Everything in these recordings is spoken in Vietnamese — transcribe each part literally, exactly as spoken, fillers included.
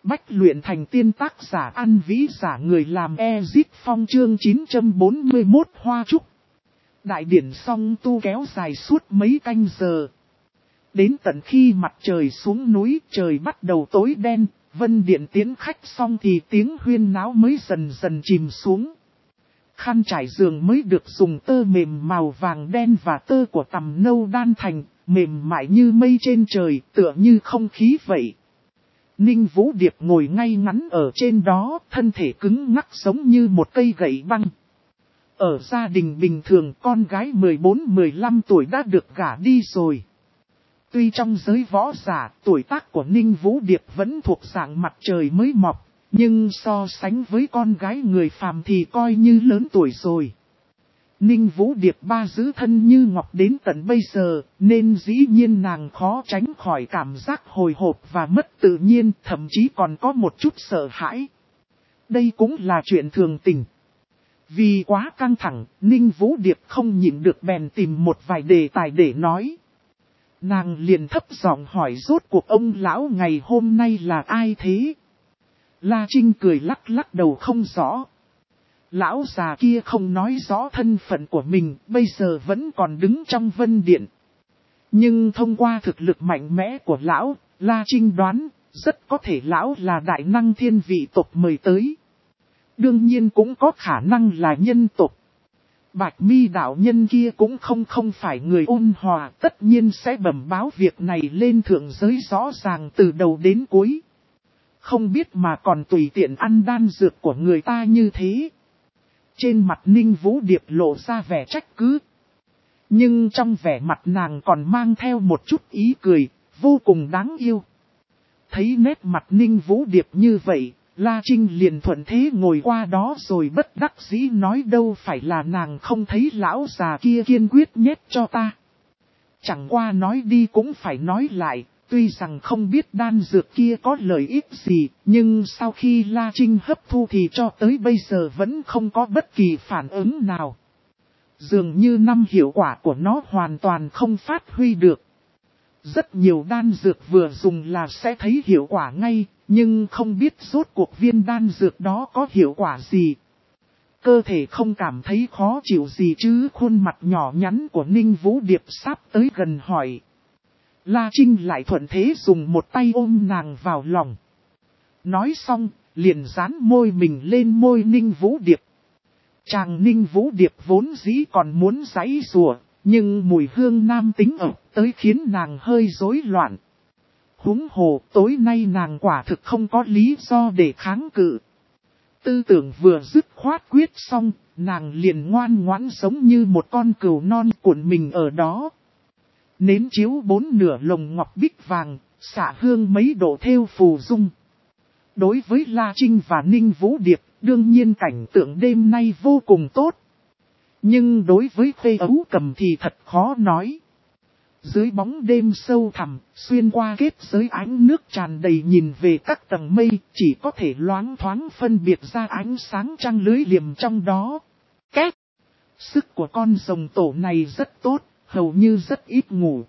Bách luyện thành tiên tác giả An Vĩ giả người làm Ezit Phong chương chín trăm bốn mươi mốt Hoa Trúc. Đại điển song tu kéo dài suốt mấy canh giờ. Đến tận khi mặt trời xuống núi, trời bắt đầu tối đen, Vân Điện tiến khách xong thì tiếng huyên náo mới dần dần chìm xuống. Khăn trải giường mới được dùng tơ mềm màu vàng đen và tơ của tằm nâu đan thành, mềm mại như mây trên trời, tựa như không khí vậy. Ninh Vũ Điệp ngồi ngay ngắn ở trên đó, thân thể cứng ngắc giống như một cây gậy băng. Ở gia đình bình thường, con gái mười bốn mười lăm tuổi đã được gả đi rồi. Tuy trong giới võ giả, tuổi tác của Ninh Vũ Điệp vẫn thuộc dạng mặt trời mới mọc, nhưng so sánh với con gái người phàm thì coi như lớn tuổi rồi. Ninh Vũ Điệp ba giữ thân như ngọc đến tận bây giờ, nên dĩ nhiên nàng khó tránh khỏi cảm giác hồi hộp và mất tự nhiên, thậm chí còn có một chút sợ hãi. Đây cũng là chuyện thường tình. Vì quá căng thẳng, Ninh Vũ Điệp không nhịn được bèn tìm một vài đề tài để nói. Nàng liền thấp giọng hỏi rốt cuộc ông lão ngày hôm nay là ai thế? La Trinh cười lắc lắc đầu không rõ. Lão già kia không nói rõ thân phận của mình, bây giờ vẫn còn đứng trong Vân Điện. Nhưng thông qua thực lực mạnh mẽ của lão, La Trinh đoán, rất có thể lão là đại năng thiên vị tộc mời tới. Đương nhiên cũng có khả năng là nhân tộc. Bạch Mi đạo nhân kia cũng không không phải người ôn hòa, tất nhiên sẽ bẩm báo việc này lên thượng giới rõ ràng từ đầu đến cuối. Không biết mà còn tùy tiện ăn đan dược của người ta như thế. Trên mặt Ninh Vũ Điệp lộ ra vẻ trách cứ. Nhưng trong vẻ mặt nàng còn mang theo một chút ý cười, vô cùng đáng yêu. Thấy nét mặt Ninh Vũ Điệp như vậy, La Trinh liền thuận thế ngồi qua đó rồi bất đắc dĩ nói đâu phải là nàng không thấy lão già kia kiên quyết nhét cho ta. Chẳng qua nói đi cũng phải nói lại, tuy rằng không biết đan dược kia có lợi ích gì, nhưng sau khi La Trinh hấp thu thì cho tới bây giờ vẫn không có bất kỳ phản ứng nào. Dường như năm hiệu quả của nó hoàn toàn không phát huy được. Rất nhiều đan dược vừa dùng là sẽ thấy hiệu quả ngay, nhưng không biết rốt cuộc viên đan dược đó có hiệu quả gì. Cơ thể không cảm thấy khó chịu gì chứ, khuôn mặt nhỏ nhắn của Ninh Vũ Điệp sắp tới gần hỏi. La Trinh lại thuận thế dùng một tay ôm nàng vào lòng. Nói xong, liền dán môi mình lên môi Ninh Vũ Điệp. Chàng Ninh Vũ Điệp vốn dĩ còn muốn giãy giụa, nhưng mùi hương nam tính ập tới khiến nàng hơi rối loạn. Huống hồ, tối nay nàng quả thực không có lý do để kháng cự. Tư tưởng vừa dứt khoát quyết xong, nàng liền ngoan ngoãn giống như một con cừu non cuộn mình ở đó. Nến chiếu bốn nửa lồng ngọc bích vàng, xạ hương mấy độ thêu phù dung. Đối với La Trinh và Ninh Vũ Điệp, đương nhiên cảnh tượng đêm nay vô cùng tốt. Nhưng đối với Khê Ấu Cầm thì thật khó nói. Dưới bóng đêm sâu thẳm, xuyên qua kết giới ánh nước tràn đầy nhìn về các tầng mây, chỉ có thể loáng thoáng phân biệt ra ánh sáng trăng lưới liềm trong đó. Két! Sức của con rồng tổ này rất tốt, hầu như rất ít ngủ.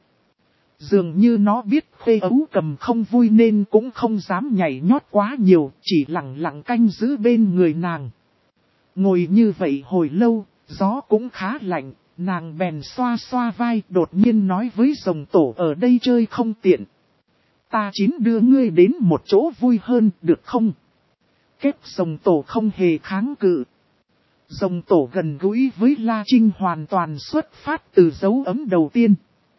Dường như nó biết Khê Ấu Cầm không vui nên cũng không dám nhảy nhót quá nhiều, chỉ lặng lặng canh giữ bên người nàng. Ngồi như vậy hồi lâu, gió cũng khá lạnh. Nàng bèn xoa xoa vai, đột nhiên nói với rồng tổ ở đây chơi không tiện. Ta chín đưa ngươi đến một chỗ vui hơn, được không? Kết rồng tổ không hề kháng cự. Rồng tổ gần gũi với La Trinh hoàn toàn xuất phát từ dấu ấm đầu tiên.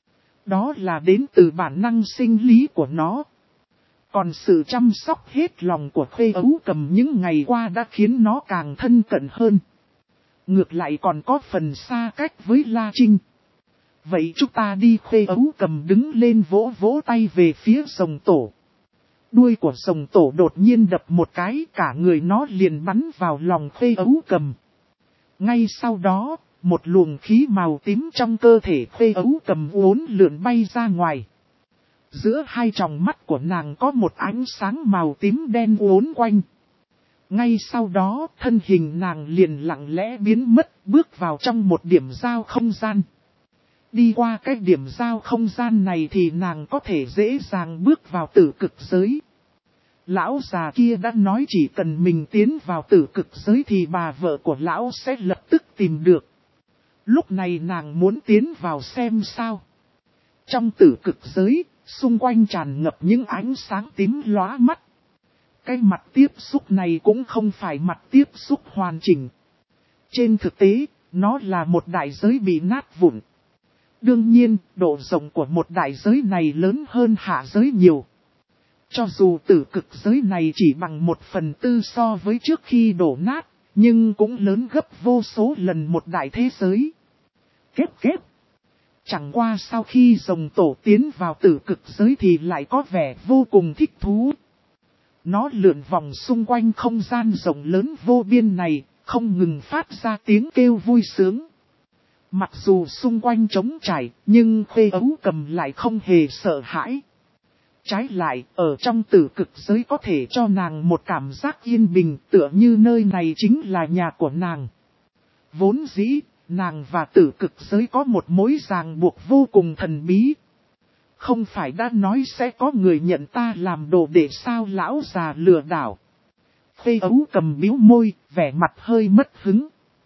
Đó là đến từ bản năng sinh lý của nó. Còn sự chăm sóc hết lòng của Khê Ấu Cầm những ngày qua đã khiến nó càng thân cận hơn. Ngược lại còn có phần xa cách với La Trinh. Vậy chúng ta đi. Khê Ấu Cầm đứng lên vỗ vỗ tay về phía rồng tổ. Đuôi của rồng tổ đột nhiên đập một cái, cả người nó liền bắn vào lòng Khê Ấu Cầm. Ngay sau đó, một luồng khí màu tím trong cơ thể Khê Ấu Cầm uốn lượn bay ra ngoài. Giữa hai tròng mắt của nàng có một ánh sáng màu tím đen uốn quanh. Ngay sau đó, thân hình nàng liền lặng lẽ biến mất, bước vào trong một điểm giao không gian. Đi qua cái điểm giao không gian này thì nàng có thể dễ dàng bước vào tử cực giới. Lão già kia đã nói chỉ cần mình tiến vào tử cực giới thì bà vợ của lão sẽ lập tức tìm được. Lúc này nàng muốn tiến vào xem sao. Trong tử cực giới, xung quanh tràn ngập những ánh sáng tím lóa mắt. Cái mặt tiếp xúc này cũng không phải mặt tiếp xúc hoàn chỉnh. Trên thực tế, nó là một đại giới bị nát vụn. Đương nhiên, độ rộng của một đại giới này lớn hơn hạ giới nhiều. Cho dù tử cực giới này chỉ bằng một phần tư so với trước khi đổ nát, nhưng cũng lớn gấp vô số lần một đại thế giới. Kết kết. Chẳng qua sau khi rồng tổ tiến vào tử cực giới thì lại có vẻ vô cùng thích thú. Nó lượn vòng xung quanh không gian rộng lớn vô biên này, không ngừng phát ra tiếng kêu vui sướng. Mặc dù xung quanh trống trải, nhưng Khuê Ấu Cầm lại không hề sợ hãi. Trái lại, ở trong tử cực giới có thể cho nàng một cảm giác yên bình, tựa như nơi này chính là nhà của nàng. Vốn dĩ, nàng và tử cực giới có một mối ràng buộc vô cùng thần bí. Không phải đã nói sẽ có người nhận ta làm đồ để sao lão già lừa đảo. Khuê Ấu Cầm bĩu môi, vẻ mặt hơi mất hứng.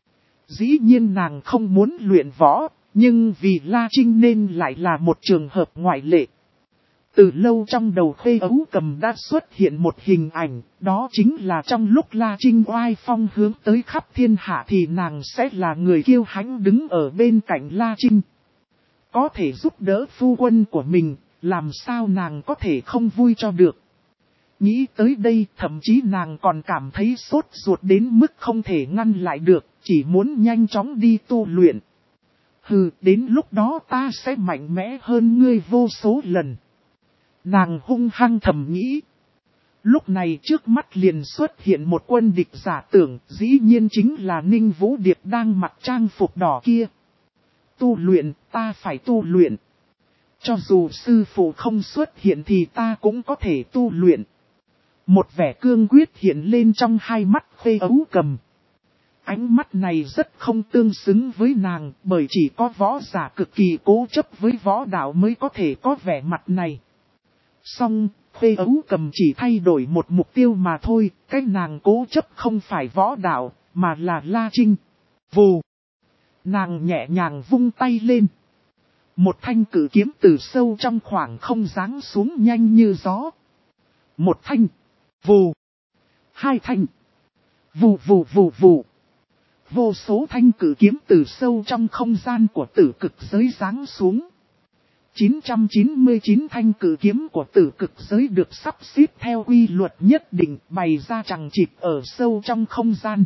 Dĩ nhiên nàng không muốn luyện võ, nhưng vì La Trinh nên lại là một trường hợp ngoại lệ. Từ lâu trong đầu Khuê Ấu Cầm đã xuất hiện một hình ảnh, đó chính là trong lúc La Trinh oai phong hướng tới khắp thiên hạ thì nàng sẽ là người kiêu hãnh đứng ở bên cạnh La Trinh. Có thể giúp đỡ phu quân của mình, làm sao nàng có thể không vui cho được. Nghĩ tới đây thậm chí nàng còn cảm thấy sốt ruột đến mức không thể ngăn lại được, chỉ muốn nhanh chóng đi tu luyện. Hừ, đến lúc đó ta sẽ mạnh mẽ hơn ngươi vô số lần. Nàng hung hăng thầm nghĩ. Lúc này trước mắt liền xuất hiện một quân địch giả tưởng, dĩ nhiên chính là Ninh Vũ Điệp đang mặc trang phục đỏ kia. Tu luyện, ta phải tu luyện. Cho dù sư phụ không xuất hiện thì ta cũng có thể tu luyện. Một vẻ cương quyết hiện lên trong hai mắt Khuê Ấu Cầm. Ánh mắt này rất không tương xứng với nàng, bởi chỉ có võ giả cực kỳ cố chấp với võ đạo mới có thể có vẻ mặt này. Song, Khuê Ấu Cầm chỉ thay đổi một mục tiêu mà thôi, cái nàng cố chấp không phải võ đạo, mà là La Trinh. Vù! Nàng nhẹ nhàng vung tay lên. Một thanh cử kiếm từ sâu trong khoảng không giáng xuống nhanh như gió. Một thanh. Vù. Hai thanh. Vù vù vù vù. Vô số thanh cử kiếm từ sâu trong không gian của tử cực giới giáng xuống. chín trăm chín mươi chín thanh cử kiếm của tử cực giới được sắp xếp theo quy luật nhất định bày ra chằng chịt ở sâu trong không gian.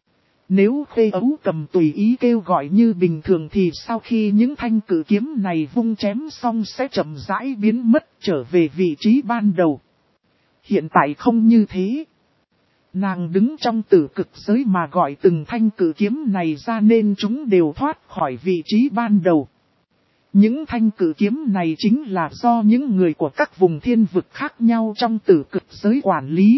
Nếu Khuê Ấu Cầm tùy ý kêu gọi như bình thường thì sau khi những thanh cử kiếm này vung chém xong sẽ chậm rãi biến mất trở về vị trí ban đầu. Hiện tại không như thế. Nàng đứng trong tử cực giới mà gọi từng thanh cử kiếm này ra nên chúng đều thoát khỏi vị trí ban đầu. Những thanh cử kiếm này chính là do những người của các vùng thiên vực khác nhau trong tử cực giới quản lý.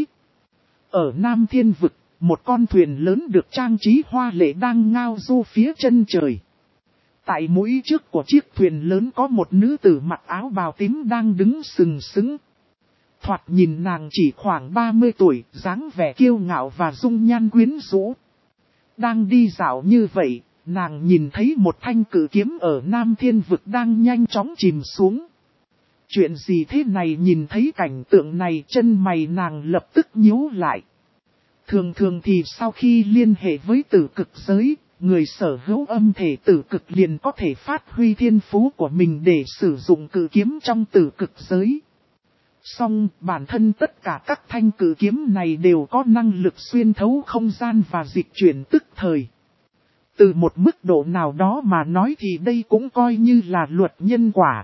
Ở Nam Thiên Vực, một con thuyền lớn được trang trí hoa lệ đang ngao du phía chân trời. Tại mũi trước của chiếc thuyền lớn có một nữ tử mặc áo bào tím đang đứng sừng sững. Thoạt nhìn nàng chỉ khoảng ba mươi tuổi, dáng vẻ kiêu ngạo và dung nhan quyến rũ. Đang đi dạo như vậy, nàng nhìn thấy một thanh cử kiếm ở Nam Thiên Vực đang nhanh chóng chìm xuống. Chuyện gì thế này? Nhìn thấy cảnh tượng này chân mày nàng lập tức nhíu lại. Thường thường thì sau khi liên hệ với tử cực giới, người sở hữu âm thể tử cực liền có thể phát huy thiên phú của mình để sử dụng cử kiếm trong tử cực giới. Song bản thân tất cả các thanh cử kiếm này đều có năng lực xuyên thấu không gian và dịch chuyển tức thời. Từ một mức độ nào đó mà nói thì đây cũng coi như là luật nhân quả.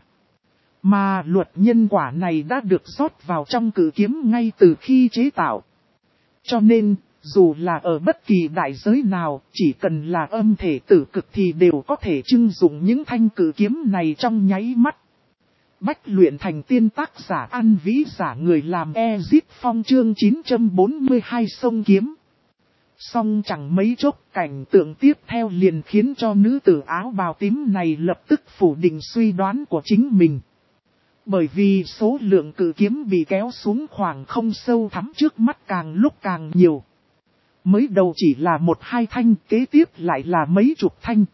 Mà luật nhân quả này đã được rót vào trong cử kiếm ngay từ khi chế tạo. Cho nên, dù là ở bất kỳ đại giới nào, chỉ cần là âm thể tử cực thì đều có thể trưng dụng những thanh cử kiếm này trong nháy mắt. Bách luyện thành tiên tác giả An Vĩ giả người làm Ezip Phong chương chín trăm bốn mươi hai sông kiếm. Song chẳng mấy chốc cảnh tượng tiếp theo liền khiến cho nữ tử áo bào tím này lập tức phủ định suy đoán của chính mình. Bởi vì số lượng cự kiếm bị kéo xuống khoảng không sâu thẳm trước mắt càng lúc càng nhiều. Mới đầu chỉ là một hai thanh, kế tiếp lại là mấy chục thanh.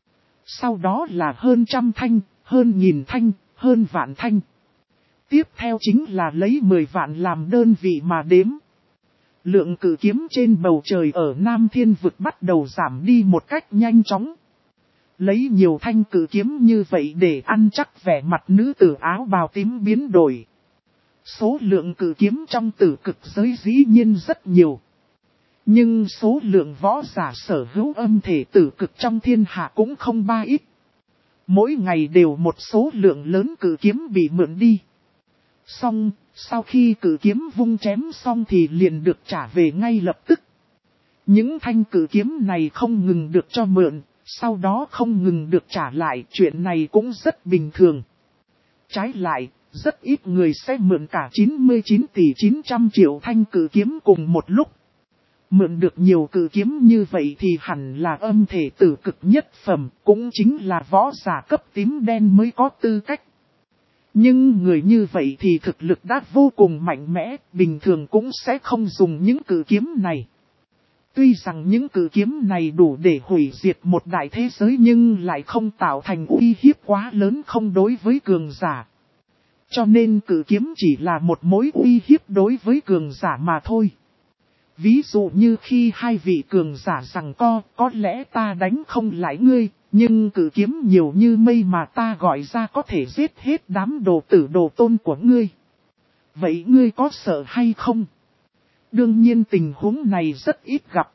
Sau đó là hơn trăm thanh, hơn nghìn thanh, hơn vạn thanh. Tiếp theo chính là lấy mười vạn làm đơn vị mà đếm. Lượng cự kiếm trên bầu trời ở Nam Thiên Vực bắt đầu giảm đi một cách nhanh chóng. Lấy nhiều thanh cự kiếm như vậy để ăn chắc vẻ mặt nữ tử áo bào tím biến đổi. Số lượng cự kiếm trong tử cực giới dĩ nhiên rất nhiều. Nhưng số lượng võ giả sở hữu âm thể tử cực trong thiên hạ cũng không ba ít. Mỗi ngày đều một số lượng lớn cự kiếm bị mượn đi. Xong, sau khi cự kiếm vung chém xong thì liền được trả về ngay lập tức. Những thanh cự kiếm này không ngừng được cho mượn, sau đó không ngừng được trả lại, chuyện này cũng rất bình thường. Trái lại, rất ít người sẽ mượn cả chín mươi chín tỷ chín trăm triệu thanh cự kiếm cùng một lúc. Mượn được nhiều cự kiếm như vậy thì hẳn là âm thể tử cực nhất phẩm, cũng chính là võ giả cấp tím đen mới có tư cách. Nhưng người như vậy thì thực lực đã vô cùng mạnh mẽ, bình thường cũng sẽ không dùng những cự kiếm này. Tuy rằng những cự kiếm này đủ để hủy diệt một đại thế giới nhưng lại không tạo thành uy hiếp quá lớn không đối với cường giả. Cho nên cự kiếm chỉ là một mối uy hiếp đối với cường giả mà thôi. Ví dụ như khi hai vị cường giả giằng co, có lẽ ta đánh không lại ngươi, nhưng cự kiếm nhiều như mây mà ta gọi ra có thể giết hết đám đồ tử đồ tôn của ngươi. Vậy ngươi có sợ hay không? Đương nhiên tình huống này rất ít gặp.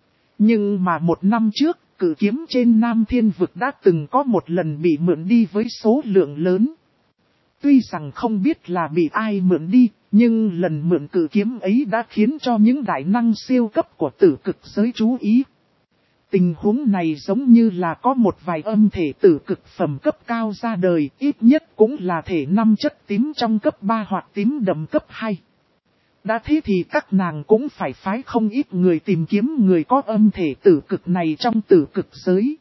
Nhưng mà một năm trước, cự kiếm trên Nam Thiên Vực đã từng có một lần bị mượn đi với số lượng lớn. Tuy rằng không biết là bị ai mượn đi, nhưng lần mượn cự kiếm ấy đã khiến cho những đại năng siêu cấp của tử cực giới chú ý. Tình huống này giống như là có một vài âm thể tử cực phẩm cấp cao ra đời, ít nhất cũng là thể năm chất tím trong cấp ba hoặc tím đậm cấp hai. Đã thế thì các nàng cũng phải phái không ít người tìm kiếm người có âm thể tử cực này trong tử cực giới.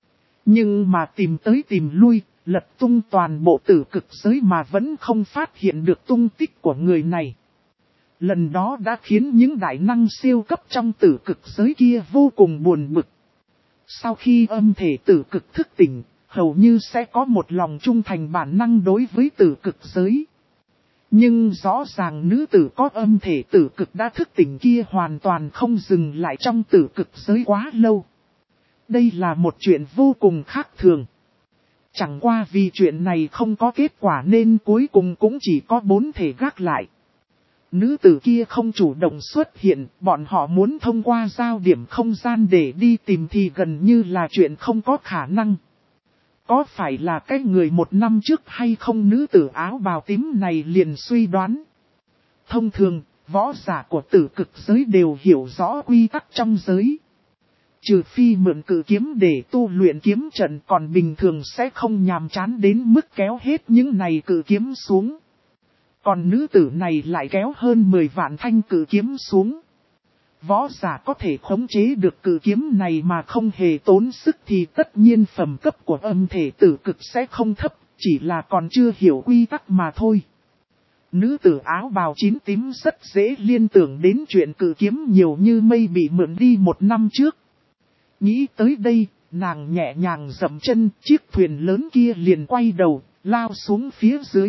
Nhưng mà tìm tới tìm lui, lật tung toàn bộ tử cực giới mà vẫn không phát hiện được tung tích của người này. Lần đó đã khiến những đại năng siêu cấp trong tử cực giới kia vô cùng buồn bực. Sau khi âm thể tử cực thức tỉnh, hầu như sẽ có một lòng trung thành bản năng đối với tử cực giới. Nhưng rõ ràng nữ tử có âm thể tử cực đã thức tỉnh kia hoàn toàn không dừng lại trong tử cực giới quá lâu. Đây là một chuyện vô cùng khác thường. Chẳng qua vì chuyện này không có kết quả nên cuối cùng cũng chỉ có bốn thể gác lại. Nữ tử kia không chủ động xuất hiện, bọn họ muốn thông qua giao điểm không gian để đi tìm thì gần như là chuyện không có khả năng. Có phải là cái người một năm trước hay không? Nữ tử áo bào tím này liền suy đoán. Thông thường, võ giả của tử cực giới đều hiểu rõ quy tắc trong giới. Trừ phi mượn cự kiếm để tu luyện kiếm trận, còn bình thường sẽ không nhàm chán đến mức kéo hết những này cự kiếm xuống. Còn nữ tử này lại kéo hơn mười vạn thanh cự kiếm xuống. Võ giả có thể khống chế được cự kiếm này mà không hề tốn sức thì tất nhiên phẩm cấp của âm thể tử cực sẽ không thấp, chỉ là còn chưa hiểu quy tắc mà thôi. Nữ tử áo bào chín tím rất dễ liên tưởng đến chuyện cự kiếm nhiều như mây bị mượn đi một năm trước. Nghĩ tới đây, nàng nhẹ nhàng dậm chân, chiếc thuyền lớn kia liền quay đầu, lao xuống phía dưới.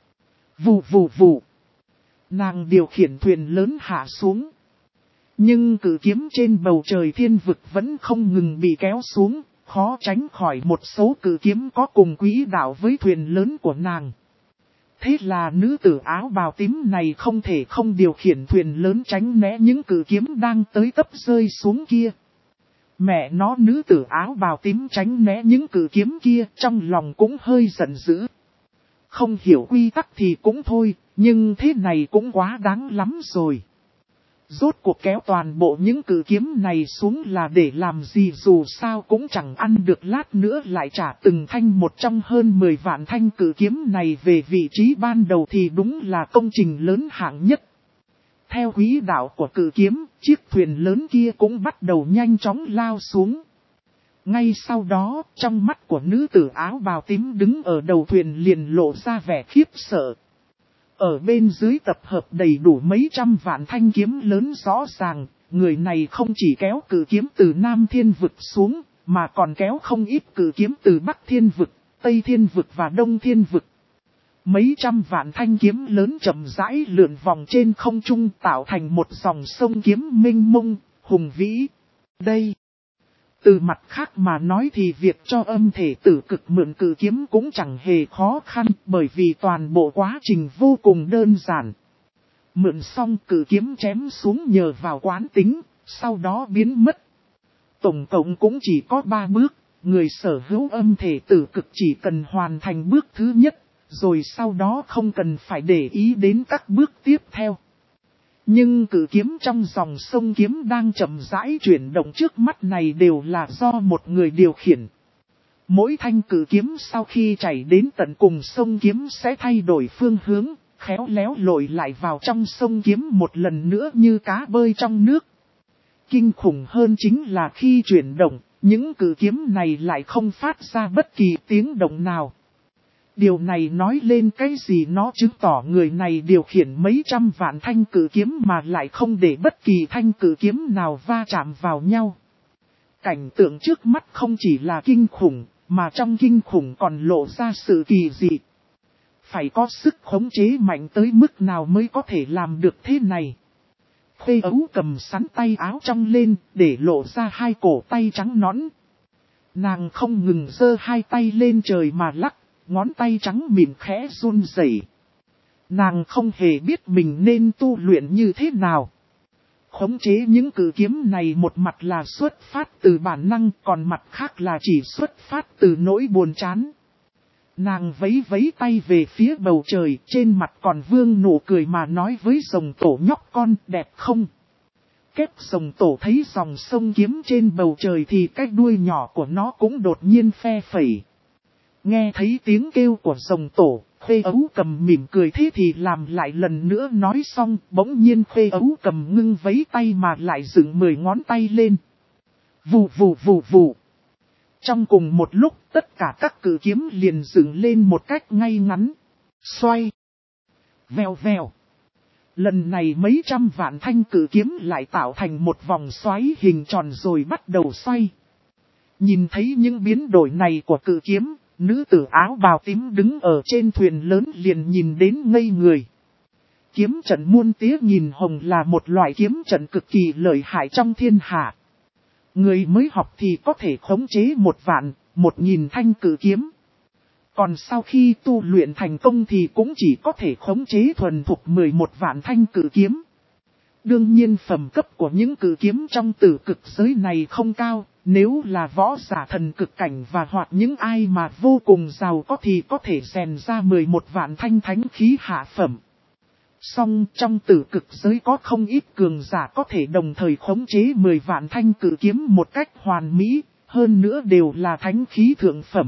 Vù vù vù. Nàng điều khiển thuyền lớn hạ xuống. Nhưng cự kiếm trên bầu trời thiên vực vẫn không ngừng bị kéo xuống, khó tránh khỏi một số cự kiếm có cùng quỹ đạo với thuyền lớn của nàng. Thế là nữ tử áo bào tím này không thể không điều khiển thuyền lớn tránh né những cự kiếm đang tới tấp rơi xuống kia. Mẹ nó, nữ tử áo bào tím tránh né những cự kiếm kia, trong lòng cũng hơi giận dữ. Không hiểu quy tắc thì cũng thôi, nhưng thế này cũng quá đáng lắm rồi. Rốt cuộc kéo toàn bộ những cự kiếm này xuống là để làm gì, dù sao cũng chẳng ăn được, lát nữa lại trả từng thanh một trong hơn mười vạn thanh cự kiếm này về vị trí ban đầu thì đúng là công trình lớn hạng nhất. Theo quỹ đạo của cự kiếm, chiếc thuyền lớn kia cũng bắt đầu nhanh chóng lao xuống. Ngay sau đó, trong mắt của nữ tử áo bào tím đứng ở đầu thuyền liền lộ ra vẻ khiếp sợ. Ở bên dưới tập hợp đầy đủ mấy trăm vạn thanh kiếm lớn rõ ràng, người này không chỉ kéo cử kiếm từ Nam Thiên Vực xuống, mà còn kéo không ít cử kiếm từ Bắc Thiên Vực, Tây Thiên Vực và Đông Thiên Vực. Mấy trăm vạn thanh kiếm lớn chậm rãi lượn vòng trên không trung tạo thành một dòng sông kiếm mênh mông, hùng vĩ. Đây, từ mặt khác mà nói thì việc cho âm thể tử cực mượn cử kiếm cũng chẳng hề khó khăn bởi vì toàn bộ quá trình vô cùng đơn giản. Mượn xong cử kiếm chém xuống nhờ vào quán tính, sau đó biến mất. Tổng cộng cũng chỉ có ba bước, người sở hữu âm thể tử cực chỉ cần hoàn thành bước thứ nhất, rồi sau đó không cần phải để ý đến các bước tiếp theo. Nhưng cử kiếm trong dòng sông kiếm đang chậm rãi chuyển động trước mắt này đều là do một người điều khiển. Mỗi thanh cử kiếm sau khi chảy đến tận cùng sông kiếm sẽ thay đổi phương hướng, khéo léo lội lại vào trong sông kiếm một lần nữa như cá bơi trong nước. Kinh khủng hơn chính là khi chuyển động, những cử kiếm này lại không phát ra bất kỳ tiếng động nào. Điều này nói lên cái gì, nó chứng tỏ người này điều khiển mấy trăm vạn thanh cử kiếm mà lại không để bất kỳ thanh cử kiếm nào va chạm vào nhau. Cảnh tượng trước mắt không chỉ là kinh khủng, mà trong kinh khủng còn lộ ra sự kỳ dị. Phải có sức khống chế mạnh tới mức nào mới có thể làm được thế này. Khê Ấu cầm sắn tay áo trong lên để lộ ra hai cổ tay trắng nõn. Nàng không ngừng giơ hai tay lên trời mà lắc. Ngón tay trắng mịn khẽ run rẩy. Nàng không hề biết mình nên tu luyện như thế nào. Khống chế những cử kiếm này một mặt là xuất phát từ bản năng, còn mặt khác là chỉ xuất phát từ nỗi buồn chán. Nàng vẫy vẫy tay về phía bầu trời, trên mặt còn vương nụ cười mà nói với rồng tổ nhóc con, đẹp không? Kép rồng tổ thấy dòng sông kiếm trên bầu trời thì cái đuôi nhỏ của nó cũng đột nhiên phe phẩy. Nghe thấy tiếng kêu của rồng tổ, Khê Ấu cầm mỉm cười thế thì làm lại lần nữa nói xong, bỗng nhiên Khê Ấu cầm ngưng vẫy tay mà lại dựng mười ngón tay lên. Vù vù vù vù. Trong cùng một lúc tất cả các cử kiếm liền dựng lên một cách ngay ngắn. Xoay. Vèo vèo. Lần này mấy trăm vạn thanh cử kiếm lại tạo thành một vòng xoáy hình tròn rồi bắt đầu xoay. Nhìn thấy những biến đổi này của cử kiếm, nữ tử áo bào tím đứng ở trên thuyền lớn liền nhìn đến ngây người. Kiếm trận muôn tía nghìn hồng là một loại kiếm trận cực kỳ lợi hại trong thiên hạ. Người mới học thì có thể khống chế một vạn, một nghìn thanh cử kiếm. Còn sau khi tu luyện thành công thì cũng chỉ có thể khống chế thuần thục mười một vạn thanh cử kiếm. Đương nhiên phẩm cấp của những cử kiếm trong tử cực giới này không cao. Nếu là võ giả thần cực cảnh và hoặc những ai mà vô cùng giàu có thì có thể rèn ra mười một vạn thanh thánh khí hạ phẩm. Song trong tử cực giới có không ít cường giả có thể đồng thời khống chế mười vạn thanh cử kiếm một cách hoàn mỹ, hơn nữa đều là thánh khí thượng phẩm.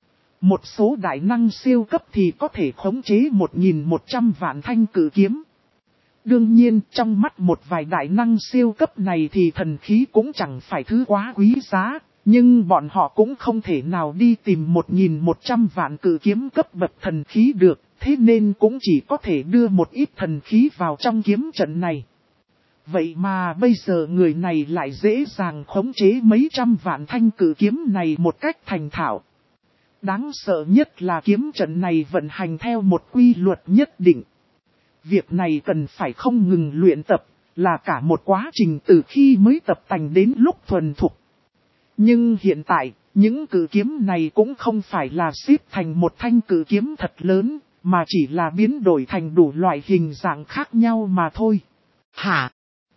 Một số đại năng siêu cấp thì có thể khống chế một nghìn một trăm vạn thanh cử kiếm. Đương nhiên, trong mắt một vài đại năng siêu cấp này thì thần khí cũng chẳng phải thứ quá quý giá, nhưng bọn họ cũng không thể nào đi tìm một nghìn một trăm vạn cử kiếm cấp bậc thần khí được, thế nên cũng chỉ có thể đưa một ít thần khí vào trong kiếm trận này. Vậy mà bây giờ người này lại dễ dàng khống chế mấy trăm vạn thanh cử kiếm này một cách thành thạo. Đáng sợ nhất là kiếm trận này vận hành theo một quy luật nhất định. Việc này cần phải không ngừng luyện tập, là cả một quá trình từ khi mới tập tành đến lúc thuần thục. Nhưng hiện tại, những cử kiếm này cũng không phải là xếp thành một thanh cử kiếm thật lớn, mà chỉ là biến đổi thành đủ loại hình dạng khác nhau mà thôi. Hả?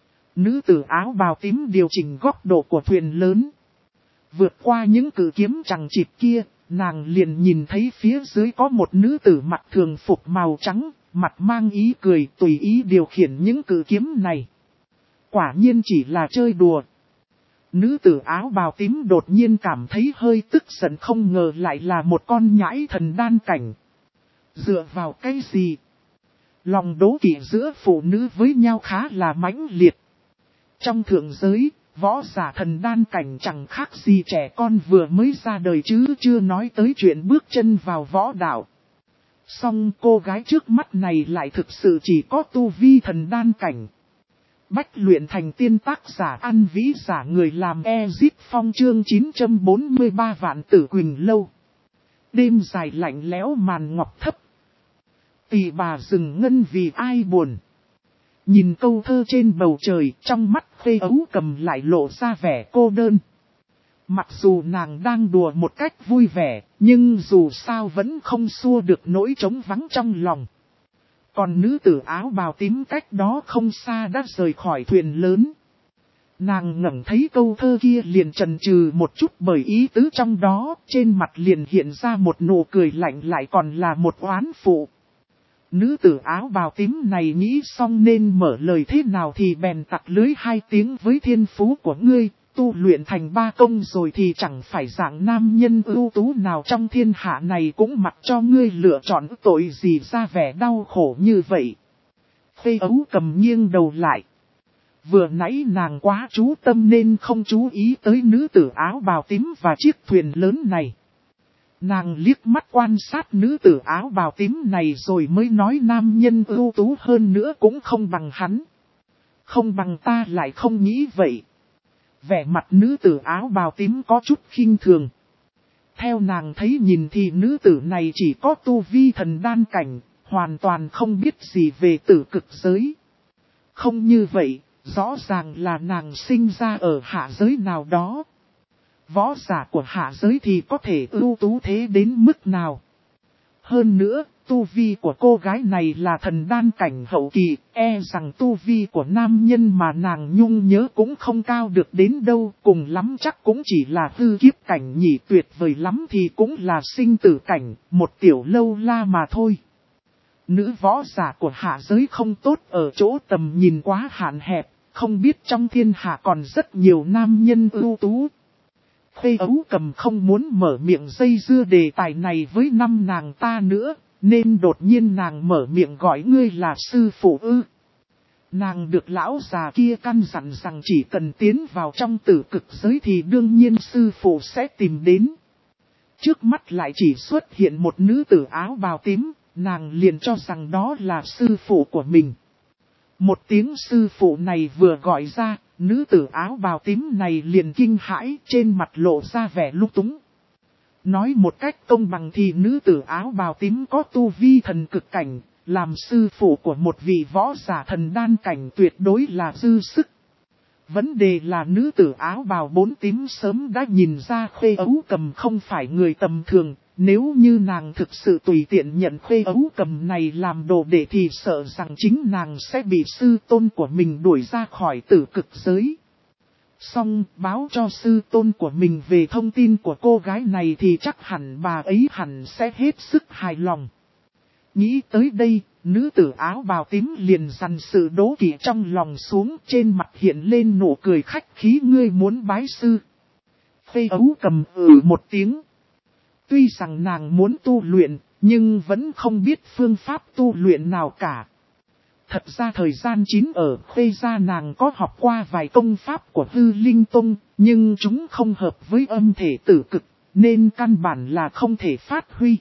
Nữ tử áo bào tím điều chỉnh góc độ của thuyền lớn. Vượt qua những cử kiếm chằng chịt kia, nàng liền nhìn thấy phía dưới có một nữ tử mặc thường phục màu trắng. Mặt mang ý cười tùy ý điều khiển những cử kiếm này. Quả nhiên chỉ là chơi đùa. Nữ tử áo bào tím đột nhiên cảm thấy hơi tức giận, không ngờ lại là một con nhãi thần đan cảnh. Dựa vào cái gì? Lòng đố kỵ giữa phụ nữ với nhau khá là mãnh liệt. Trong thượng giới, Võ giả thần đan cảnh chẳng khác gì trẻ con vừa mới ra đời chứ chưa nói tới chuyện bước chân vào võ đạo. Song cô gái trước mắt này lại thực sự chỉ có tu vi thần đan cảnh. Bách luyện thành tiên tác giả ăn vĩ giả người làm Ezip Phong chương chín trăm bốn mươi ba vạn tử Quỳnh lâu. Đêm dài lạnh lẽo màn ngọc thấp. Tỳ bà rừng ngân vì ai buồn. Nhìn câu thơ trên bầu trời, trong mắt Khê Ấu Cầm lại lộ ra vẻ cô đơn. Mặc dù nàng đang đùa một cách vui vẻ, nhưng dù sao vẫn không xua được nỗi trống vắng trong lòng. Còn nữ tử áo bào tím cách đó không xa đã rời khỏi thuyền lớn. Nàng ngẩng thấy câu thơ kia liền chần chừ một chút bởi ý tứ trong đó, trên mặt liền hiện ra một nụ cười lạnh lại còn là một oán phụ. Nữ tử áo bào tím này nghĩ xong nên mở lời thế nào thì bèn tặc lưới hai tiếng với thiên phú của ngươi, tu luyện thành ba công rồi thì chẳng phải dạng nam nhân ưu tú nào trong thiên hạ này cũng mặc cho ngươi lựa chọn tội gì ra vẻ đau khổ như vậy. Khê Ấu Cầm nghiêng đầu lại. Vừa nãy nàng quá chú tâm nên không chú ý tới nữ tử áo bào tím và chiếc thuyền lớn này. Nàng liếc mắt quan sát nữ tử áo bào tím này rồi mới nói nam nhân ưu tú hơn nữa cũng không bằng hắn. Không bằng ta lại không nghĩ vậy. Vẻ mặt nữ tử áo bào tím có chút khinh thường. Theo nàng thấy nhìn thì nữ tử này chỉ có tu vi thần đan cảnh, hoàn toàn không biết gì về tử cực giới. Không như vậy, rõ ràng là nàng sinh ra ở hạ giới nào đó. Võ giả của hạ giới thì có thể ưu tú thế đến mức nào. Hơn nữa, tu vi của cô gái này là thần đan cảnh hậu kỳ, e rằng tu vi của nam nhân mà nàng nhung nhớ cũng không cao được đến đâu, cùng lắm chắc cũng chỉ là hư kiếp cảnh nhỉ, tuyệt vời lắm thì cũng là sinh tử cảnh, một tiểu lâu la mà thôi. Nữ võ giả của hạ giới không tốt ở chỗ tầm nhìn quá hạn hẹp, không biết trong thiên hạ còn rất nhiều nam nhân ưu tú. Khê Ấu Cầm không muốn mở miệng dây dưa đề tài này với năm nàng ta nữa, nên đột nhiên nàng mở miệng gọi ngươi là sư phụ ư. Nàng được lão già kia căn dặn rằng chỉ cần tiến vào trong tử cực giới thì đương nhiên sư phụ sẽ tìm đến. Trước mắt lại chỉ xuất hiện một nữ tử áo bào tím, nàng liền cho rằng đó là sư phụ của mình. Một tiếng sư phụ này vừa gọi ra, nữ tử áo bào tím này liền kinh hãi, trên mặt lộ ra vẻ lung túng. Nói một cách công bằng thì nữ tử áo bào tím có tu vi thần cực cảnh, làm sư phụ của một vị võ giả thần đan cảnh tuyệt đối là dư sức. Vấn đề là nữ tử áo bào bốn tím sớm đã nhìn ra Khê Ấu Cầm không phải người tầm thường. Nếu như nàng thực sự tùy tiện nhận Khê Ấu Cầm này làm đồ đệ thì sợ rằng chính nàng sẽ bị sư tôn của mình đuổi ra khỏi tử cực giới. Xong báo cho sư tôn của mình về thông tin của cô gái này thì chắc hẳn bà ấy hẳn sẽ hết sức hài lòng. Nghĩ tới đây, nữ tử áo bào tím liền dằn sự đố kỵ trong lòng xuống, trên mặt hiện lên nụ cười khách khí, ngươi muốn bái sư. Khê Ấu Cầm ừ một tiếng. Tuy rằng nàng muốn tu luyện, nhưng vẫn không biết phương pháp tu luyện nào cả. Thật ra thời gian chín ở Khuê gia nàng có học qua vài công pháp của Hư Linh Tông, nhưng chúng không hợp với âm thể tử cực, nên căn bản là không thể phát huy.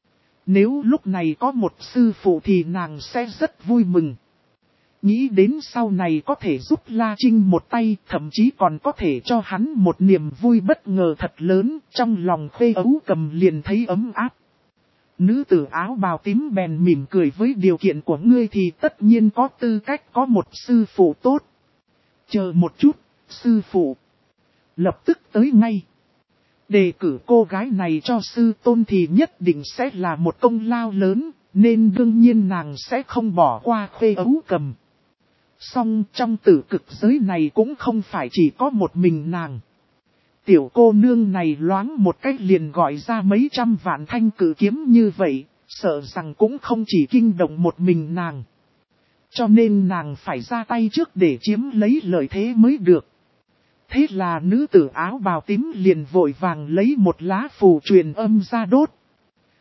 Nếu lúc này có một sư phụ thì nàng sẽ rất vui mừng. Nghĩ đến sau này có thể giúp La Trinh một tay, thậm chí còn có thể cho hắn một niềm vui bất ngờ thật lớn, trong lòng Khê Ấu Cầm liền thấy ấm áp. Nữ tử áo bào tím bèn mỉm cười, với điều kiện của ngươi thì tất nhiên có tư cách có một sư phụ tốt. Chờ một chút, sư phụ. Lập tức tới ngay. Đề cử cô gái này cho sư tôn thì nhất định sẽ là một công lao lớn, nên đương nhiên nàng sẽ không bỏ qua Khê Ấu Cầm. Song trong tử cực giới này cũng không phải chỉ có một mình nàng. Tiểu cô nương này loáng một cách liền gọi ra mấy trăm vạn thanh cử kiếm như vậy, sợ rằng cũng không chỉ kinh động một mình nàng. Cho nên nàng phải ra tay trước để chiếm lấy lợi thế mới được. Thế là nữ tử áo bào tím liền vội vàng lấy một lá phù truyền âm ra đốt.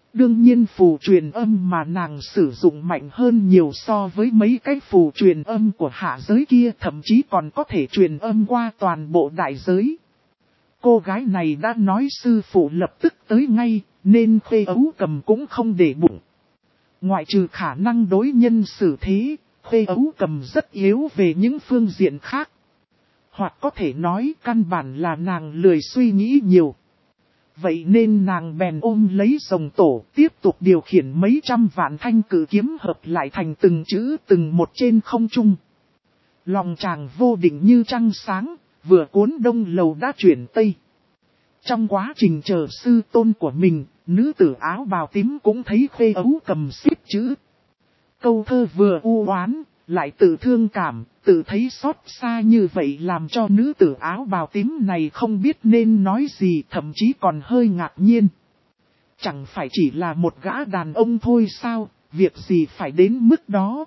Đương nhiên phù truyền âm mà nàng sử dụng mạnh hơn nhiều so với mấy cái phù truyền âm của hạ giới kia, thậm chí còn có thể truyền âm qua toàn bộ đại giới. Cô gái này đã nói sư phụ lập tức tới ngay, nên Khuê Ấu Cầm cũng không để bụng. Ngoại trừ khả năng đối nhân xử thế, Khuê Ấu Cầm rất yếu về những phương diện khác. Hoặc có thể nói căn bản là nàng lười suy nghĩ nhiều. Vậy nên nàng bèn ôm lấy rồng tổ, tiếp tục điều khiển mấy trăm vạn thanh cử kiếm hợp lại thành từng chữ từng một trên không trung. Lòng chàng vô định như trăng sáng, vừa cuốn đông lầu đã chuyển tây. Trong quá trình chờ sư tôn của mình, nữ tử áo bào tím cũng thấy Khuê Ấu Cầm xếp chữ. Câu thơ vừa u oán, lại tự thương cảm, tự thấy xót xa như vậy làm cho nữ tử áo bào tím này không biết nên nói gì, thậm chí còn hơi ngạc nhiên. Chẳng phải chỉ là một gã đàn ông thôi sao, việc gì phải đến mức đó.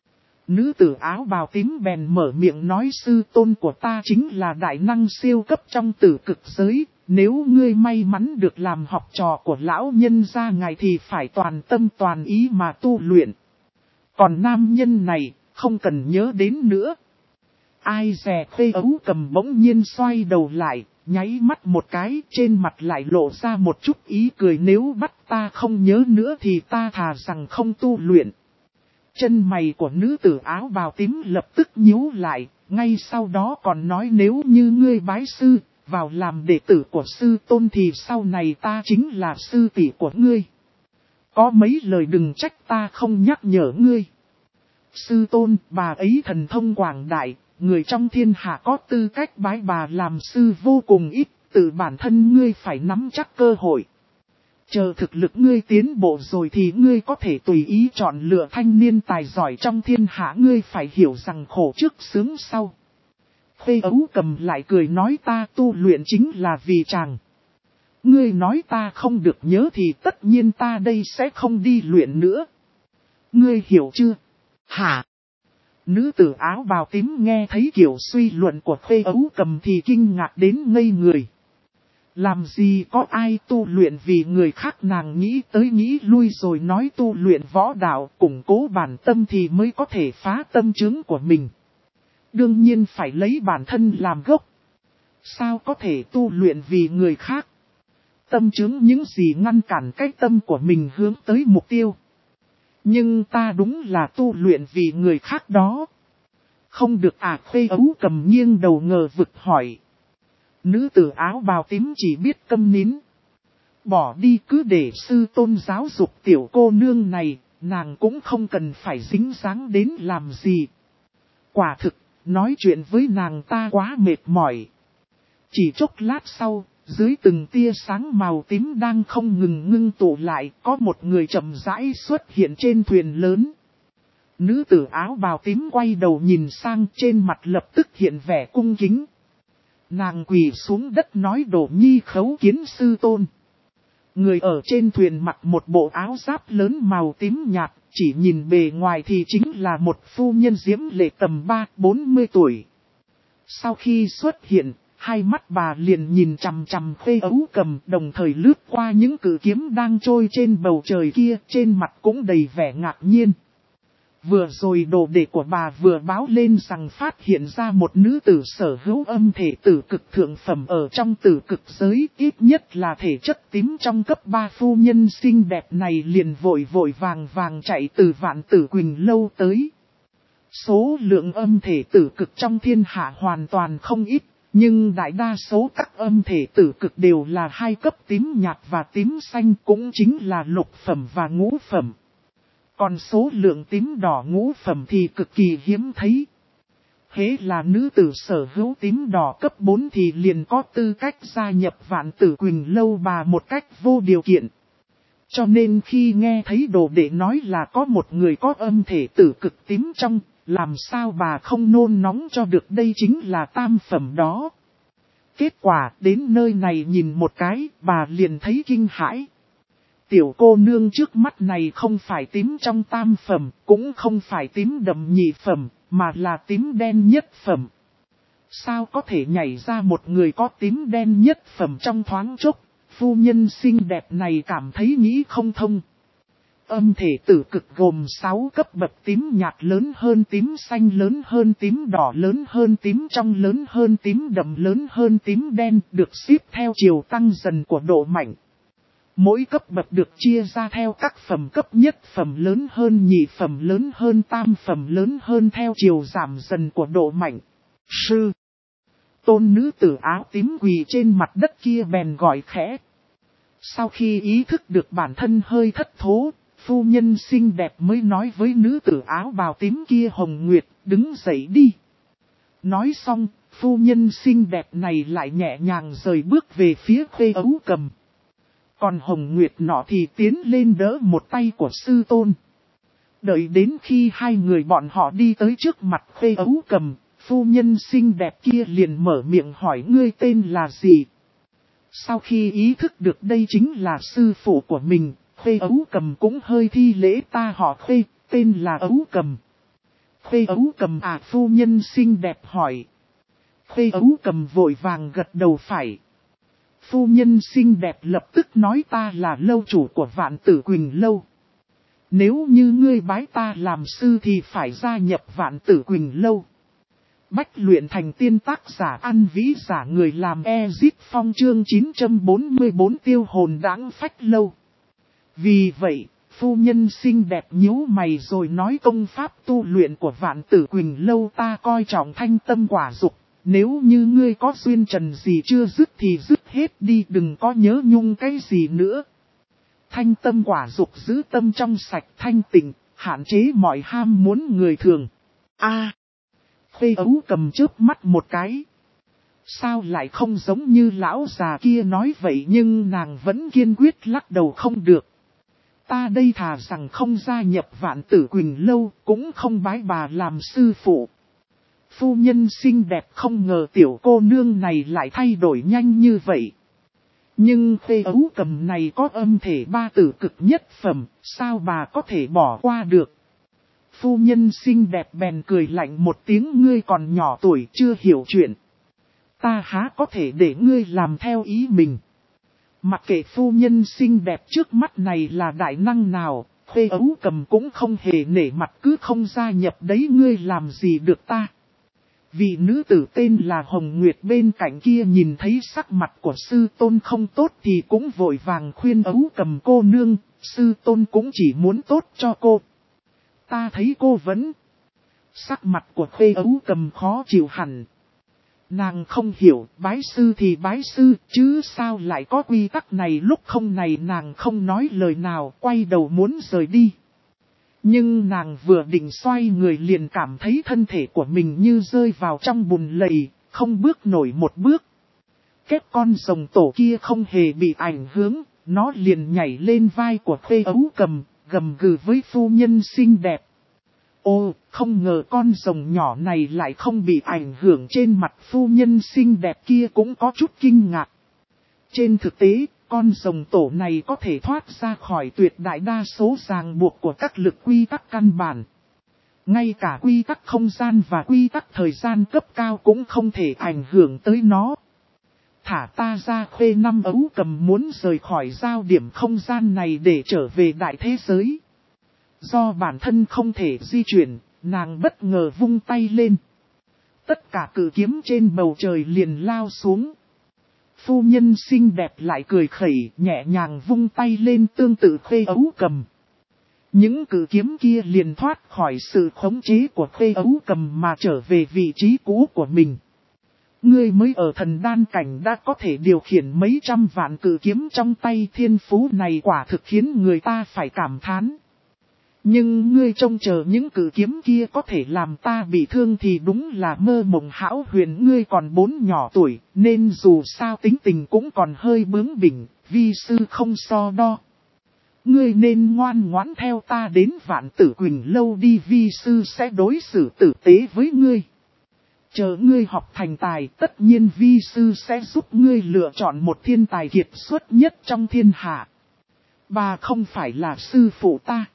Nữ tử áo bào tím bèn mở miệng nói sư tôn của ta chính là đại năng siêu cấp trong tử cực giới, nếu ngươi may mắn được làm học trò của lão nhân gia ngài thì phải toàn tâm toàn ý mà tu luyện. Còn nam nhân này, không cần nhớ đến nữa. Ai dè Khuê Ấu Cầm bỗng nhiên xoay đầu lại, nháy mắt một cái, trên mặt lại lộ ra một chút ý cười, nếu bắt ta không nhớ nữa thì ta thà rằng không tu luyện. Chân mày của nữ tử áo bào tím lập tức nhíu lại, ngay sau đó còn nói nếu như ngươi bái sư, vào làm đệ tử của sư tôn thì sau này ta chính là sư tỷ của ngươi. Có mấy lời đừng trách ta không nhắc nhở ngươi. Sư tôn, bà ấy thần thông quảng đại, người trong thiên hạ có tư cách bái bà làm sư vô cùng ít, tự bản thân ngươi phải nắm chắc cơ hội. Chờ thực lực ngươi tiến bộ rồi thì ngươi có thể tùy ý chọn lựa thanh niên tài giỏi trong thiên hạ, ngươi phải hiểu rằng khổ trước sướng sau. Khuê Ấu Cầm lại cười nói ta tu luyện chính là vì chàng. Ngươi nói ta không được nhớ thì tất nhiên ta đây sẽ không đi luyện nữa. Ngươi hiểu chưa? Hả? Nữ tử áo bào tím nghe thấy kiểu suy luận của Khuê Ấu Cầm thì kinh ngạc đến ngây người. Làm gì có ai tu luyện vì người khác, nàng nghĩ tới nghĩ lui rồi nói tu luyện võ đạo củng cố bản tâm thì mới có thể phá tâm chướng của mình. Đương nhiên phải lấy bản thân làm gốc. Sao có thể tu luyện vì người khác? Tâm chướng những gì ngăn cản cái tâm của mình hướng tới mục tiêu. Nhưng ta đúng là tu luyện vì người khác đó. Không được à? Khuê Ấu Cầm nghiêng đầu ngờ vực hỏi. Nữ tử áo bào tím chỉ biết câm nín. Bỏ đi, cứ để sư tôn giáo dục tiểu cô nương này, nàng cũng không cần phải dính dáng đến làm gì. Quả thực, nói chuyện với nàng ta quá mệt mỏi. Chỉ chốc lát sau, dưới từng tia sáng màu tím đang không ngừng ngưng tụ lại, có một người chậm rãi xuất hiện trên thuyền lớn. Nữ tử áo bào tím quay đầu nhìn sang, trên mặt lập tức hiện vẻ cung kính. Nàng quỳ xuống đất nói Đỗ Nhi khấu kiến sư tôn. Người ở trên thuyền mặc một bộ áo giáp lớn màu tím nhạt, chỉ nhìn bề ngoài thì chính là một phu nhân diễm lệ tầm ba bốn mươi tuổi. Sau khi xuất hiện, hai mắt bà liền nhìn chằm chằm Khuê Ấu Cầm, đồng thời lướt qua những cự kiếm đang trôi trên bầu trời kia, trên mặt cũng đầy vẻ ngạc nhiên. Vừa rồi đồ đệ của bà vừa báo lên rằng phát hiện ra một nữ tử sở hữu âm thể tử cực thượng phẩm ở trong tử cực giới, ít nhất là thể chất tím trong cấp ba. Phu nhân xinh đẹp này liền vội vội vàng vàng chạy từ Vạn Tử Quỳnh lâu tới. Số lượng âm thể tử cực trong thiên hạ hoàn toàn không ít, nhưng đại đa số các âm thể tử cực đều là hai cấp tím nhạt và tím xanh, cũng chính là lục phẩm và ngũ phẩm. Còn số lượng tím đỏ ngũ phẩm thì cực kỳ hiếm thấy. Hễ là nữ tử sở hữu tím đỏ cấp bốn thì liền có tư cách gia nhập Vạn Tử Quỳnh lâu bà một cách vô điều kiện. Cho nên khi nghe thấy đồ đệ nói là có một người có âm thể tử cực tím trong, làm sao bà không nôn nóng cho được, đây chính là tam phẩm đó. Kết quả đến nơi này nhìn một cái, bà liền thấy kinh hãi. Tiểu cô nương trước mắt này không phải tím trong tam phẩm, cũng không phải tím đậm nhị phẩm, mà là tím đen nhất phẩm. Sao có thể nhảy ra một người có tím đen nhất phẩm trong thoáng chốc, Phu nhân xinh đẹp này cảm thấy nghĩ không thông. Âm thể tử cực gồm sáu cấp bậc tím nhạt lớn hơn tím xanh lớn hơn tím đỏ lớn hơn tím trong lớn hơn tím đậm lớn hơn tím đen được xếp theo chiều tăng dần của độ mạnh. Mỗi cấp bậc được chia ra theo các phẩm cấp nhất phẩm lớn hơn nhị phẩm lớn hơn tam phẩm lớn hơn theo chiều giảm dần của độ mạnh. Sư. Tôn nữ tử áo tím quỳ trên mặt đất kia bèn gọi khẽ. Sau khi ý thức được bản thân hơi thất thố, phu nhân xinh đẹp mới nói với nữ tử áo bào tím kia Hồng Nguyệt, đứng dậy đi. Nói xong, phu nhân xinh đẹp này lại nhẹ nhàng rời bước về phía Khuê Ấu Cầm. Còn Hồng Nguyệt nọ thì tiến lên đỡ một tay của sư tôn. Đợi đến khi hai người bọn họ đi tới trước mặt Khuê Ấu Cầm, phu nhân xinh đẹp kia liền mở miệng hỏi ngươi tên là gì. Sau khi ý thức được đây chính là sư phụ của mình, Khuê Ấu Cầm cũng hơi thi lễ ta họ Khuê, tên là Ấu Cầm. Khuê Ấu Cầm à phu nhân xinh đẹp hỏi. Khuê Ấu Cầm vội vàng gật đầu phải. Phu nhân xinh đẹp lập tức nói ta là lâu chủ của Vạn Tử Quỳnh Lâu. Nếu như ngươi bái ta làm sư thì phải gia nhập Vạn Tử Quỳnh Lâu. Bách luyện thành tiên tác giả ăn vĩ giả người làm Ezit Phong chương chín trăm bốn mươi tư tiêu hồn đãng phách lâu. Vì vậy, phu nhân xinh đẹp nhíu mày rồi nói công pháp tu luyện của Vạn Tử Quỳnh Lâu ta coi trọng thanh tâm quả dục. Nếu như ngươi có duyên trần gì chưa dứt thì dứt hết đi đừng có nhớ nhung cái gì nữa. Thanh tâm quả dục giữ tâm trong sạch thanh tịnh, hạn chế mọi ham muốn người thường. A. À, Khuê Ấu Cầm chớp mắt một cái. Sao lại không giống như lão già kia nói vậy nhưng nàng vẫn kiên quyết lắc đầu không được. Ta đây thà rằng không gia nhập Vạn Tử Quỳnh Lâu cũng không bái bà làm sư phụ. Phu nhân xinh đẹp không ngờ tiểu cô nương này lại thay đổi nhanh như vậy. Nhưng Khuê Ấu Cầm này có âm thể ba tử cực nhất phẩm, sao bà có thể bỏ qua được. Phu nhân xinh đẹp bèn cười lạnh một tiếng ngươi còn nhỏ tuổi chưa hiểu chuyện. Ta há có thể để ngươi làm theo ý mình. Mặc kệ phu nhân xinh đẹp trước mắt này là đại năng nào, Khuê Ấu Cầm cũng không hề nể mặt cứ không gia nhập đấy ngươi làm gì được ta. Vị nữ tử tên là Hồng Nguyệt bên cạnh kia nhìn thấy sắc mặt của sư tôn không tốt thì cũng vội vàng khuyên Ấu Cầm cô nương, sư tôn cũng chỉ muốn tốt cho cô. Ta thấy cô vẫn. Sắc mặt của Khuê Ấu Cầm khó chịu hẳn. Nàng không hiểu bái sư thì bái sư chứ sao lại có quy tắc này lúc không này nàng không nói lời nào quay đầu muốn rời đi. Nhưng nàng vừa định xoay người liền cảm thấy thân thể của mình như rơi vào trong bùn lầy, không bước nổi một bước. Kép con rồng tổ kia không hề bị ảnh hưởng, nó liền nhảy lên vai của Khuê Ấu Cầm, gầm gừ với phu nhân xinh đẹp. Ô, không ngờ con rồng nhỏ này lại không bị ảnh hưởng trên mặt phu nhân xinh đẹp kia cũng có chút kinh ngạc. Trên thực tế, con rồng tổ này có thể thoát ra khỏi tuyệt đại đa số ràng buộc của các lực quy tắc căn bản. Ngay cả quy tắc không gian và quy tắc thời gian cấp cao cũng không thể ảnh hưởng tới nó. Thả ta ra Khuê năm Ấu Cầm muốn rời khỏi giao điểm không gian này để trở về đại thế giới. Do bản thân không thể di chuyển, nàng bất ngờ vung tay lên. Tất cả cử kiếm trên bầu trời liền lao xuống. Phu nhân xinh đẹp lại cười khẩy, nhẹ nhàng vung tay lên tương tự Khuê Ấu Cầm. Những cử kiếm kia liền thoát khỏi sự khống chế của Khuê Ấu Cầm mà trở về vị trí cũ của mình. Ngươi mới ở thần đan cảnh đã có thể điều khiển mấy trăm vạn cử kiếm trong tay thiên phú này quả thực khiến người ta phải cảm thán. Nhưng ngươi trông chờ những cử kiếm kia có thể làm ta bị thương thì đúng là mơ mộng hão huyền ngươi còn bốn nhỏ tuổi, nên dù sao tính tình cũng còn hơi bướng bỉnh, vi sư không so đo. Ngươi nên ngoan ngoãn theo ta đến Vạn Tử Quỳnh Lâu đi vi sư sẽ đối xử tử tế với ngươi. Chờ ngươi học thành tài tất nhiên vi sư sẽ giúp ngươi lựa chọn một thiên tài kiệt xuất nhất trong thiên hạ. Bà không phải là sư phụ ta.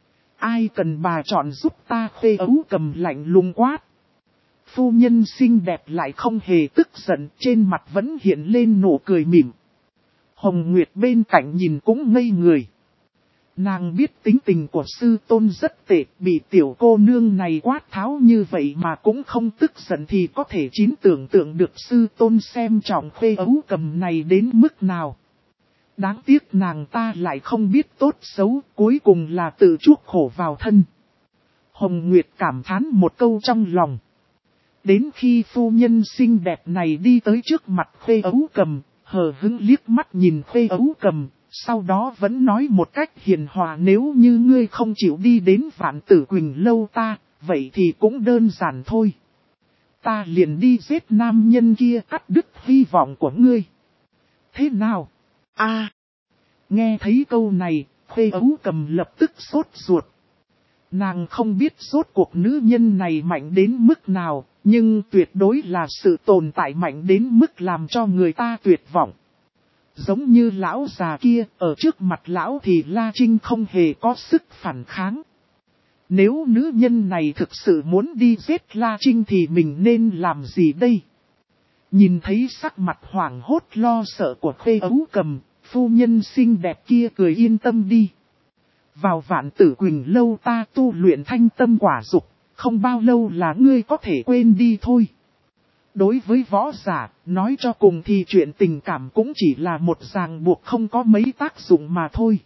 Ai cần bà chọn giúp ta Khuê Ấu Cầm lạnh lùng quát. Phu nhân xinh đẹp lại không hề tức giận trên mặt vẫn hiện lên nụ cười mỉm. Hồng Nguyệt bên cạnh nhìn cũng ngây người. Nàng biết tính tình của sư tôn rất tệ, bị tiểu cô nương này quát tháo như vậy mà cũng không tức giận thì có thể chín tưởng tượng được sư tôn xem trọng Khuê Ấu Cầm này đến mức nào. Đáng tiếc nàng ta lại không biết tốt xấu, cuối cùng là tự chuốc khổ vào thân. Hồng Nguyệt cảm thán một câu trong lòng. Đến khi phu nhân xinh đẹp này đi tới trước mặt Khuê Ấu Cầm, hờ hững liếc mắt nhìn Khuê Ấu Cầm, sau đó vẫn nói một cách hiền hòa, nếu như ngươi không chịu đi đến Vạn Tử Quỳnh lâu ta, vậy thì cũng đơn giản thôi. Ta liền đi giết nam nhân kia, cắt đứt hy vọng của ngươi. Thế nào? A, nghe thấy câu này, Khuê Ấu Cầm lập tức sốt ruột. Nàng không biết rốt cuộc nữ nhân này mạnh đến mức nào, nhưng tuyệt đối là sự tồn tại mạnh đến mức làm cho người ta tuyệt vọng. Giống như lão già kia, ở trước mặt lão thì La Trinh không hề có sức phản kháng. Nếu nữ nhân này thực sự muốn đi giết La Trinh thì mình nên làm gì đây? Nhìn thấy sắc mặt hoảng hốt lo sợ của Khuê Ấu Cầm, phu nhân xinh đẹp kia cười yên tâm đi. Vào Vạn Tử Quỳnh lâu ta tu luyện thanh tâm quả dục, không bao lâu là ngươi có thể quên đi thôi. Đối với võ giả, nói cho cùng thì chuyện tình cảm cũng chỉ là một ràng buộc không có mấy tác dụng mà thôi.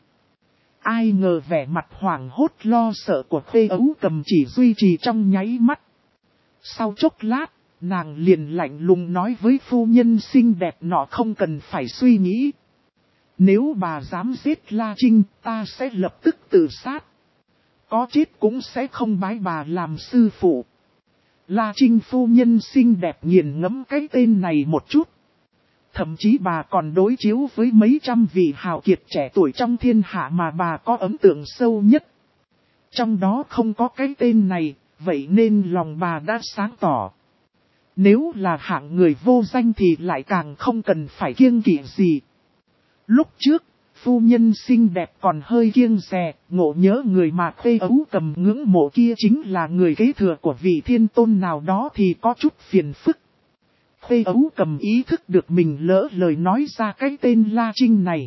Ai ngờ vẻ mặt hoảng hốt lo sợ của Khuê Ấu Cầm chỉ duy trì trong nháy mắt. Sau chốc lát, nàng liền lạnh lùng nói với phu nhân xinh đẹp nọ không cần phải suy nghĩ. Nếu bà dám giết La Trinh, ta sẽ lập tức tự sát. Có chết cũng sẽ không bái bà làm sư phụ. La Trinh phu nhân xinh đẹp nghiền ngẫm cái tên này một chút. Thậm chí bà còn đối chiếu với mấy trăm vị hào kiệt trẻ tuổi trong thiên hạ mà bà có ấn tượng sâu nhất. Trong đó không có cái tên này, vậy nên lòng bà đã sáng tỏ. Nếu là hạng người vô danh thì lại càng không cần phải kiêng kỵ gì. Lúc trước, phu nhân xinh đẹp còn hơi kiêng dè, ngộ nhớ người mà Khuê Ấu Cầm ngưỡng mộ kia chính là người kế thừa của vị thiên tôn nào đó thì có chút phiền phức. Khuê Ấu Cầm ý thức được mình lỡ lời nói ra cái tên La Trinh này.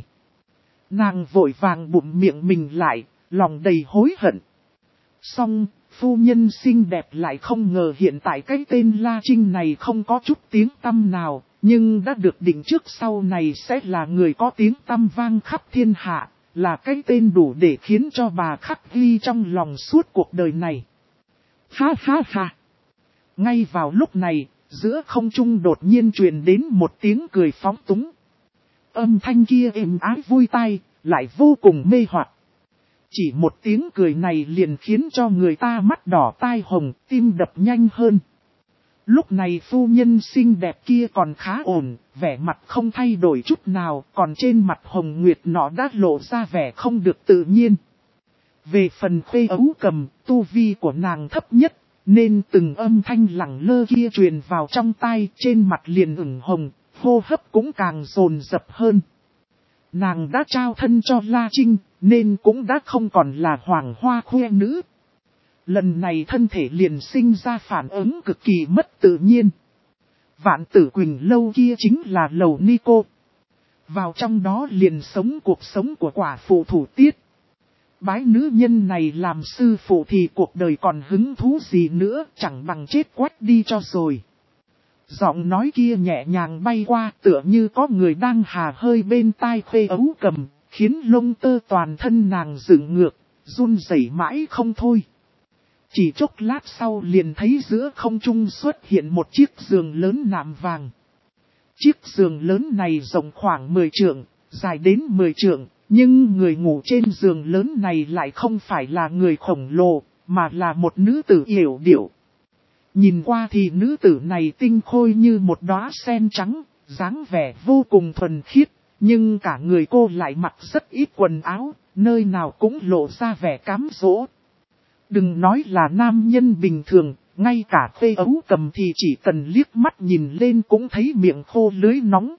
Nàng vội vàng bụm miệng mình lại, lòng đầy hối hận. Song, phu nhân xinh đẹp lại không ngờ hiện tại cái tên La Trinh này không có chút tiếng tăm nào. Nhưng đã được định trước sau này sẽ là người có tiếng tăm vang khắp thiên hạ, là cái tên đủ để khiến cho bà khắc ghi trong lòng suốt cuộc đời này. Ha ha ha! Ngay vào lúc này, giữa không trung đột nhiên truyền đến một tiếng cười phóng túng. Âm thanh kia êm ái vui tai, lại vô cùng mê hoặc. Chỉ một tiếng cười này liền khiến cho người ta mắt đỏ tai hồng, tim đập nhanh hơn. Lúc này phu nhân xinh đẹp kia còn khá ổn, vẻ mặt không thay đổi chút nào, còn trên mặt Hồng Nguyệt nọ đã lộ ra vẻ không được tự nhiên. Về phần Khuê Ấu Cầm, tu vi của nàng thấp nhất, nên từng âm thanh lẳng lơ kia truyền vào trong tai, trên mặt liền ửng hồng, hô hấp cũng càng dồn dập hơn. Nàng đã trao thân cho La Trinh, nên cũng đã không còn là hoàng hoa khoe nữ. Lần này thân thể liền sinh ra phản ứng cực kỳ mất tự nhiên. Vạn Tử Quỳnh lâu kia chính là lầu ni cô. Vào trong đó liền sống cuộc sống của quả phụ Thủ Tiết. Bái nữ nhân này làm sư phụ thì cuộc đời còn hứng thú gì nữa, chẳng bằng chết quách đi cho rồi. Giọng nói kia nhẹ nhàng bay qua tựa như có người đang hà hơi bên tai Khuê Ấu Cầm, khiến lông tơ toàn thân nàng dựng ngược, run rẩy mãi không thôi. Chỉ chốc lát sau liền thấy giữa không trung xuất hiện một chiếc giường lớn nạm vàng. Chiếc giường lớn này rộng khoảng mười trượng, dài đến mười trượng, nhưng người ngủ trên giường lớn này lại không phải là người khổng lồ, mà là một nữ tử yểu điệu. Nhìn qua thì nữ tử này tinh khôi như một đóa sen trắng, dáng vẻ vô cùng thuần khiết, nhưng cả người cô lại mặc rất ít quần áo, nơi nào cũng lộ ra vẻ cám dỗ. Đừng nói là nam nhân bình thường, ngay cả Khuê Ấu Cầm thì chỉ cần liếc mắt nhìn lên cũng thấy miệng khô lưỡi nóng.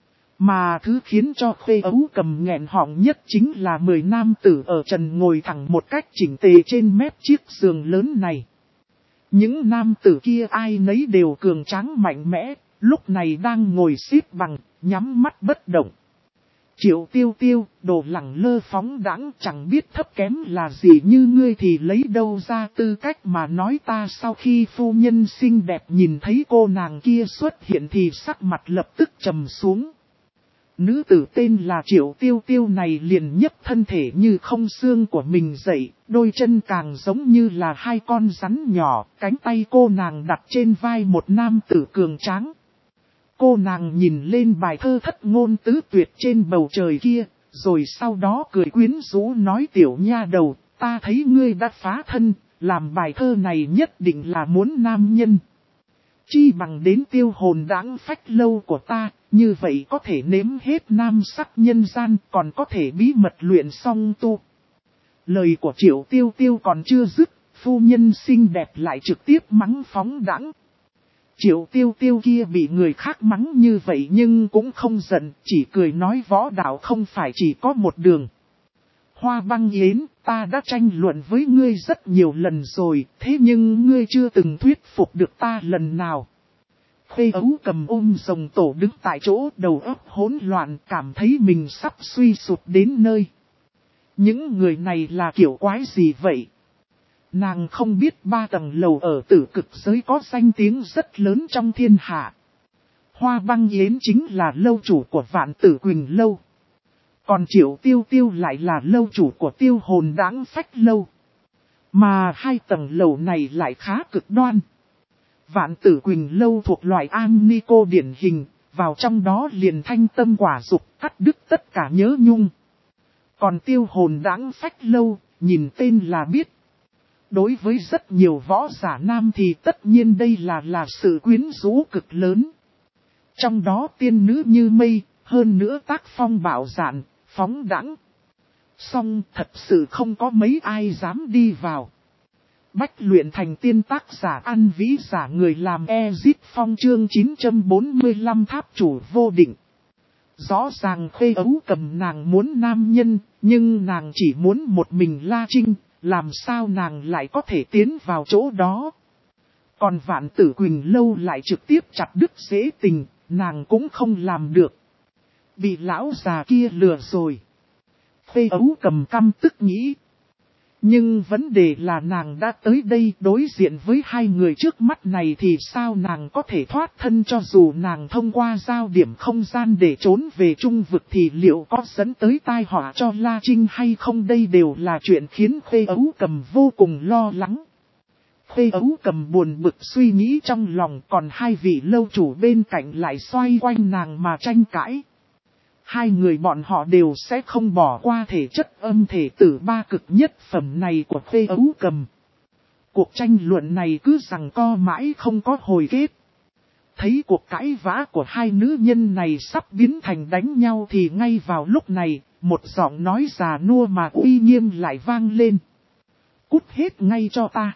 Mà thứ khiến cho Khuê Ấu Cầm nghẹn họng nhất chính là mười nam tử ở trần ngồi thẳng một cách chỉnh tề trên mép chiếc giường lớn này. Những nam tử kia ai nấy đều cường tráng mạnh mẽ, lúc này đang ngồi xếp bằng, nhắm mắt bất động. Triệu Tiêu Tiêu, đồ lẳng lơ phóng đãng, chẳng biết thấp kém là gì, như ngươi thì lấy đâu ra tư cách mà nói ta. Sau khi phu nhân xinh đẹp nhìn thấy cô nàng kia xuất hiện thì sắc mặt lập tức trầm xuống. Nữ tử tên là Triệu Tiêu Tiêu này liền nhấc thân thể như không xương của mình dậy, đôi chân càng giống như là hai con rắn nhỏ, cánh tay cô nàng đặt trên vai một nam tử cường tráng. Cô nàng nhìn lên bài thơ thất ngôn tứ tuyệt trên bầu trời kia, rồi sau đó cười quyến rũ nói: tiểu nha đầu, ta thấy ngươi đã phá thân, làm bài thơ này nhất định là muốn nam nhân. Chi bằng đến tiêu hồn đãng phách lâu của ta, như vậy có thể nếm hết nam sắc nhân gian, còn có thể bí mật luyện song tu. Lời của Triệu Tiêu Tiêu còn chưa dứt, phu nhân xinh đẹp lại trực tiếp mắng phóng đãng. Triệu Tiêu Tiêu kia bị người khác mắng như vậy nhưng cũng không giận, chỉ cười nói: võ đạo không phải chỉ có một đường. Hoa Băng Yến, ta đã tranh luận với ngươi rất nhiều lần rồi, thế nhưng ngươi chưa từng thuyết phục được ta lần nào. Khê Ấu Cầm ôm rồng tổ đứng tại chỗ, đầu óc hỗn loạn, cảm thấy mình sắp suy sụp đến nơi. Những người này là kiểu quái gì vậy? Nàng không biết ba tầng lầu ở Tử Cực giới có danh tiếng rất lớn trong thiên hạ. Hoa Băng Yến chính là lâu chủ của Vạn Tử Quỳnh lâu. Còn Triệu Tiêu Tiêu lại là lâu chủ của Tiêu Hồn Đãng Phách lâu. Mà hai tầng lầu này lại khá cực đoan. Vạn Tử Quỳnh lâu thuộc loại an ni cô điển hình, vào trong đó liền thanh tâm quả dục, cắt đứt tất cả nhớ nhung. Còn Tiêu Hồn Đãng Phách lâu, nhìn tên là biết. Đối với rất nhiều võ giả nam thì tất nhiên đây là là sự quyến rũ cực lớn. Trong đó tiên nữ như mây, hơn nữa tác phong bạo dạn, phóng đãng. Song thật sự không có mấy ai dám đi vào. Bách luyện thành tiên tác giả ăn vĩ giả người làm Ezit Phong chương chín trăm bốn mươi lăm tháp chủ vô định. Rõ ràng Khê Ấu Cầm nàng muốn nam nhân, nhưng nàng chỉ muốn một mình La Trinh, làm sao nàng lại có thể tiến vào chỗ đó. Còn Vạn Tử Quỳnh lâu lại trực tiếp chặt đứt dễ tình, nàng cũng không làm được. Bị lão già kia lừa rồi. Khê Ấu Cầm căm tức nghĩ. Nhưng vấn đề là nàng đã tới đây đối diện với hai người trước mắt này thì sao nàng có thể thoát thân, cho dù nàng thông qua giao điểm không gian để trốn về trung vực thì liệu có dẫn tới tai họa cho La Trinh hay không, đây đều là chuyện khiến Khê Ấu Cầm vô cùng lo lắng. Khê Ấu Cầm buồn bực suy nghĩ trong lòng, còn hai vị lâu chủ bên cạnh lại xoay quanh nàng mà tranh cãi. Hai người bọn họ đều sẽ không bỏ qua thể chất âm thể tử ba cực nhất phẩm này của Khê Ấu Cầm. Cuộc tranh luận này cứ giằng co mãi không có hồi kết. Thấy cuộc cãi vã của hai nữ nhân này sắp biến thành đánh nhau thì ngay vào lúc này, một giọng nói già nua mà uy nghiêm lại vang lên. Cút hết ngay cho ta.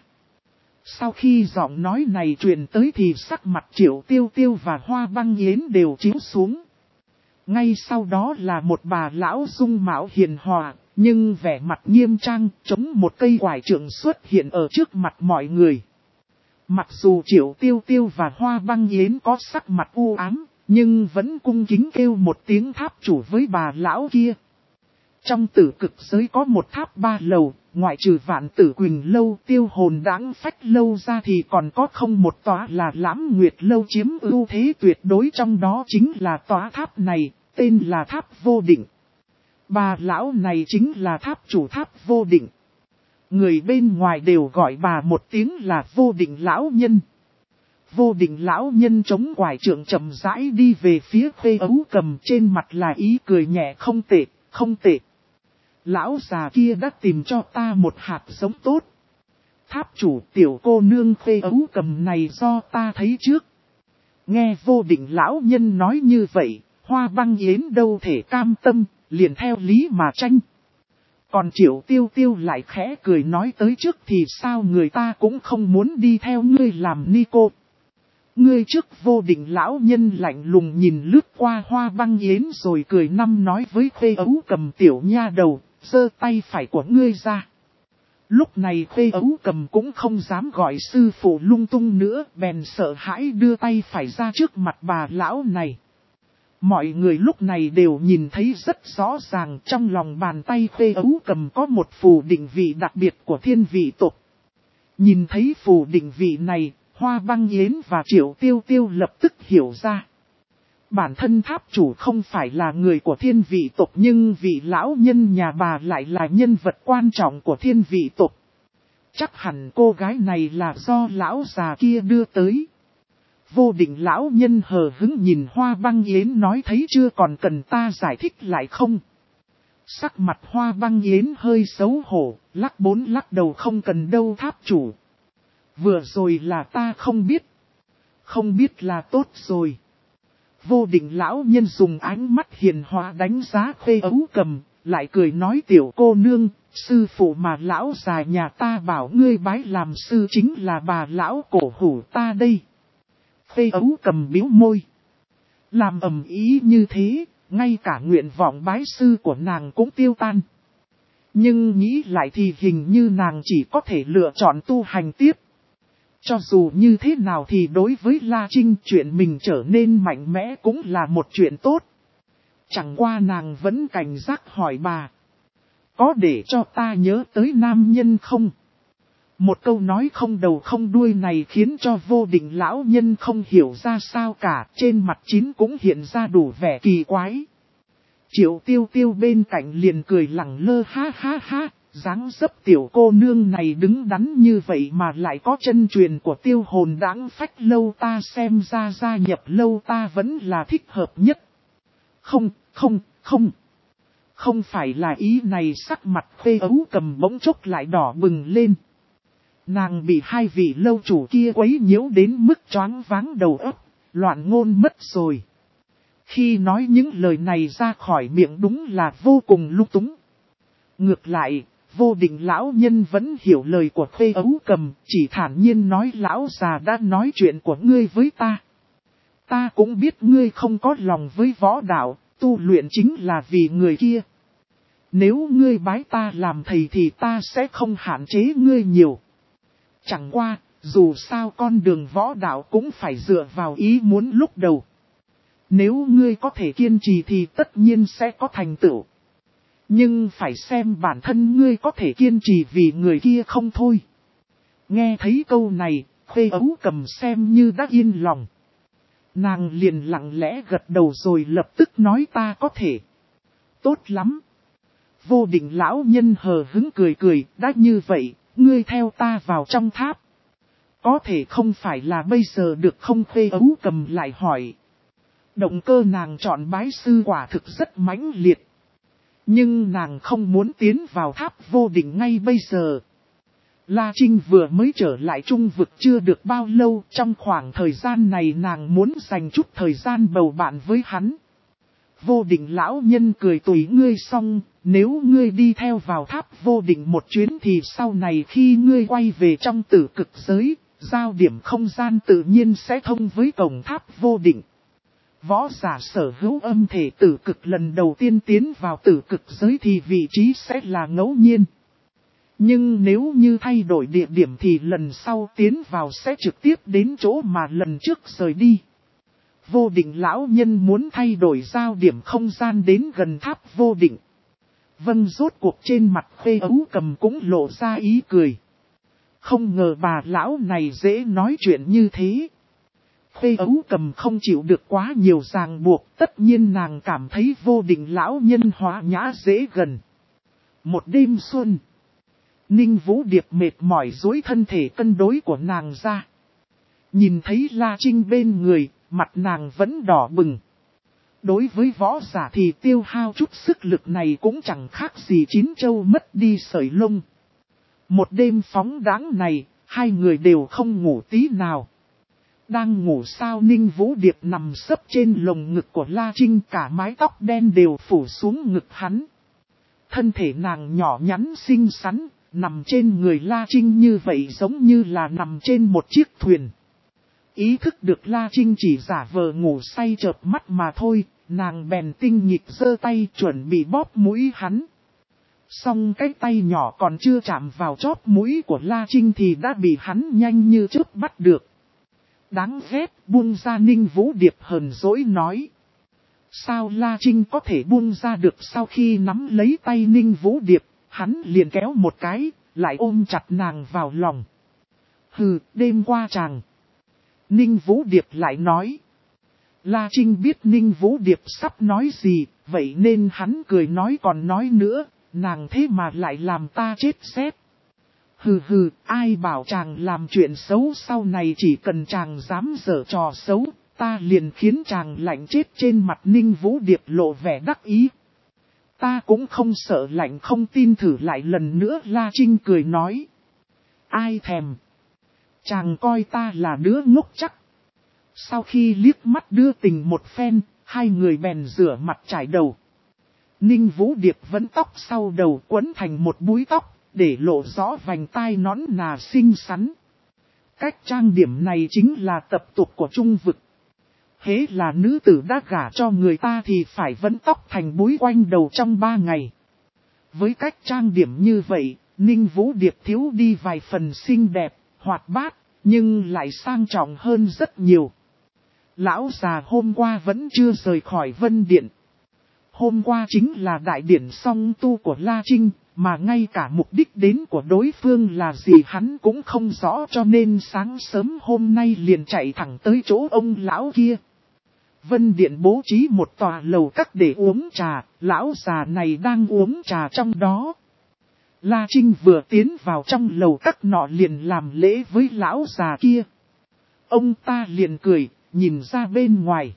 Sau khi giọng nói này truyền tới thì sắc mặt Triệu Tiêu Tiêu và Hoa Băng Yến đều chiếu xuống. Ngay sau đó là một bà lão dung mạo hiền hòa, nhưng vẻ mặt nghiêm trang, chống một cây quải trượng xuất hiện ở trước mặt mọi người. Mặc dù Triệu Tiêu Tiêu và Hoa Băng Yến có sắc mặt u ám, nhưng vẫn cung kính kêu một tiếng tháp chủ với bà lão kia. Trong Tử Cực giới có một tháp ba lầu, ngoại trừ Vạn Tử Quỳnh lâu, Tiêu Hồn Đãng Phách lâu ra thì còn có không một tòa là Lãm Nguyệt lâu chiếm ưu thế tuyệt đối, trong đó chính là tòa tháp này, tên là tháp vô định. Bà lão này chính là tháp chủ tháp vô định. Người bên ngoài đều gọi bà một tiếng là vô định lão nhân. Vô định lão nhân chống quải trượng chậm rãi đi về phía Khê Ấu Cầm, trên mặt là ý cười nhẹ. Không tệ, không tệ. Lão già kia đã tìm cho ta một hạt giống tốt. Tháp chủ tiểu cô nương Khê Ấu Cầm này do ta thấy trước. Nghe vô định lão nhân nói như vậy, Hoa Băng Yến đâu thể cam tâm, liền theo lý mà tranh. Còn Triệu Tiêu Tiêu lại khẽ cười nói tới trước thì sao người ta cũng không muốn đi theo ngươi làm ni cô. Ngươi trước vô định lão nhân lạnh lùng nhìn lướt qua Hoa Băng Yến rồi cười năm nói với Khê Ấu Cầm tiểu nha đầu, giơ tay phải của ngươi ra. Lúc này Khê Ấu Cầm cũng không dám gọi sư phụ lung tung nữa, bèn sợ hãi đưa tay phải ra trước mặt bà lão này. Mọi người lúc này đều nhìn thấy rất rõ ràng trong lòng bàn tay Khê Ấu Cầm có một phù định vị đặc biệt của thiên vị tộc. Nhìn thấy phù định vị này, Hoa Băng Yến và Triệu Tiêu Tiêu lập tức hiểu ra. Bản thân tháp chủ không phải là người của thiên vị tộc nhưng vị lão nhân nhà bà lại là nhân vật quan trọng của thiên vị tộc. Chắc hẳn cô gái này là do lão già kia đưa tới. Vô Định lão nhân hờ hững nhìn Hoa Băng Yến nói thấy chưa còn cần ta giải thích lại không. Sắc mặt Hoa Băng Yến hơi xấu hổ, lắc bốn lắc đầu không cần đâu tháp chủ. Vừa rồi là ta không biết. Không biết là tốt rồi. Vô Định lão nhân dùng ánh mắt hiền hòa đánh giá Khê Ấu Cầm, lại cười nói tiểu cô nương, sư phụ mà lão già nhà ta bảo ngươi bái làm sư chính là bà lão cổ hủ ta đây. Khê Ấu Cầm biếu môi. Làm ầm ý như thế, ngay cả nguyện vọng bái sư của nàng cũng tiêu tan. Nhưng nghĩ lại thì hình như nàng chỉ có thể lựa chọn tu hành tiếp. Cho dù như thế nào thì đối với La Trinh chuyện mình trở nên mạnh mẽ cũng là một chuyện tốt. Chẳng qua nàng vẫn cảnh giác hỏi bà. Có để cho ta nhớ tới nam nhân không? Một câu nói không đầu không đuôi này khiến cho Vô Định lão nhân không hiểu ra sao cả. Trên mặt chín cũng hiện ra đủ vẻ kỳ quái. Triệu Tiêu Tiêu bên cạnh liền cười lẳng lơ ha ha ha. Dáng dấp tiểu cô nương này đứng đắn như vậy mà lại có chân truyền của tiêu hồn đãng phách lâu ta xem ra gia nhập lâu ta vẫn là thích hợp nhất. Không, không, không. Không phải là ý này sắc mặt Khê Ấu Cầm bỗng chốc lại đỏ bừng lên. Nàng bị hai vị lâu chủ kia quấy nhiễu đến mức choáng váng đầu óc, loạn ngôn mất rồi. Khi nói những lời này ra khỏi miệng đúng là vô cùng lung túng. Ngược lại, Vô Định lão nhân vẫn hiểu lời của Khê Ấu Cầm, chỉ thản nhiên nói lão già đã nói chuyện của ngươi với ta. Ta cũng biết ngươi không có lòng với võ đạo, tu luyện chính là vì người kia. Nếu ngươi bái ta làm thầy thì ta sẽ không hạn chế ngươi nhiều. Chẳng qua, dù sao con đường võ đạo cũng phải dựa vào ý muốn lúc đầu. Nếu ngươi có thể kiên trì thì tất nhiên sẽ có thành tựu. Nhưng phải xem bản thân ngươi có thể kiên trì vì người kia không thôi. Nghe thấy câu này, Khê Ấu Cầm xem như đã yên lòng. Nàng liền lặng lẽ gật đầu rồi lập tức nói ta có thể. Tốt lắm. Vô Định lão nhân hờ hững cười cười, đã như vậy, ngươi theo ta vào trong tháp. Có thể không phải là bây giờ được không? Khê Ấu Cầm lại hỏi. Động cơ nàng chọn bái sư quả thực rất mãnh liệt. Nhưng nàng không muốn tiến vào tháp Vô Định ngay bây giờ. La Trinh vừa mới trở lại trung vực chưa được bao lâu, trong khoảng thời gian này nàng muốn dành chút thời gian bầu bạn với hắn. Vô Định lão nhân cười tùy ngươi xong, nếu ngươi đi theo vào tháp Vô Định một chuyến thì sau này khi ngươi quay về trong tử cực giới, giao điểm không gian tự nhiên sẽ thông với cổng tháp Vô Định. Võ giả sở hữu âm thể tử cực lần đầu tiên tiến vào tử cực giới thì vị trí sẽ là ngẫu nhiên. Nhưng nếu như thay đổi địa điểm thì lần sau tiến vào sẽ trực tiếp đến chỗ mà lần trước rời đi. Vô Định lão nhân muốn thay đổi giao điểm không gian đến gần tháp Vô Định. Vâng, rốt cuộc trên mặt Khê Ấu Cầm cũng lộ ra ý cười. Không ngờ bà lão này dễ nói chuyện như thế. Khê Ấu Cầm không chịu được quá nhiều ràng buộc, tất nhiên nàng cảm thấy Vô Định lão nhân hóa nhã dễ gần. Một đêm xuân, Ninh Vũ Điệp mệt mỏi duỗi thân thể cân đối của nàng ra. Nhìn thấy La Trinh bên người, mặt nàng vẫn đỏ bừng. Đối với võ giả thì tiêu hao chút sức lực này cũng chẳng khác gì chín châu mất đi sợi lông. Một đêm phóng đáng này, hai người đều không ngủ tí nào. Đang ngủ sao Ninh Vũ Điệp nằm sấp trên lồng ngực của La Trinh, cả mái tóc đen đều phủ xuống ngực hắn. Thân thể nàng nhỏ nhắn xinh xắn, nằm trên người La Trinh như vậy giống như là nằm trên một chiếc thuyền. Ý thức được La Trinh chỉ giả vờ ngủ say chợp mắt mà thôi, nàng bèn tinh nhịp giơ tay chuẩn bị bóp mũi hắn. Xong cái tay nhỏ còn chưa chạm vào chóp mũi của La Trinh thì đã bị hắn nhanh như chớp bắt được. Đáng ghét, buông ra. Ninh Vũ Điệp hờn dỗi nói. Sao La Trinh có thể buông ra được? Sau khi nắm lấy tay Ninh Vũ Điệp, hắn liền kéo một cái, lại ôm chặt nàng vào lòng. Hừ, đêm qua chàng. Ninh Vũ Điệp lại nói. La Trinh biết Ninh Vũ Điệp sắp nói gì, vậy nên hắn cười nói còn nói nữa, nàng thế mà lại làm ta chết rét. Hừ hừ, ai bảo chàng làm chuyện xấu, sau này chỉ cần chàng dám giở trò xấu, ta liền khiến chàng lạnh chết. Trên mặt Ninh Vũ Điệp lộ vẻ đắc ý. Ta cũng không sợ lạnh, không tin thử lại lần nữa. La Trinh cười nói. Ai thèm. Chàng coi ta là đứa ngốc chắc. Sau khi liếc mắt đưa tình một phen, hai người bèn rửa mặt chải đầu. Ninh Vũ Điệp vẫn tóc sau đầu quấn thành một búi tóc, để lộ rõ vành tai nón nà xinh xắn. Cách trang điểm này chính là tập tục của Trung Vực. Hễ là nữ tử đã gả cho người ta thì phải vấn tóc thành búi quanh đầu trong ba ngày. Với cách trang điểm như vậy, Ninh Vũ Điệp thiếu đi vài phần xinh đẹp, hoạt bát, nhưng lại sang trọng hơn rất nhiều. Lão già hôm qua vẫn chưa rời khỏi Vân Điện. Hôm qua chính là đại điển song tu của La Trinh, mà ngay cả mục đích đến của đối phương là gì hắn cũng không rõ, cho nên sáng sớm hôm nay liền chạy thẳng tới chỗ ông lão kia. Vân Điện bố trí một tòa lầu các để uống trà, lão già này đang uống trà trong đó. La Trinh vừa tiến vào trong lầu các nọ liền làm lễ với lão già kia. Ông ta liền cười, nhìn ra bên ngoài.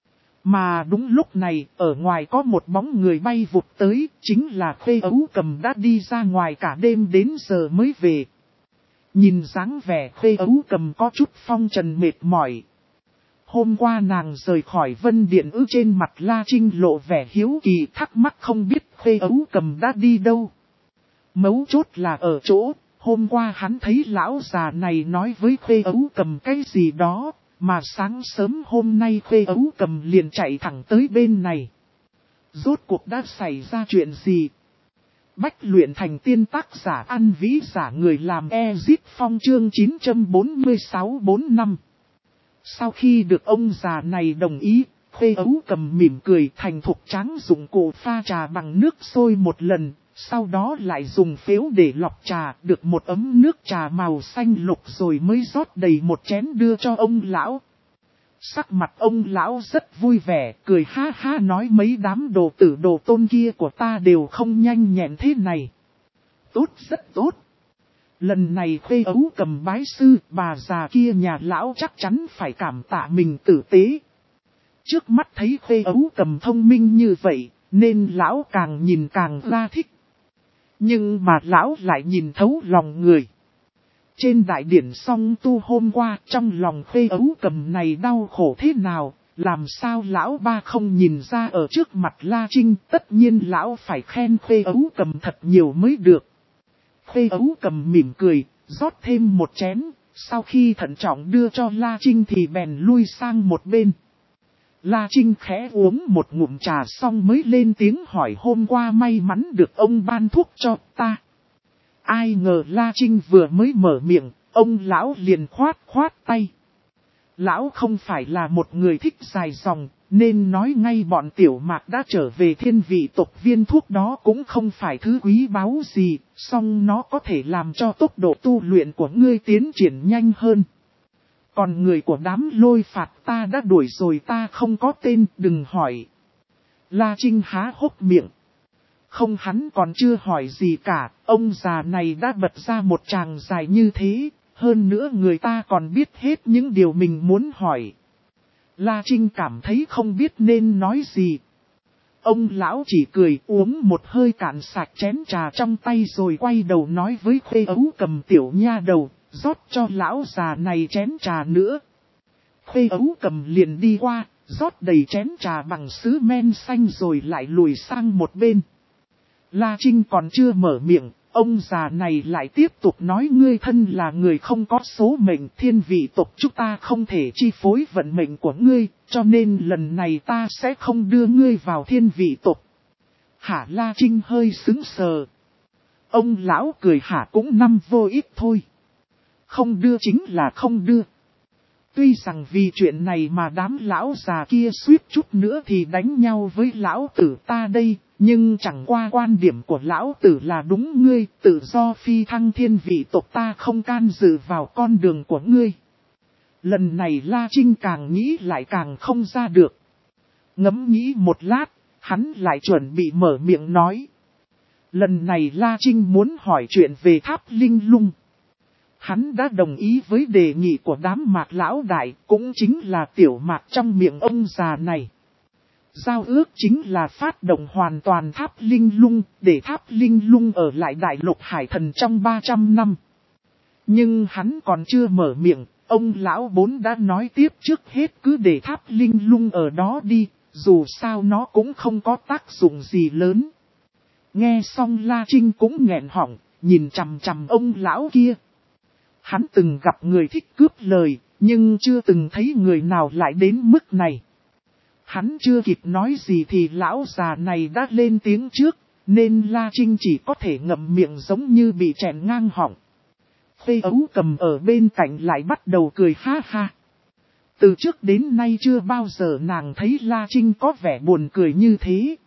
Mà đúng lúc này, ở ngoài có một bóng người bay vụt tới, chính là Khê Ấu Cầm đã đi ra ngoài cả đêm đến giờ mới về. Nhìn dáng vẻ Khê Ấu Cầm có chút phong trần mệt mỏi. Hôm qua nàng rời khỏi Vân Điện ư? Trên mặt La Trinh lộ vẻ hiếu kỳ, thắc mắc không biết Khê Ấu Cầm đã đi đâu. Mấu chốt là ở chỗ, hôm qua hắn thấy lão già này nói với Khê Ấu Cầm cái gì đó, mà sáng sớm hôm nay Khê Ấu Cầm liền chạy thẳng tới bên này. Rốt cuộc đã xảy ra chuyện gì? Bách luyện thành tiên, tác giả An Vĩ, giả người làm Ezip Phong, chương chín trăm bốn mươi sáu bốn năm. Sau khi được ông già này đồng ý, Khê Ấu Cầm mỉm cười thành thục tráng dụng cụ pha trà bằng nước sôi một lần, sau đó lại dùng phếu để lọc trà, được một ấm nước trà màu xanh lục rồi mới rót đầy một chén đưa cho ông lão. Sắc mặt ông lão rất vui vẻ, cười ha ha nói mấy đám đồ tử đồ tôn kia của ta đều không nhanh nhẹn thế này. Tốt, rất tốt. Lần này Khê Ấu Cầm bái sư, bà già kia nhà lão chắc chắn phải cảm tạ mình tử tế. Trước mắt thấy Khê Ấu Cầm thông minh như vậy, nên lão càng nhìn càng ra thích. Nhưng mà lão lại nhìn thấu lòng người. Trên đại điển song tu hôm qua, trong lòng Khê Ấu Cầm này đau khổ thế nào, làm sao lão ba không nhìn ra ở trước mặt La Trinh. Tất nhiên lão phải khen Khê Ấu Cầm thật nhiều mới được. Khê Ấu Cầm mỉm cười, rót thêm một chén, sau khi thận trọng đưa cho La Trinh thì bèn lui sang một bên. La Trinh khẽ uống một ngụm trà xong mới lên tiếng hỏi hôm qua may mắn được ông ban thuốc cho ta. Ai ngờ La Trinh vừa mới mở miệng, ông lão liền khoát khoát tay. Lão không phải là một người thích dài dòng, nên nói ngay bọn tiểu mạc đã trở về thiên vị tộc, viên thuốc đó cũng không phải thứ quý báu gì, song nó có thể làm cho tốc độ tu luyện của ngươi tiến triển nhanh hơn. Còn người của đám lôi phạt ta đã đuổi rồi, ta không có tên, đừng hỏi. La Trinh há hốc miệng. Không, hắn còn chưa hỏi gì cả, ông già này đã bật ra một tràng dài như thế, hơn nữa người ta còn biết hết những điều mình muốn hỏi. La Trinh cảm thấy không biết nên nói gì. Ông lão chỉ cười uống một hơi cạn sạch chén trà trong tay rồi quay đầu nói với Khê Ấu Cầm, tiểu nha đầu, rót cho lão già này chén trà nữa. Khê Ấu Cầm liền đi qua, rót đầy chén trà bằng sứ men xanh rồi lại lùi sang một bên. La Trinh còn chưa mở miệng, ông già này lại tiếp tục nói, ngươi thân là người không có số mệnh, thiên vị tộc chúng ta không thể chi phối vận mệnh của ngươi, cho nên lần này ta sẽ không đưa ngươi vào thiên vị tộc. Hả? La Trinh hơi sững sờ. Ông lão cười, hả, cũng năm vô ích thôi. Không đưa chính là không đưa. Tuy rằng vì chuyện này mà đám lão già kia suýt chút nữa thì đánh nhau với lão tử ta đây, nhưng chẳng qua quan điểm của lão tử là đúng, ngươi tự do phi thăng thiên vị tộc, ta không can dự vào con đường của ngươi. Lần này La Trinh càng nghĩ lại càng không ra được. Ngẫm nghĩ một lát, hắn lại chuẩn bị mở miệng nói. Lần này La Trinh muốn hỏi chuyện về tháp linh lung. Hắn đã đồng ý với đề nghị của đám Mạc lão đại, cũng chính là tiểu Mạc trong miệng ông già này. Giao ước chính là phát động hoàn toàn tháp linh lung, để tháp linh lung ở lại đại lục hải thần trong ba trăm năm. Nhưng hắn còn chưa mở miệng, ông lão bốn đã nói tiếp, trước hết cứ để tháp linh lung ở đó đi, dù sao nó cũng không có tác dụng gì lớn. Nghe xong La Trinh cũng nghẹn họng, nhìn chằm chằm ông lão kia. Hắn từng gặp người thích cướp lời, nhưng chưa từng thấy người nào lại đến mức này. Hắn chưa kịp nói gì thì lão già này đã lên tiếng trước, nên La Trinh chỉ có thể ngậm miệng giống như bị chèn ngang họng. Phê Ấu Cầm ở bên cạnh lại bắt đầu cười ha ha. Từ trước đến nay chưa bao giờ nàng thấy La Trinh có vẻ buồn cười như thế.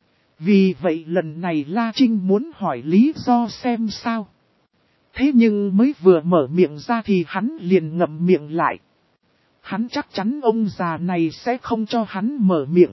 Vì vậy lần này La Trinh muốn hỏi lý do xem sao. Thế nhưng mới vừa mở miệng ra thì hắn liền ngậm miệng lại. Hắn chắc chắn ông già này sẽ không cho hắn mở miệng.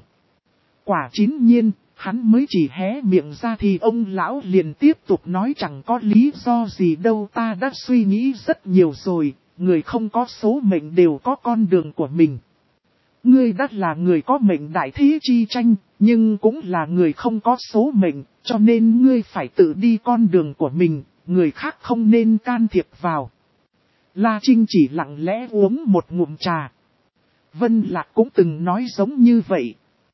Quả chín nhiên, hắn mới chỉ hé miệng ra thì ông lão liền tiếp tục nói, chẳng có lý do gì đâu, ta đã suy nghĩ rất nhiều rồi, người không có số mệnh đều có con đường của mình. Ngươi đã là người có mệnh đại thế chi tranh, nhưng cũng là người không có số mệnh, cho nên ngươi phải tự đi con đường của mình, người khác không nên can thiệp vào. La Trinh chỉ lặng lẽ uống một ngụm trà. Vân Lạc cũng từng nói giống như vậy.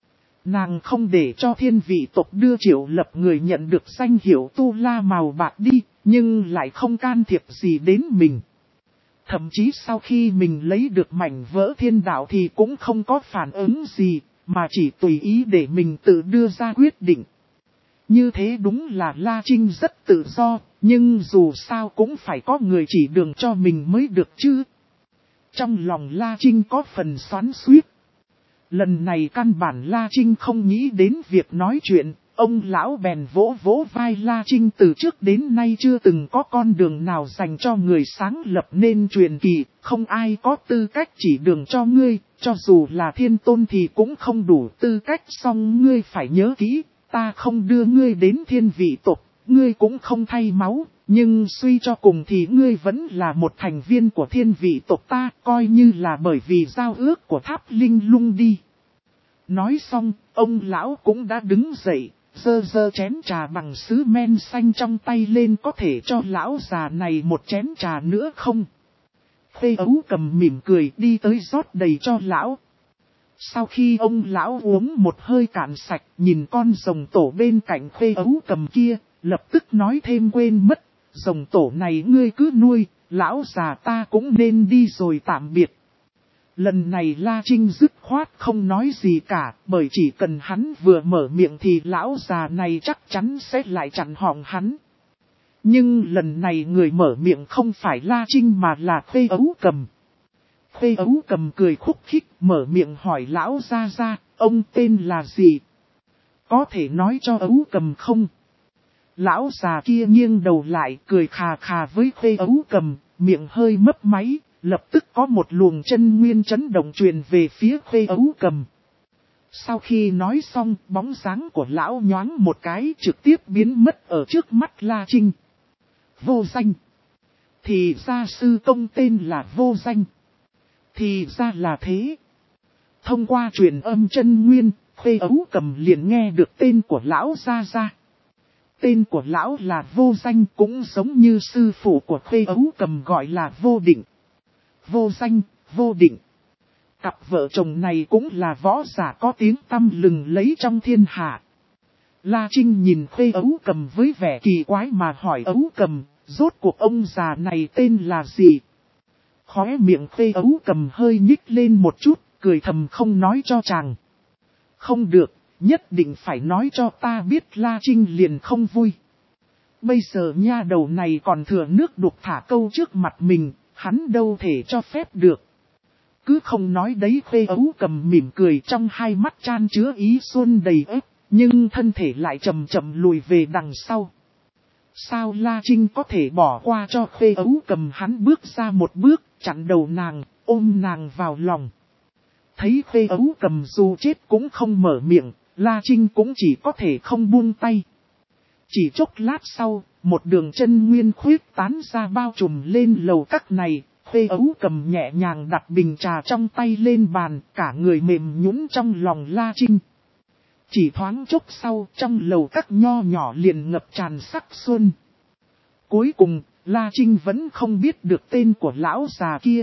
Nàng không để cho thiên vị tộc đưa Triệu Lập người nhận được danh hiệu tu la màu bạc đi, nhưng lại không can thiệp gì đến mình. Thậm chí sau khi mình lấy được mảnh vỡ thiên đạo thì cũng không có phản ứng gì, mà chỉ tùy ý để mình tự đưa ra quyết định. Như thế đúng là La Trinh rất tự do, nhưng dù sao cũng phải có người chỉ đường cho mình mới được chứ. Trong lòng La Trinh có phần xoắn xuýt. Lần này căn bản La Trinh không nghĩ đến việc nói chuyện, ông lão bèn vỗ vỗ vai La Trinh, từ trước đến nay chưa từng có con đường nào dành cho người sáng lập nên truyền kỳ, không ai có tư cách chỉ đường cho ngươi, cho dù là thiên tôn thì cũng không đủ tư cách, song ngươi phải nhớ kỹ, ta không đưa ngươi đến thiên vị tộc, ngươi cũng không thay máu, nhưng suy cho cùng thì ngươi vẫn là một thành viên của thiên vị tộc ta, coi như là bởi vì giao ước của tháp linh lung đi. Nói xong, ông lão cũng đã đứng dậy, giơ giơ chén trà bằng sứ men xanh trong tay lên, có thể cho lão già này một chén trà nữa không? Phê Ấu Cầm mỉm cười đi tới rót đầy cho lão. Sau khi ông lão uống một hơi cạn sạch, nhìn con rồng tổ bên cạnh Phê Ấu Cầm kia, lập tức nói thêm, quên mất, rồng tổ này ngươi cứ nuôi, lão già ta cũng nên đi rồi, tạm biệt. Lần này La Trinh dứt khoát không nói gì cả, bởi chỉ cần hắn vừa mở miệng thì lão già này chắc chắn sẽ lại chặn họng hắn. Nhưng lần này người mở miệng không phải La Trinh mà là Phê Ấu Cầm. Phê Ấu Cầm cười khúc khích mở miệng hỏi lão gia gia, ông tên là gì? Có thể nói cho Ấu Cầm không? Lão già kia nghiêng đầu lại cười khà khà với Phê Ấu Cầm, miệng hơi mấp máy, lập tức có một luồng chân nguyên chấn động truyền về phía Phê Ấu Cầm. Sau khi nói xong, bóng dáng của lão nhoáng một cái trực tiếp biến mất ở trước mắt La Trinh. Vô danh. Thì ra sư công tên là Vô Danh. Thì ra là thế. Thông qua truyền âm chân nguyên, Phê Ấu Cầm liền nghe được tên của lão gia gia. Tên của lão là Vô Danh, cũng giống như sư phụ của Phê Ấu Cầm gọi là Vô Định. Vô Danh, Vô Định. Cặp vợ chồng này cũng là võ giả có tiếng tăm lừng lấy trong thiên hạ. La Trinh nhìn Phê Ấu Cầm với vẻ kỳ quái mà hỏi Ấu Cầm, rốt cuộc ông già này tên là gì? Khóe miệng Phê Ấu Cầm hơi nhích lên một chút, cười thầm không nói cho chàng. Không được, nhất định phải nói cho ta biết. La Trinh liền không vui. Bây giờ nha đầu này còn thừa nước đục thả câu trước mặt mình, hắn đâu thể cho phép được. cứ không nói đấy. Khê Ấu Cầm mỉm cười, trong hai mắt chan chứa ý xuân đầy ếp, nhưng thân thể lại chậm chậm lùi về đằng sau. Sao La Trinh có thể bỏ qua cho Khê Ấu Cầm? Hắn bước ra một bước, chặn đầu nàng, ôm nàng vào lòng. Thấy Khê Ấu Cầm dù chết cũng không mở miệng, La Trinh cũng chỉ có thể không buông tay. Chỉ chốc lát sau, một đường chân nguyên khuyết tán ra bao trùm lên lầu các này. Khê Ấu Cầm nhẹ nhàng đặt bình trà trong tay lên bàn, cả người mềm nhũn trong lòng La Trinh. Chỉ thoáng chốc sau, trong lầu các nho nhỏ liền ngập tràn sắc xuân. Cuối cùng, La Trinh vẫn không biết được tên của lão già kia.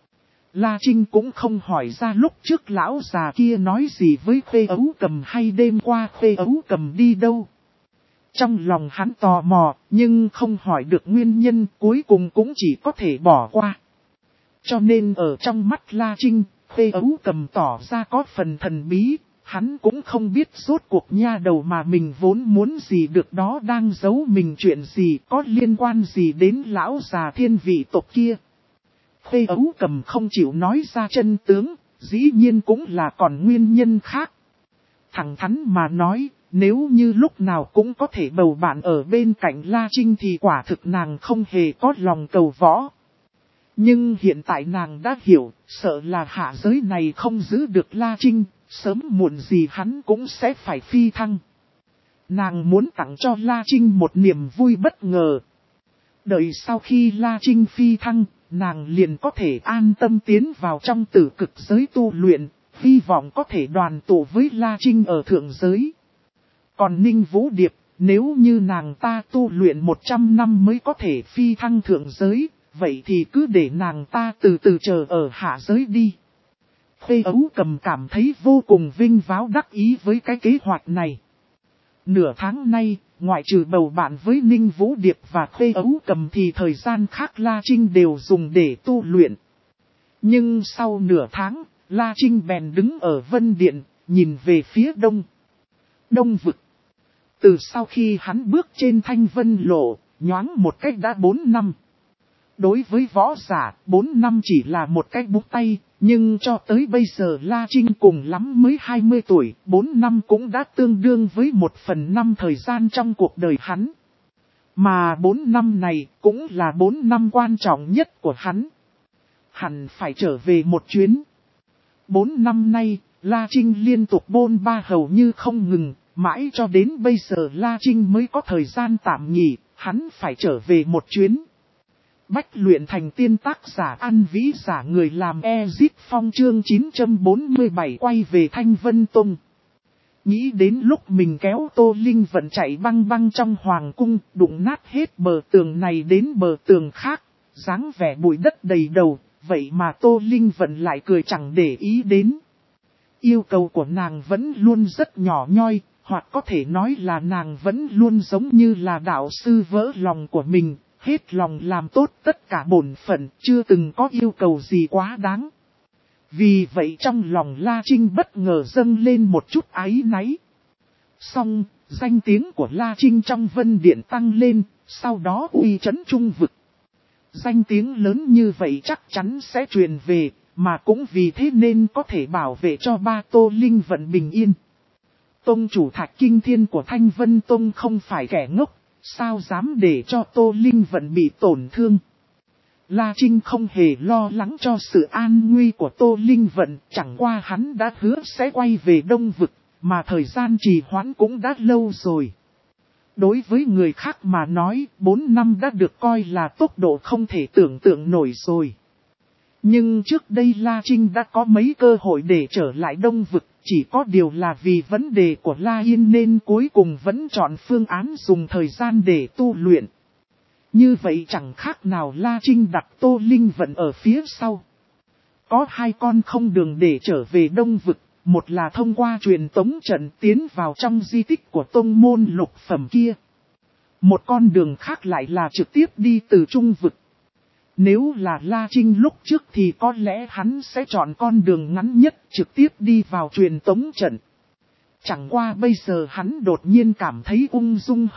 La Trinh cũng không hỏi ra lúc trước lão già kia nói gì với Khê Ấu Cầm hay đêm qua Khê Ấu Cầm đi đâu. Trong lòng hắn tò mò, nhưng không hỏi được nguyên nhân, cuối cùng cũng chỉ có thể bỏ qua. Cho nên ở trong mắt La Trinh, Khê Ấu Cầm tỏ ra có phần thần bí, hắn cũng không biết rốt cuộc nha đầu mà mình vốn muốn gì được đó đang giấu mình chuyện gì, có liên quan gì đến lão già thiên vị tộc kia. Khê Ấu Cầm không chịu nói ra chân tướng, dĩ nhiên cũng là còn nguyên nhân khác. Thẳng thắn mà nói, nếu như lúc nào cũng có thể bầu bạn ở bên cạnh La Trinh thì quả thực nàng không hề có lòng cầu võ. Nhưng hiện tại nàng đã hiểu, sợ là hạ giới này không giữ được La Trinh, sớm muộn gì hắn cũng sẽ phải phi thăng. Nàng muốn tặng cho La Trinh một niềm vui bất ngờ. Đợi sau khi La Trinh phi thăng, nàng liền có thể an tâm tiến vào trong tử cực giới tu luyện, hy vọng có thể đoàn tụ với La Trinh ở thượng giới. Còn Ninh Vũ Điệp, nếu như nàng ta tu luyện một trăm năm mới có thể phi thăng thượng giới, vậy thì cứ để nàng ta từ từ chờ ở hạ giới đi. Khê Ấu Cầm cảm thấy vô cùng vinh váo đắc ý với cái kế hoạch này. Nửa tháng nay, ngoại trừ bầu bạn với Ninh Vũ Điệp và Khê Ấu Cầm thì thời gian khác La Trinh đều dùng để tu luyện. Nhưng sau nửa tháng, La Trinh bèn đứng ở Vân Điện, nhìn về phía đông. Đông vực. Từ sau khi hắn bước trên Thanh Vân Lộ, nhoáng một cách đã bốn năm. Đối với võ giả, bốn năm chỉ là một cái búng tay, nhưng cho tới bây giờ La Trinh cùng lắm mới hai mươi tuổi, bốn năm cũng đã tương đương với một phần năm thời gian trong cuộc đời hắn. Mà bốn năm này cũng là bốn năm quan trọng nhất của hắn. Hẳn phải trở về một chuyến. Bốn năm nay, La Trinh liên tục bôn ba hầu như không ngừng, mãi cho đến bây giờ La Trinh mới có thời gian tạm nghỉ, hắn phải trở về một chuyến. Bách luyện thành tiên, tác giả An Vĩ, giả người làm Ezit Phong, chương chín trăm bốn mươi bảy quay về Thanh Vân Tông. Nghĩ đến lúc mình kéo Tô Linh Vận chạy băng băng trong hoàng cung, đụng nát hết bờ tường này đến bờ tường khác, dáng vẻ bụi đất đầy đầu, vậy mà Tô Linh Vận lại cười chẳng để ý đến. Yêu cầu của nàng vẫn luôn rất nhỏ nhoi, hoặc có thể nói là nàng vẫn luôn giống như là đạo sư vỡ lòng của mình. Hết lòng làm tốt tất cả bổn phận, chưa từng có yêu cầu gì quá đáng. Vì vậy trong lòng La Trinh bất ngờ dâng lên một chút áy náy. Song, danh tiếng của La Trinh trong Vân Điện tăng lên, sau đó uy chấn trung vực. Danh tiếng lớn như vậy chắc chắn sẽ truyền về, mà cũng vì thế nên có thể bảo vệ cho ba Tô Linh Vận bình yên. Tông chủ Thạch Kinh Thiên của Thanh Vân Tông không phải kẻ ngốc. Sao dám để cho Tô Linh Vận bị tổn thương? La Trinh không hề lo lắng cho sự an nguy của Tô Linh Vận, chẳng qua hắn đã hứa sẽ quay về Đông Vực, mà thời gian trì hoãn cũng đã lâu rồi. Đối với người khác mà nói, bốn năm đã được coi là tốc độ không thể tưởng tượng nổi rồi. Nhưng trước đây La Trinh đã có mấy cơ hội để trở lại Đông Vực, chỉ có điều là vì vấn đề của La Yên nên cuối cùng vẫn chọn phương án dùng thời gian để tu luyện. Như vậy chẳng khác nào La Trinh đặt Tô Linh Vận ở phía sau. Có hai con không đường để trở về Đông Vực, một là thông qua truyền tống trận tiến vào trong di tích của tông môn lục phẩm kia. Một con đường khác lại là trực tiếp đi từ Trung Vực. Nếu là La Trinh lúc trước thì có lẽ hắn sẽ chọn con đường ngắn nhất trực tiếp đi vào truyền tống trận. Chẳng qua bây giờ hắn đột nhiên cảm thấy ung dung hơn,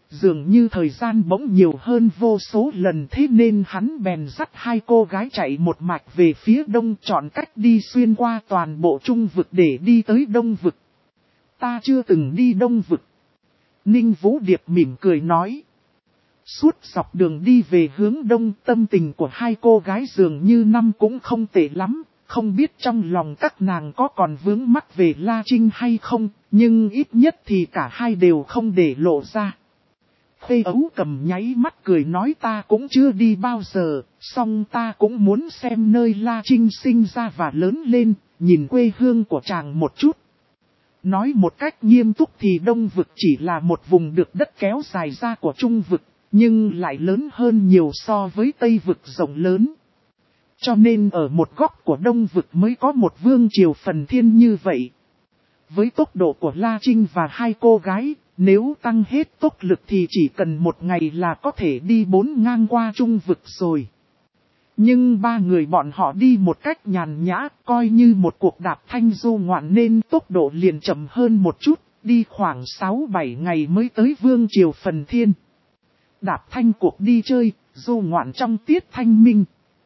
dường như thời gian bỗng nhiều hơn vô số lần, thế nên hắn bèn dắt hai cô gái chạy một mạch về phía đông, chọn cách đi xuyên qua toàn bộ Trung vực để đi tới Đông vực. Ta chưa từng đi Đông vực. Ninh Vũ Điệp mỉm cười nói. Suốt dọc đường đi về hướng đông, tâm tình của hai cô gái dường như năm cũng không tệ lắm. Không biết trong lòng các nàng có còn vướng mắc về La Trinh hay không, nhưng ít nhất thì cả hai đều không để lộ ra. Khê Ấu Cầm nháy mắt cười nói ta cũng chưa đi bao giờ, song ta cũng muốn xem nơi La Trinh sinh ra và lớn lên, nhìn quê hương của chàng một chút. Nói một cách nghiêm túc thì Đông vực chỉ là một vùng được đất kéo dài ra của Trung vực, nhưng lại lớn hơn nhiều so với Tây vực rộng lớn. Cho nên ở một góc của Đông vực mới có một vương triều phần thiên như vậy. Với tốc độ của La Trinh và hai cô gái, nếu tăng hết tốc lực thì chỉ cần một ngày là có thể đi bốn ngang qua Trung vực rồi. Nhưng ba người bọn họ đi một cách nhàn nhã, coi như một cuộc đạp thanh du ngoạn nên tốc độ liền chậm hơn một chút, đi khoảng sáu bảy ngày mới tới vương triều phần thiên. Đạp thanh cuộc đi chơi, du ngoạn trong tiết thanh minh.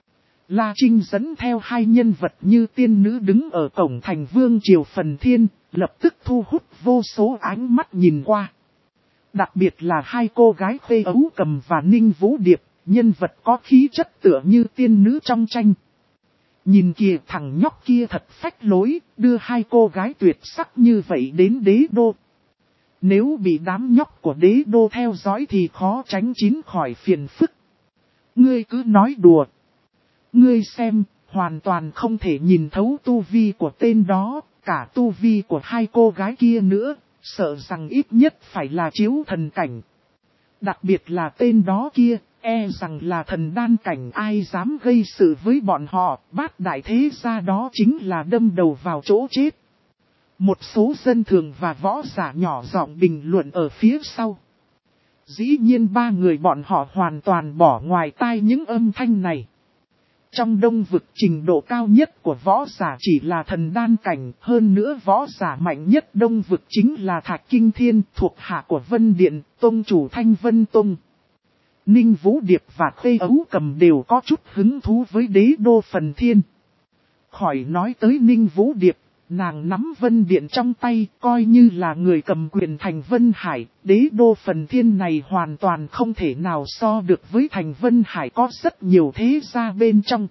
La Trinh dẫn theo hai nhân vật như tiên nữ đứng ở cổng thành vương triều phần thiên, lập tức thu hút vô số ánh mắt nhìn qua. Đặc biệt là hai cô gái Khê Ấu Cầm và Ninh Vũ Điệp, nhân vật có khí chất tựa như tiên nữ trong tranh. Nhìn kìa, thằng nhóc kia thật phách lối, đưa hai cô gái tuyệt sắc như vậy đến đế đô. Nếu bị đám nhóc của đế đô theo dõi thì khó tránh chín khỏi phiền phức. Ngươi cứ nói đùa. Ngươi xem, hoàn toàn không thể nhìn thấu tu vi của tên đó, cả tu vi của hai cô gái kia nữa, sợ rằng ít nhất phải là chiếu thần cảnh. Đặc biệt là tên đó kia, e rằng là thần đan cảnh, ai dám gây sự với bọn họ, bát đại thế gia đó chính là đâm đầu vào chỗ chết. Một số dân thường và võ giả nhỏ giọng bình luận ở phía sau. Dĩ nhiên ba người bọn họ hoàn toàn bỏ ngoài tai những âm thanh này. Trong Đông vực trình độ cao nhất của võ giả chỉ là thần đan cảnh, hơn nữa võ giả mạnh nhất Đông vực chính là Thạch Kinh Thiên, thuộc hạ của Vân Điện, tông chủ Thanh Vân Tông. Ninh Vũ Điệp và Khê Ấu Cầm đều có chút hứng thú với đế đô phần thiên. Khỏi nói tới Ninh Vũ Điệp, nàng nắm Vân Điện trong tay, coi như là người cầm quyền thành Vân Hải, đế đô phần thiên này hoàn toàn không thể nào so được với thành Vân Hải có rất nhiều thế gia bên trong.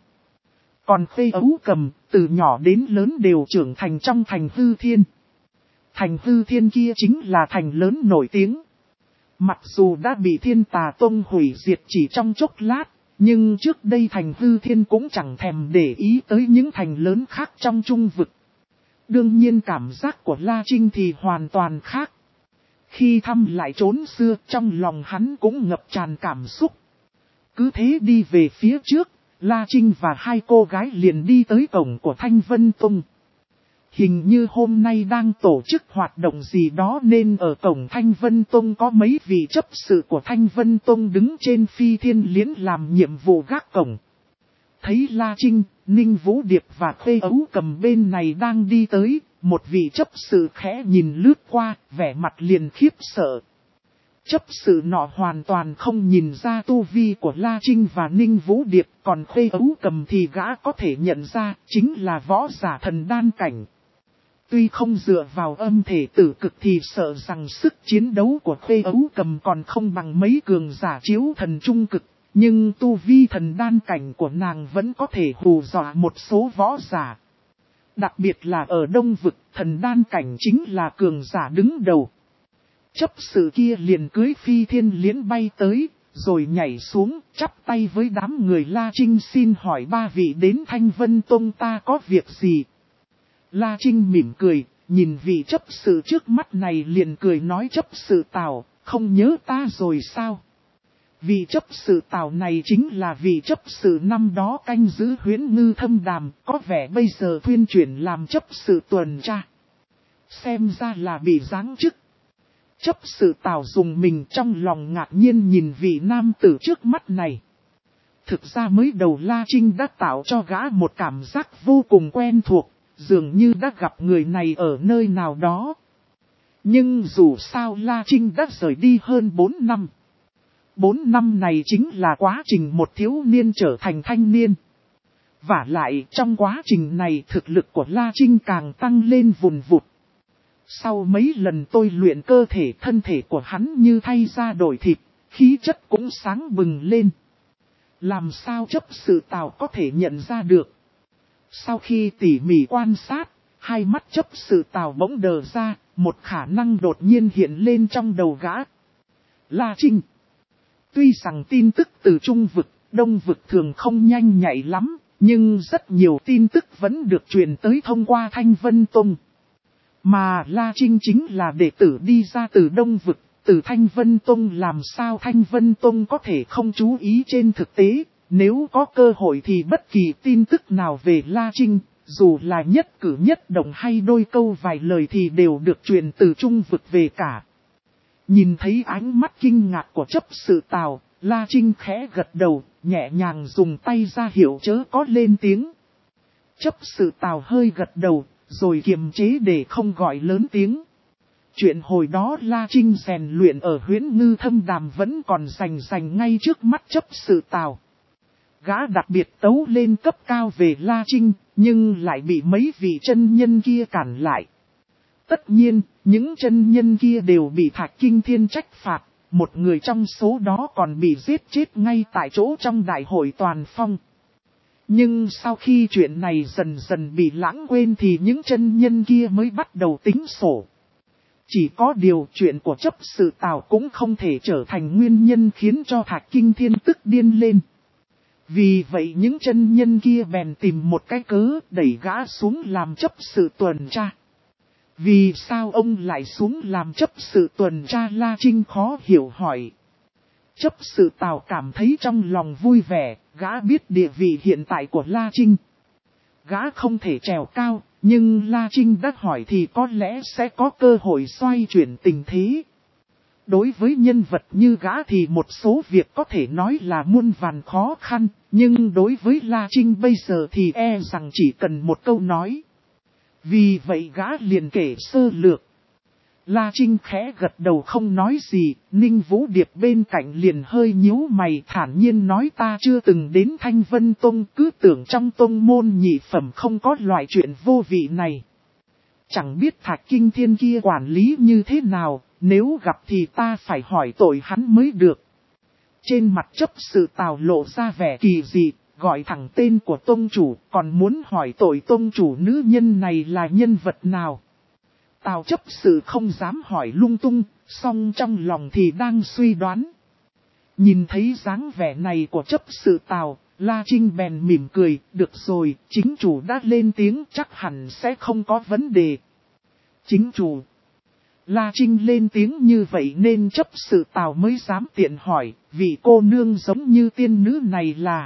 Còn Khê Ấu Cầm, từ nhỏ đến lớn đều trưởng thành trong thành Hư Thiên. Thành Hư Thiên kia chính là thành lớn nổi tiếng. Mặc dù đã bị Thiên Tà Tông hủy diệt chỉ trong chốc lát, nhưng trước đây thành Hư Thiên cũng chẳng thèm để ý tới những thành lớn khác trong Trung vực. Đương nhiên cảm giác của La Trinh thì hoàn toàn khác. Khi thăm lại chốn xưa, trong lòng hắn cũng ngập tràn cảm xúc. Cứ thế đi về phía trước, La Trinh và hai cô gái liền đi tới cổng của Thanh Vân Tông. Hình như hôm nay đang tổ chức hoạt động gì đó nên ở cổng Thanh Vân Tông có mấy vị chấp sự của Thanh Vân Tông đứng trên phi thiên liễn làm nhiệm vụ gác cổng. Thấy La Trinh, Ninh Vũ Điệp và Khê Ấu Cầm bên này đang đi tới, một vị chấp sự khẽ nhìn lướt qua, vẻ mặt liền khiếp sợ. Chấp sự nọ hoàn toàn không nhìn ra tu vi của La Trinh và Ninh Vũ Điệp, còn Khê Ấu Cầm thì gã có thể nhận ra chính là võ giả thần đan cảnh. Tuy không dựa vào âm thể tử cực thì sợ rằng sức chiến đấu của Khê Ấu Cầm còn không bằng mấy cường giả chiếu thần trung cực. Nhưng tu vi thần đan cảnh của nàng vẫn có thể hù dọa một số võ giả. Đặc biệt là ở Đông vực, thần đan cảnh chính là cường giả đứng đầu. Chấp sự kia liền cưới phi thiên liễn bay tới, rồi nhảy xuống, chắp tay với đám người La Trinh xin hỏi ba vị đến Thanh Vân Tông ta có việc gì. La Trinh mỉm cười, nhìn vị chấp sự trước mắt này liền cười nói chấp sự Tào, không nhớ ta rồi sao? Vị chấp sự Tào này chính là vị chấp sự năm đó canh giữ Huyễn Ngư Thâm Đàm, có vẻ bây giờ thuyên chuyển làm chấp sự tuần tra. Xem ra là bị giáng chức. Chấp sự Tào dùng mình trong lòng ngạc nhiên nhìn vị nam tử trước mắt này. Thực ra mới đầu La Trinh đã tạo cho gã một cảm giác vô cùng quen thuộc, dường như đã gặp người này ở nơi nào đó. Nhưng dù sao La Trinh đã rời đi hơn bốn năm. bốn năm này chính là quá trình một thiếu niên trở thành thanh niên. Vả lại trong quá trình này thực lực của La Trinh càng tăng lên vùn vụt. Sau mấy lần tôi luyện cơ thể, thân thể của hắn như thay da đổi thịt, khí chất cũng sáng bừng lên. Làm sao chấp sự Tào có thể nhận ra được. Sau khi tỉ mỉ quan sát, hai mắt chấp sự Tào bỗng đờ ra, một khả năng đột nhiên hiện lên trong đầu gã. La Trinh. Tuy rằng tin tức từ Trung vực, Đông vực thường không nhanh nhạy lắm, nhưng rất nhiều tin tức vẫn được truyền tới thông qua Thanh Vân Tông. Mà La Trinh chính là đệ tử đi ra từ Đông vực, từ Thanh Vân Tông, làm sao Thanh Vân Tông có thể không chú ý trên thực tế. Nếu có cơ hội thì bất kỳ tin tức nào về La Trinh, dù là nhất cử nhất động hay đôi câu vài lời thì đều được truyền từ Trung vực về cả. Nhìn thấy ánh mắt kinh ngạc của chấp sự Tào, La Trinh khẽ gật đầu, nhẹ nhàng dùng tay ra hiệu chớ có lên tiếng. Chấp sự Tào hơi gật đầu, rồi kiềm chế để không gọi lớn tiếng. Chuyện hồi đó La Trinh rèn luyện ở Huyễn Ngư Thâm Đàm vẫn còn rành rành ngay trước mắt chấp sự Tào. Gã đặc biệt tấu lên cấp cao về La Trinh, nhưng lại bị mấy vị chân nhân kia cản lại. Tất nhiên, những chân nhân kia đều bị Thạch Kinh Thiên trách phạt, một người trong số đó còn bị giết chết ngay tại chỗ trong đại hội toàn phong. Nhưng sau khi chuyện này dần dần bị lãng quên thì những chân nhân kia mới bắt đầu tính sổ. Chỉ có điều chuyện của chấp sự Tào cũng không thể trở thành nguyên nhân khiến cho Thạch Kinh Thiên tức điên lên. Vì vậy những chân nhân kia bèn tìm một cái cớ đẩy gã xuống làm chấp sự tuần tra. Vì sao ông lại xuống làm chấp sự tuần tra? La Trinh khó hiểu hỏi. Chấp sự Tào cảm thấy trong lòng vui vẻ, gã biết địa vị hiện tại của La Trinh. Gã không thể trèo cao, nhưng La Trinh đã hỏi thì có lẽ sẽ có cơ hội xoay chuyển tình thế. Đối với nhân vật như gã thì một số việc có thể nói là muôn vàn khó khăn, nhưng đối với La Trinh bây giờ thì e rằng chỉ cần một câu nói. Vì vậy gã liền kể sơ lược. La Trinh khẽ gật đầu không nói gì, Ninh Vũ Điệp bên cạnh liền hơi nhíu mày thản nhiên nói ta chưa từng đến Thanh Vân Tông, cứ tưởng trong tông môn nhị phẩm không có loại chuyện vô vị này. Chẳng biết Thạch Kinh Thiên kia quản lý như thế nào, nếu gặp thì ta phải hỏi tội hắn mới được. Trên mặt chấp sự Tào lộ ra vẻ kỳ dị, gọi thẳng tên của tông chủ, còn muốn hỏi tội tông chủ nữ nhân này là nhân vật nào. Tào chấp sự không dám hỏi lung tung, song trong lòng thì đang suy đoán. Nhìn thấy dáng vẻ này của chấp sự Tào, La Trinh bèn mỉm cười, được rồi, chính chủ đã lên tiếng chắc hẳn sẽ không có vấn đề. Chính chủ. La Trinh lên tiếng như vậy nên chấp sự Tào mới dám tiện hỏi, vị cô nương giống như tiên nữ này là.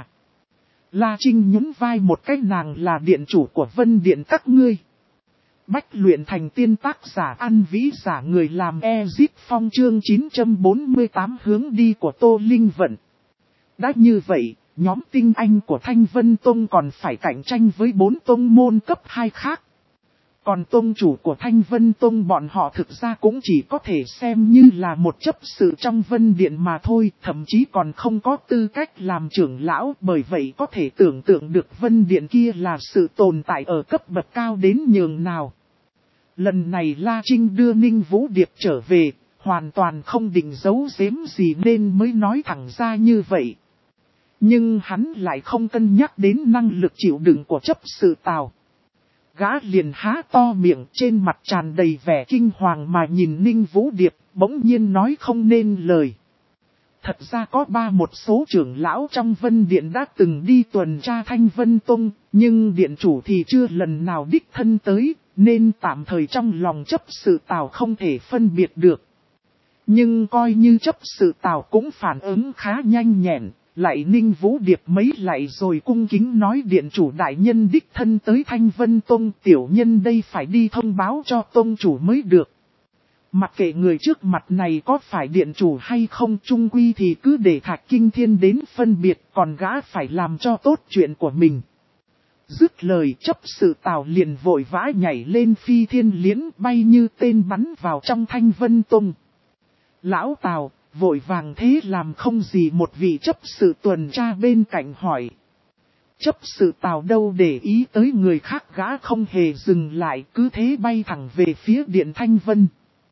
La Trinh nhún vai một cái, nàng là điện chủ của Vân Điện các ngươi. Bách luyện thành tiên, tác giả An Vĩ, giả người làm Ezip Phong, chương chín trăm bốn mươi tám hướng đi của Tô Linh Vận. Đã như vậy, nhóm tinh anh của Thanh Vân Tông còn phải cạnh tranh với bốn tông môn cấp hai khác. Còn tông chủ của Thanh Vân Tông bọn họ thực ra cũng chỉ có thể xem như là một chấp sự trong Vân Điện mà thôi, thậm chí còn không có tư cách làm trưởng lão, bởi vậy có thể tưởng tượng được Vân Điện kia là sự tồn tại ở cấp bậc cao đến nhường nào. Lần này La Trinh đưa Ninh Vũ Điệp trở về, hoàn toàn không định giấu giếm gì nên mới nói thẳng ra như vậy. Nhưng hắn lại không cân nhắc đến năng lực chịu đựng của chấp sự Tào. Gã liền há to miệng, trên mặt tràn đầy vẻ kinh hoàng mà nhìn Ninh Vũ Điệp, bỗng nhiên nói không nên lời. Thật ra có ba một số trưởng lão trong Vân Điện đã từng đi tuần tra Thanh Vân Tông, nhưng điện chủ thì chưa lần nào đích thân tới, nên tạm thời trong lòng chấp sự Tào không thể phân biệt được. Nhưng coi như chấp sự Tào cũng phản ứng khá nhanh nhẹn. Lại Ninh Vũ Điệp mấy lại rồi cung kính nói điện chủ đại nhân đích thân tới Thanh Vân Tông, tiểu nhân đây phải đi thông báo cho tông chủ mới được. Mặc kệ người trước mặt này có phải điện chủ hay không, chung quy thì cứ để Thạch Kinh Thiên đến phân biệt, còn gã phải làm cho tốt chuyện của mình. Dứt lời chấp sự Tào liền vội vã nhảy lên phi thiên liễn bay như tên bắn vào trong Thanh Vân Tông. Lão Tào vội vàng thế làm không gì một vị chấp sự tuần tra bên cạnh hỏi. Chấp sự Tào đâu để ý tới người khác, gã không hề dừng lại, cứ thế bay thẳng về phía điện Thanh Vân.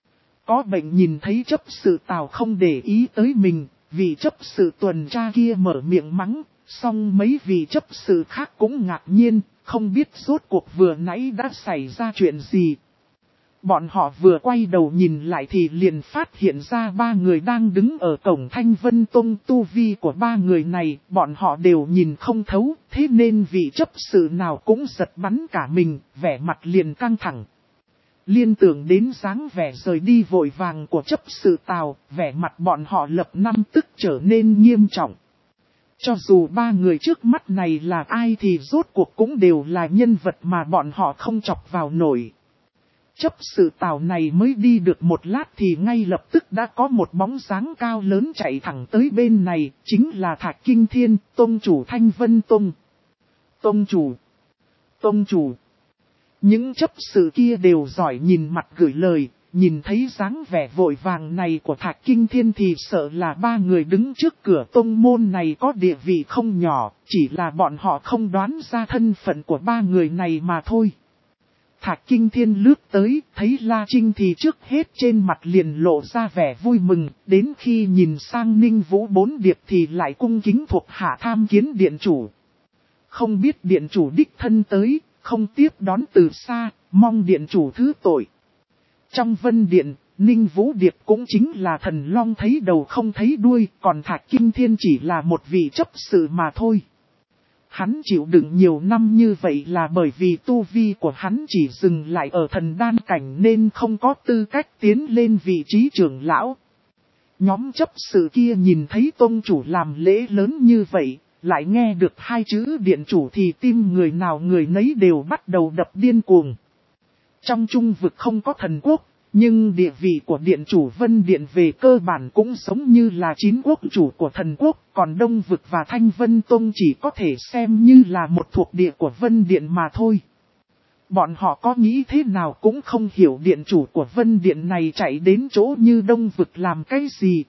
Có bệnh nhìn thấy chấp sự Tào không để ý tới mình, vị chấp sự tuần tra kia mở miệng mắng, song mấy vị chấp sự khác cũng ngạc nhiên, không biết rốt cuộc vừa nãy đã xảy ra chuyện gì. Bọn họ vừa quay đầu nhìn lại thì liền phát hiện ra ba người đang đứng ở cổng Thanh Vân Tông. Tu vi của ba người này bọn họ đều nhìn không thấu, thế nên vị chấp sự nào cũng giật bắn cả mình, vẻ mặt liền căng thẳng. Liên tưởng đến dáng vẻ rời đi vội vàng của chấp sự Tào, vẻ mặt bọn họ lập năm tức trở nên nghiêm trọng. Cho dù ba người trước mắt này là ai thì rốt cuộc cũng đều là nhân vật mà bọn họ không chọc vào nổi. Chấp sự Tào này mới đi được một lát thì ngay lập tức đã có một bóng dáng cao lớn chạy thẳng tới bên này, chính là Thạch Kinh Thiên, tông chủ Thanh Vân Tông. Tông chủ! Tông chủ! Những chấp sự kia đều giỏi nhìn mặt gửi lời, nhìn thấy dáng vẻ vội vàng này của Thạch Kinh Thiên thì sợ là ba người đứng trước cửa tông môn này có địa vị không nhỏ, chỉ là bọn họ không đoán ra thân phận của ba người này mà thôi. Thạch Kinh Thiên lướt tới, thấy La Trinh thì trước hết trên mặt liền lộ ra vẻ vui mừng, đến khi nhìn sang Ninh Vũ Bốn Điệp thì lại cung kính thuộc hạ tham kiến điện chủ. Không biết điện chủ đích thân tới, không tiếp đón từ xa, mong điện chủ thứ tội. Trong Vân Điện, Ninh Vũ Điệp cũng chính là thần long thấy đầu không thấy đuôi, còn Thạch Kinh Thiên chỉ là một vị chấp sự mà thôi. Hắn chịu đựng nhiều năm như vậy là bởi vì tu vi của hắn chỉ dừng lại ở thần đan cảnh nên không có tư cách tiến lên vị trí trưởng lão. Nhóm chấp sự kia nhìn thấy tông chủ làm lễ lớn như vậy, lại nghe được hai chữ điện chủ thì tim người nào người nấy đều bắt đầu đập điên cuồng. Trong trung vực không có thần quốc, nhưng địa vị của điện chủ Vân Điện về cơ bản cũng giống như là chín quốc chủ của thần quốc, còn Đông Vực và Thanh Vân Tông chỉ có thể xem như là một thuộc địa của Vân Điện mà thôi. Bọn họ có nghĩ thế nào cũng không hiểu điện chủ của Vân Điện này chạy đến chỗ như Đông Vực làm cái gì.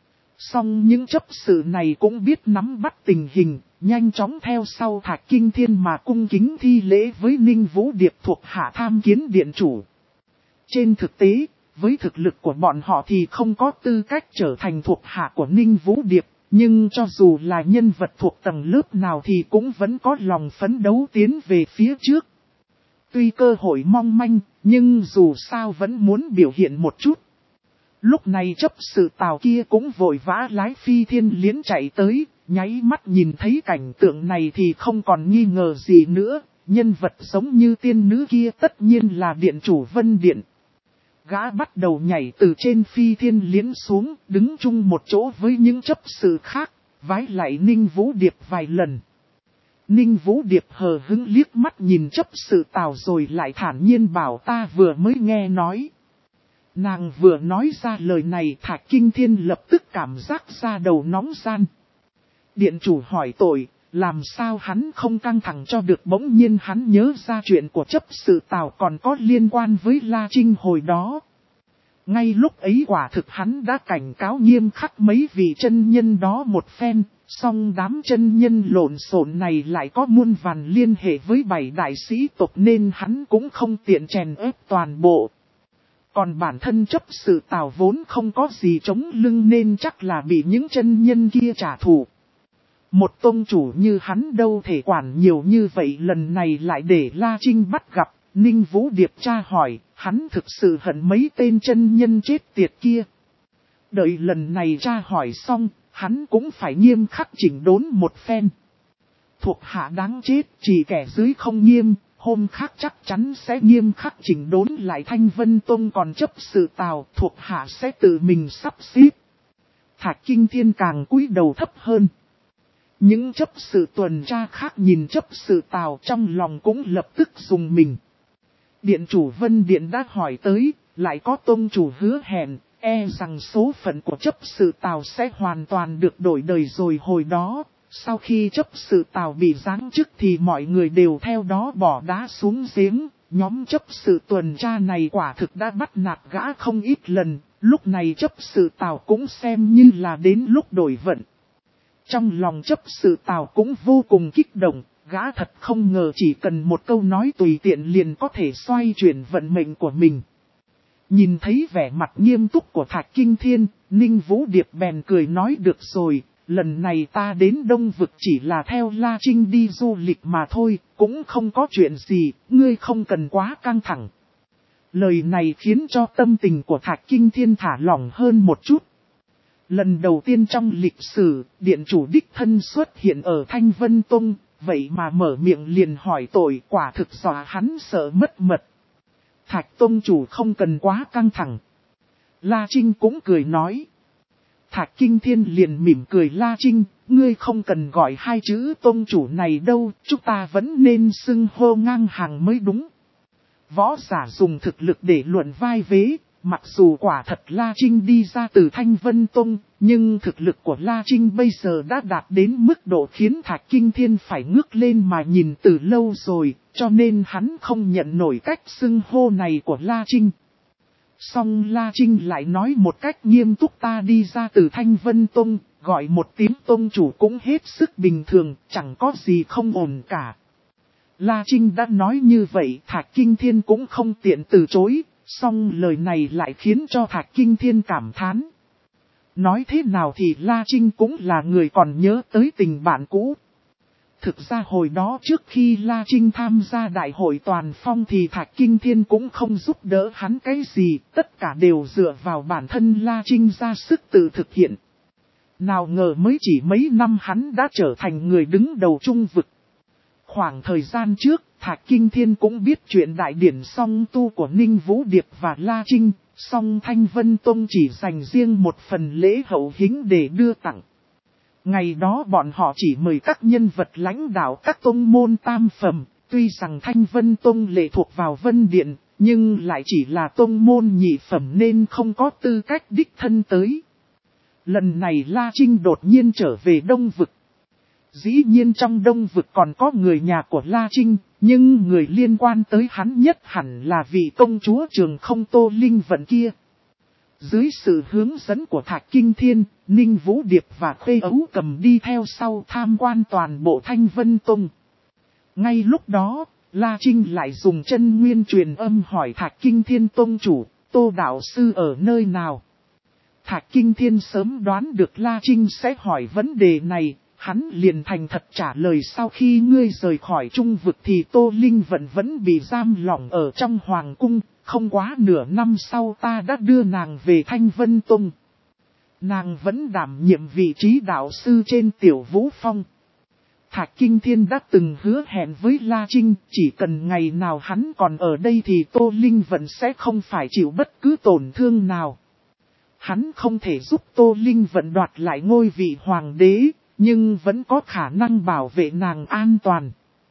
Song những chấp sự này cũng biết nắm bắt tình hình, nhanh chóng theo sau Thạch Kinh Thiên mà cung kính thi lễ với Ninh Vũ Điệp thuộc hạ tham kiến điện chủ. Trên thực tế, với thực lực của bọn họ thì không có tư cách trở thành thuộc hạ của Ninh Vũ Điệp, nhưng cho dù là nhân vật thuộc tầng lớp nào thì cũng vẫn có lòng phấn đấu tiến về phía trước. Tuy cơ hội mong manh, nhưng dù sao vẫn muốn biểu hiện một chút. Lúc này chấp sự Tào kia cũng vội vã lái phi thiên liễn chạy tới, nháy mắt nhìn thấy cảnh tượng này thì không còn nghi ngờ gì nữa, nhân vật giống như tiên nữ kia tất nhiên là điện chủ Vân Điện. Gã bắt đầu nhảy từ trên phi thiên liễn xuống, đứng chung một chỗ với những chấp sự khác, vái lại Ninh Vũ Điệp vài lần. Ninh Vũ Điệp hờ hững liếc mắt nhìn chấp sự Tào rồi lại thản nhiên bảo ta vừa mới nghe nói. Nàng vừa nói ra lời này Thạch Kinh Thiên lập tức cảm giác da đầu nóng gian. Điện chủ hỏi tội, làm sao hắn không căng thẳng cho được, bỗng nhiên hắn nhớ ra chuyện của chấp sự Tào còn có liên quan với La Trinh hồi đó. Ngay lúc ấy quả thực hắn đã cảnh cáo nghiêm khắc mấy vị chân nhân đó một phen, song đám chân nhân lộn xộn này lại có muôn vàn liên hệ với bảy đại sĩ tộc nên hắn cũng không tiện chèn ép toàn bộ. Còn bản thân chấp sự Tào vốn không có gì chống lưng nên chắc là bị những chân nhân kia trả thù. Một tông chủ như hắn đâu thể quản nhiều như vậy, lần này lại để La Trinh bắt gặp. Ninh Vũ Điệp tra hỏi, hắn thực sự hận mấy tên chân nhân chết tiệt kia. Đợi lần này tra hỏi xong, hắn cũng phải nghiêm khắc chỉnh đốn một phen. Thuộc hạ đáng chết, chỉ kẻ dưới không nghiêm, hôm khác chắc chắn sẽ nghiêm khắc chỉnh đốn lại Thanh Vân Tông, còn chấp sự Tào thuộc hạ sẽ tự mình sắp xếp. Thạch Kinh Thiên càng cúi đầu thấp hơn. Những chấp sự tuần tra khác nhìn chấp sự Tào trong lòng cũng lập tức dùng mình. Điện chủ Vân Điện đã hỏi tới, lại có tông chủ hứa hẹn, e rằng số phận của chấp sự Tào sẽ hoàn toàn được đổi đời rồi hồi đó. Sau khi chấp sự Tào bị giáng chức thì mọi người đều theo đó bỏ đá xuống giếng. Nhóm chấp sự tuần tra này quả thực đã bắt nạt gã không ít lần, lúc này chấp sự Tào cũng xem như là đến lúc đổi vận. Trong lòng chấp sự Tào cũng vô cùng kích động, gã thật không ngờ chỉ cần một câu nói tùy tiện liền có thể xoay chuyển vận mệnh của mình. Nhìn thấy vẻ mặt nghiêm túc của Thạch Kinh Thiên, Ninh Vũ Điệp bèn cười nói được rồi, lần này ta đến Đông Vực chỉ là theo La Trinh đi du lịch mà thôi, cũng không có chuyện gì, ngươi không cần quá căng thẳng. Lời này khiến cho tâm tình của Thạch Kinh Thiên thả lỏng hơn một chút. Lần đầu tiên trong lịch sử, điện chủ đích thân xuất hiện ở Thanh Vân Tông, vậy mà mở miệng liền hỏi tội, quả thực dọa hắn sợ mất mật. Thạch Tông chủ không cần quá căng thẳng. La Trinh cũng cười nói. Thạch Kinh Thiên liền mỉm cười, La Trinh, ngươi không cần gọi hai chữ Tông chủ này đâu, chúng ta vẫn nên xưng hô ngang hàng mới đúng. Võ giả dùng thực lực để luận vai vế, mặc dù quả thật La Trinh đi ra từ Thanh Vân Tông, nhưng thực lực của La Trinh bây giờ đã đạt đến mức độ khiến Thạch Kinh Thiên phải ngước lên mà nhìn từ lâu rồi, cho nên hắn không nhận nổi cách xưng hô này của La Trinh. Song La Trinh lại nói một cách nghiêm túc, ta đi ra từ Thanh Vân Tông, gọi một tiếng tông chủ cũng hết sức bình thường, chẳng có gì không ổn cả. La Trinh đã nói như vậy, Thạch Kinh Thiên cũng không tiện từ chối, song lời này lại khiến cho Thạch Kinh Thiên cảm thán. Nói thế nào thì La Trinh cũng là người còn nhớ tới tình bạn cũ. Thực ra hồi đó trước khi La Trinh tham gia đại hội toàn phong thì Thạch Kinh Thiên cũng không giúp đỡ hắn cái gì, tất cả đều dựa vào bản thân La Trinh ra sức tự thực hiện. Nào ngờ mới chỉ mấy năm hắn đã trở thành người đứng đầu Trung Vực. Khoảng thời gian trước, Thạch Kinh Thiên cũng biết chuyện đại điển song tu của Ninh Vũ Điệp và La Trinh, song Thanh Vân Tông chỉ dành riêng một phần lễ hậu hĩnh để đưa tặng. Ngày đó bọn họ chỉ mời các nhân vật lãnh đạo các tông môn tam phẩm, tuy rằng Thanh Vân Tông lệ thuộc vào Vân Điện, nhưng lại chỉ là tông môn nhị phẩm nên không có tư cách đích thân tới. Lần này La Trinh đột nhiên trở về Đông Vực. Dĩ nhiên trong Đông Vực còn có người nhà của La Trinh, nhưng người liên quan tới hắn nhất hẳn là vị công chúa Trường Không Tô Linh Vận kia. Dưới sự hướng dẫn của Thạch Kinh Thiên, Ninh Vũ Điệp và Khuê Ấu Cầm đi theo sau tham quan toàn bộ Thanh Vân Tông. Ngay lúc đó, La Trinh lại dùng chân nguyên truyền âm hỏi Thạch Kinh Thiên tông chủ, Tô đạo sư ở nơi nào? Thạch Kinh Thiên sớm đoán được La Trinh sẽ hỏi vấn đề này, hắn liền thành thật trả lời, sau khi ngươi rời khỏi Trung Vực thì Tô Linh Vận vẫn bị giam lỏng ở trong Hoàng Cung, không quá nửa năm sau ta đã đưa nàng về Thanh Vân Tông. Nàng vẫn đảm nhiệm vị trí đạo sư trên Tiểu Vũ Phong. Thạch Kinh Thiên đã từng hứa hẹn với La Trinh, chỉ cần ngày nào hắn còn ở đây thì Tô Linh Vận sẽ không phải chịu bất cứ tổn thương nào. Hắn không thể giúp Tô Linh Vận đoạt lại ngôi vị hoàng đế, nhưng vẫn có khả năng bảo vệ nàng an toàn.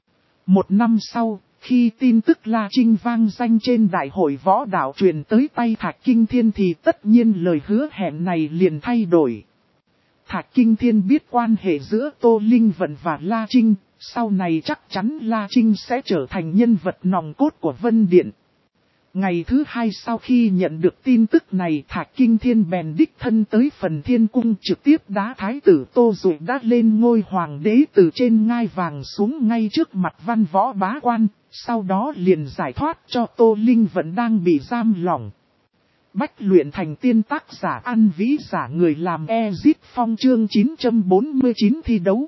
Một năm sau, khi tin tức La Trinh vang danh trên đại hội võ đạo truyền tới tay Thạch Kinh Thiên thì tất nhiên lời hứa hẹn này liền thay đổi. Thạch Kinh Thiên biết quan hệ giữa Tô Linh Vận và La Trinh, sau này chắc chắn La Trinh sẽ trở thành nhân vật nòng cốt của Vân Điện. Ngày thứ hai sau khi nhận được tin tức này, Thạch Kinh Thiên bèn đích thân tới Phần Thiên Cung, trực tiếp đá thái tử Tô Dụ đã lên ngôi hoàng đế từ trên ngai vàng xuống ngay trước mặt văn võ bá quan, sau đó liền giải thoát cho Tô Linh Vận đang bị giam lỏng. Bách luyện thành tiên, tác giả An Vĩ, giả người làm Ezit Phong, chương chín trăm bốn mươi chín thi đấu.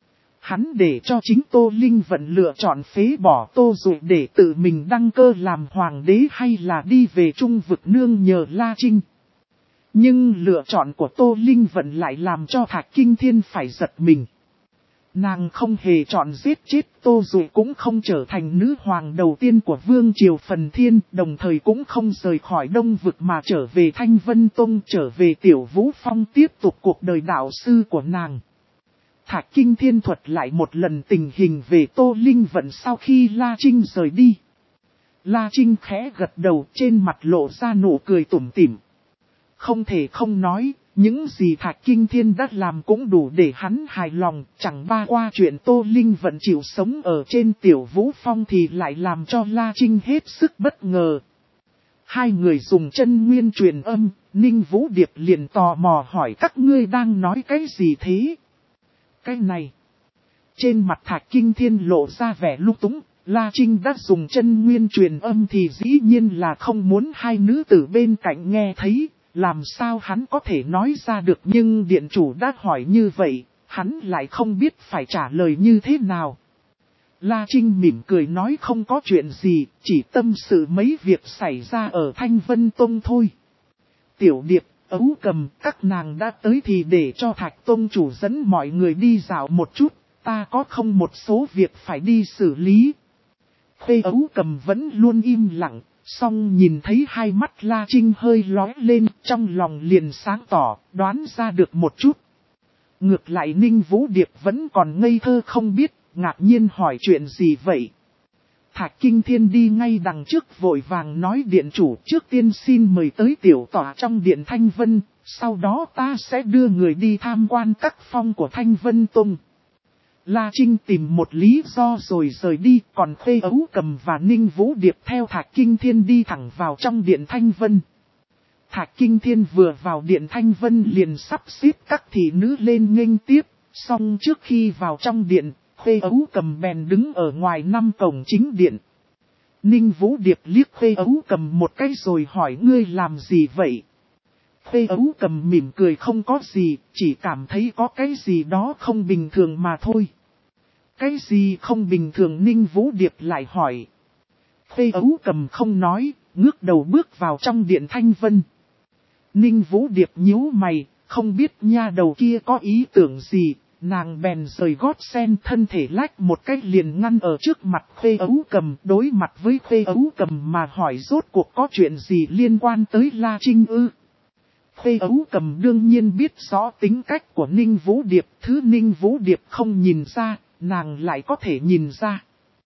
Hắn để cho chính Tô Linh Vận lựa chọn phế bỏ Tô Dụ để tự mình đăng cơ làm hoàng đế hay là đi về Trung Vực nương nhờ La Trinh. Nhưng lựa chọn của Tô Linh Vận lại làm cho Thạch Kinh Thiên phải giật mình. Nàng không hề chọn giết chết Tô Dụ, cũng không trở thành nữ hoàng đầu tiên của Vương Triều Phần Thiên, đồng thời cũng không rời khỏi Đông Vực mà trở về Thanh Vân Tông, trở về Tiểu Vũ Phong tiếp tục cuộc đời đạo sư của nàng. Thạch Kinh Thiên thuật lại một lần tình hình về Tô Linh Vận sau khi La Trinh rời đi. La Trinh khẽ gật đầu, trên mặt lộ ra nụ cười tủm tỉm. Không thể không nói, Những gì Thạch Kinh Thiên đã làm cũng đủ để hắn hài lòng, chẳng ba qua chuyện Tô Linh vẫn chịu sống ở trên Tiểu Vũ Phong thì lại làm cho La Trinh hết sức bất ngờ. Hai người dùng chân nguyên truyền âm, Ninh Vũ Điệp liền tò mò hỏi các ngươi đang nói cái gì thế? Cái này. Trên mặt Thạch Kinh Thiên lộ ra vẻ lung túng, La Trinh đã dùng chân nguyên truyền âm thì dĩ nhiên là không muốn hai nữ tử bên cạnh nghe thấy, làm sao hắn có thể nói ra được, nhưng điện chủ đã hỏi như vậy, hắn lại không biết phải trả lời như thế nào. La Trinh mỉm cười nói không có chuyện gì, chỉ tâm sự mấy việc xảy ra ở Thanh Vân Tông thôi. Tiểu Điệp, Ấu Cầm, các nàng đã tới thì để cho Thạch Tông chủ dẫn mọi người đi dạo một chút, ta có không một số việc phải đi xử lý. Khuê Ấu Cầm vẫn luôn im lặng, song nhìn thấy hai mắt La Trinh hơi lóe lên, trong lòng liền sáng tỏ, đoán ra được một chút. Ngược lại Ninh Vũ Điệp vẫn còn ngây thơ không biết, ngạc nhiên hỏi chuyện gì vậy. Thạch Kinh Thiên đi ngay đằng trước vội vàng nói điện chủ trước tiên xin mời tới tiểu tỏa trong điện Thanh Vân, sau đó ta sẽ đưa người đi tham quan các phong của Thanh Vân Tông. La Trinh tìm một lý do rồi rời đi, còn Khuê Ấu Cầm và Ninh Vũ Điệp theo Thạch Kinh Thiên đi thẳng vào trong điện Thanh Vân. Thạch Kinh Thiên vừa vào điện Thanh Vân liền sắp xếp các thị nữ lên nghênh tiếp, song trước khi vào trong điện, Khuê Ấu Cầm bèn đứng ở ngoài năm cổng chính điện. Ninh Vũ Điệp liếc Khuê Ấu Cầm một cái rồi hỏi ngươi làm gì vậy? Khuê Ấu Cầm mỉm cười không có gì, chỉ cảm thấy có cái gì đó không bình thường mà thôi. Cái gì không bình thường Ninh Vũ Điệp lại hỏi. Khuê Ấu Cầm không nói, ngước đầu bước vào trong điện Thanh Vân. Ninh Vũ Điệp nhíu mày, không biết nha đầu kia có ý tưởng gì, nàng bèn rời gót sen thân thể lách một cái liền ngăn ở trước mặt Khuê Ấu Cầm, đối mặt với Khuê Ấu Cầm mà hỏi rốt cuộc có chuyện gì liên quan tới La Trinh ư. Khuê Ấu Cầm đương nhiên biết rõ tính cách của Ninh Vũ Điệp, thứ Ninh Vũ Điệp không nhìn ra, nàng lại có thể nhìn ra.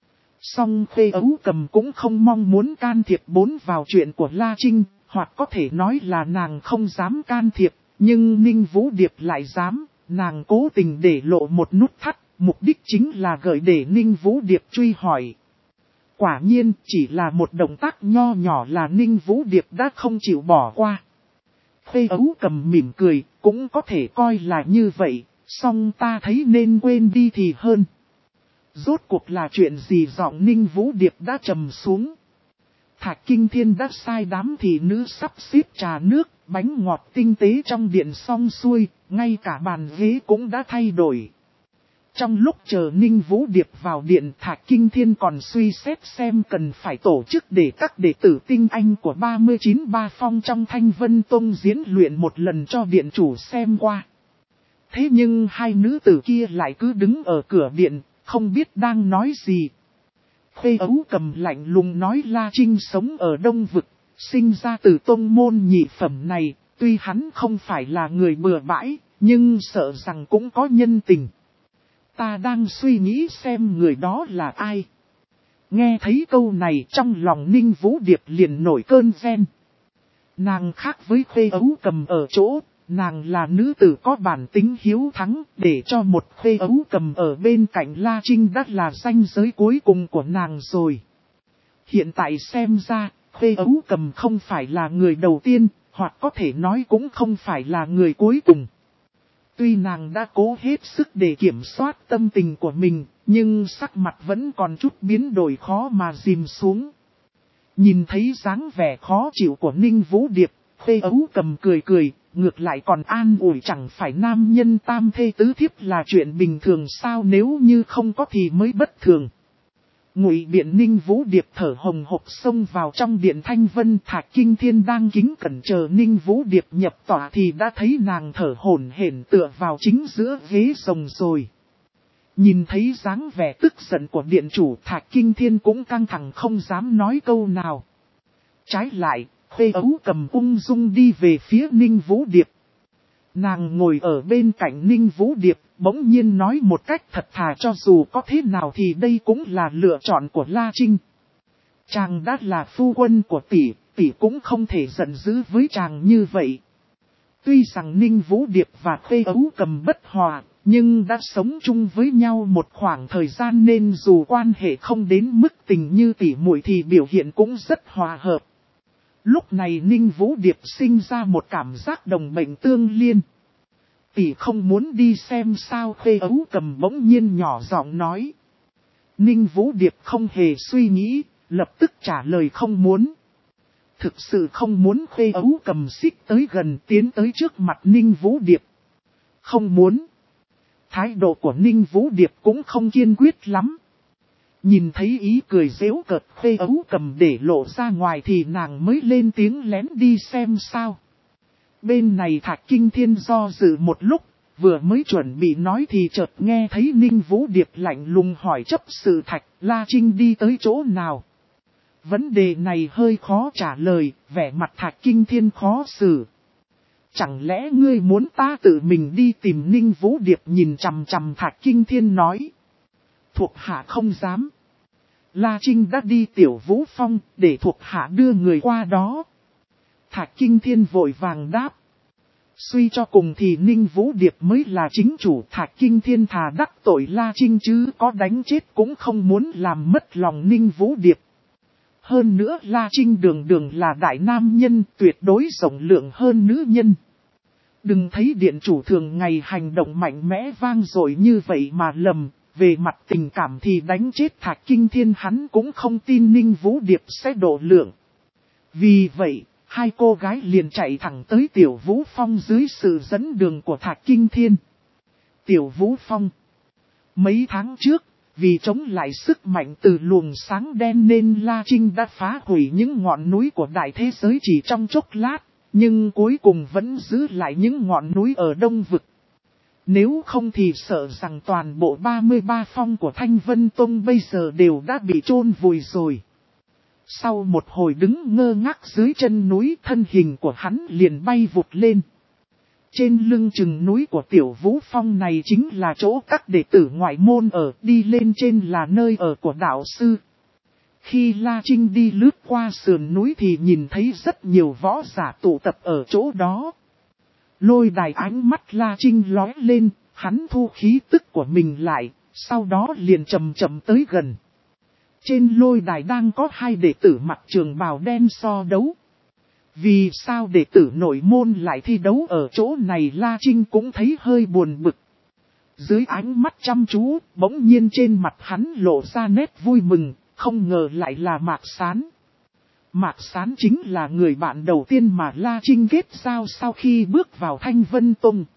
Song Khuê Ấu Cầm cũng không mong muốn can thiệp bốn vào chuyện của La Trinh, hoặc có thể nói là nàng không dám can thiệp, nhưng Ninh Vũ Điệp lại dám, nàng cố tình để lộ một nút thắt, mục đích chính là gợi để Ninh Vũ Điệp truy hỏi. Quả nhiên, chỉ là một động tác nho nhỏ là Ninh Vũ Điệp đã không chịu bỏ qua. Khuê Ấu Cầm mỉm cười, cũng có thể coi là như vậy, song ta thấy nên quên đi thì hơn. Rốt cuộc là chuyện gì giọng Ninh Vũ Điệp đã trầm xuống. Thạch Kinh Thiên đã sai đám thị nữ sắp xếp trà nước, bánh ngọt tinh tế trong điện xong xuôi, ngay cả bàn ghế cũng đã thay đổi. Trong lúc chờ Ninh Vũ Điệp vào điện, Thạch Kinh Thiên còn suy xét xem cần phải tổ chức để các đệ tử tinh anh của ba mươi chín ba phong trong Thanh Vân Tông diễn luyện một lần cho điện chủ xem qua. Thế nhưng hai nữ tử kia lại cứ đứng ở cửa điện, không biết đang nói gì. Khuê Ấu Cầm lạnh lùng nói La Trinh sống ở Đông Vực, sinh ra từ tông môn nhị phẩm này, tuy hắn không phải là người bừa bãi, nhưng sợ rằng cũng có nhân tình. Ta đang suy nghĩ xem người đó là ai. Nghe thấy câu này trong lòng Ninh Vũ Điệp liền nổi cơn ghen. Nàng khác với Khuê Ấu Cầm ở chỗ, nàng là nữ tử có bản tính hiếu thắng, để cho một Khuê Ấu Cầm ở bên cạnh La Trinh đã là ranh giới cuối cùng của nàng rồi. Hiện tại xem ra, Khuê Ấu Cầm không phải là người đầu tiên, hoặc có thể nói cũng không phải là người cuối cùng. Tuy nàng đã cố hết sức để kiểm soát tâm tình của mình, nhưng sắc mặt vẫn còn chút biến đổi khó mà dìm xuống. Nhìn thấy dáng vẻ khó chịu của Ninh Vũ Điệp, Khuê Ấu Cầm cười cười, ngược lại còn an ủi chẳng phải nam nhân tam thê tứ thiếp là chuyện bình thường sao, nếu như không có thì mới bất thường. Ngụy biện Ninh Vũ Điệp thở hồng hộc xông vào trong điện Thanh Vân. Thạch Kinh Thiên đang kính cẩn chờ Ninh Vũ Điệp nhập tỏa thì đã thấy nàng thở hổn hển tựa vào chính giữa ghế rồng rồi. Nhìn thấy dáng vẻ tức giận của điện chủ, Thạch Kinh Thiên cũng căng thẳng không dám nói câu nào. Trái lại, Khuê Ấu Cầm ung dung đi về phía Ninh Vũ Điệp. Nàng ngồi ở bên cạnh Ninh Vũ Điệp, bỗng nhiên nói một cách thật thà cho dù có thế nào thì đây cũng là lựa chọn của La Trinh. Chàng đã là phu quân của tỷ, tỷ cũng không thể giận dữ với chàng như vậy. Tuy rằng Ninh Vũ Điệp và Khê Ấu Cầm bất hòa, nhưng đã sống chung với nhau một khoảng thời gian nên dù quan hệ không đến mức tình như tỉ muội thì biểu hiện cũng rất hòa hợp. Lúc này Ninh Vũ Điệp sinh ra một cảm giác đồng bệnh tương liên. Tỷ không muốn đi xem sao, Khê Ấu Cầm bỗng nhiên nhỏ giọng nói. Ninh Vũ Điệp không hề suy nghĩ, lập tức trả lời không muốn. Thực sự không muốn, Khê Ấu Cầm xích tới gần tiến tới trước mặt Ninh Vũ Điệp. Không muốn. Thái độ của Ninh Vũ Điệp cũng không kiên quyết lắm. Nhìn thấy ý cười giễu cợt Khê Ấu Cầm để lộ ra ngoài thì nàng mới lên tiếng lén đi xem sao. Bên này Thạch Kinh Thiên do dự một lúc, vừa mới chuẩn bị nói thì chợt nghe thấy Ninh Vũ Điệp lạnh lùng hỏi chấp sự Thạch La Trinh đi tới chỗ nào. Vấn đề này hơi khó trả lời, vẻ mặt Thạch Kinh Thiên khó xử. Chẳng lẽ ngươi muốn ta tự mình đi tìm Ninh Vũ Điệp, nhìn chằm chằm Thạch Kinh Thiên nói. Thuộc hạ không dám. La Trinh đã đi Tiểu Vũ Phong, để thuộc hạ đưa người qua đó. Thạch Kinh Thiên vội vàng đáp. Suy cho cùng thì Ninh Vũ Điệp mới là chính chủ, Thạch Kinh Thiên thà đắc tội La Trinh chứ có đánh chết cũng không muốn làm mất lòng Ninh Vũ Điệp. Hơn nữa La Trinh đường đường là đại nam nhân, tuyệt đối rộng lượng hơn nữ nhân. Đừng thấy điện chủ thường ngày hành động mạnh mẽ vang dội như vậy mà lầm, về mặt tình cảm thì đánh chết Thạch Kinh Thiên hắn cũng không tin Ninh Vũ Điệp sẽ độ lượng. Vì vậy, hai cô gái liền chạy thẳng tới Tiểu Vũ Phong dưới sự dẫn đường của Thạch Kinh Thiên. Tiểu Vũ Phong. Mấy tháng trước, vì chống lại sức mạnh từ luồng sáng đen nên La Trinh đã phá hủy những ngọn núi của đại thế giới chỉ trong chốc lát, nhưng cuối cùng vẫn giữ lại những ngọn núi ở Đông Vực. Nếu không thì sợ rằng toàn bộ ba mươi ba phong của Thanh Vân Tông bây giờ đều đã bị chôn vùi rồi. Sau một hồi đứng ngơ ngác dưới chân núi, thân hình của hắn liền bay vụt lên. Trên lưng chừng núi của Tiểu Vũ Phong này chính là chỗ các đệ tử ngoại môn ở, đi lên trên là nơi ở của đạo sư. Khi La Trinh đi lướt qua sườn núi thì nhìn thấy rất nhiều võ giả tụ tập ở chỗ đó. Lôi đài, ánh mắt La Trinh lóe lên, hắn thu khí tức của mình lại, sau đó liền chậm chậm tới gần. Trên lôi đài đang có hai đệ tử mặc trường bào đen so đấu. Vì sao đệ tử nội môn lại thi đấu ở chỗ này, La Trinh cũng thấy hơi buồn bực. Dưới ánh mắt chăm chú, bỗng nhiên trên mặt hắn lộ ra nét vui mừng, không ngờ lại là Mạc Sán. Mạc Sán chính là người bạn đầu tiên mà La Trinh kết giao sau khi bước vào Thanh Vân Tông.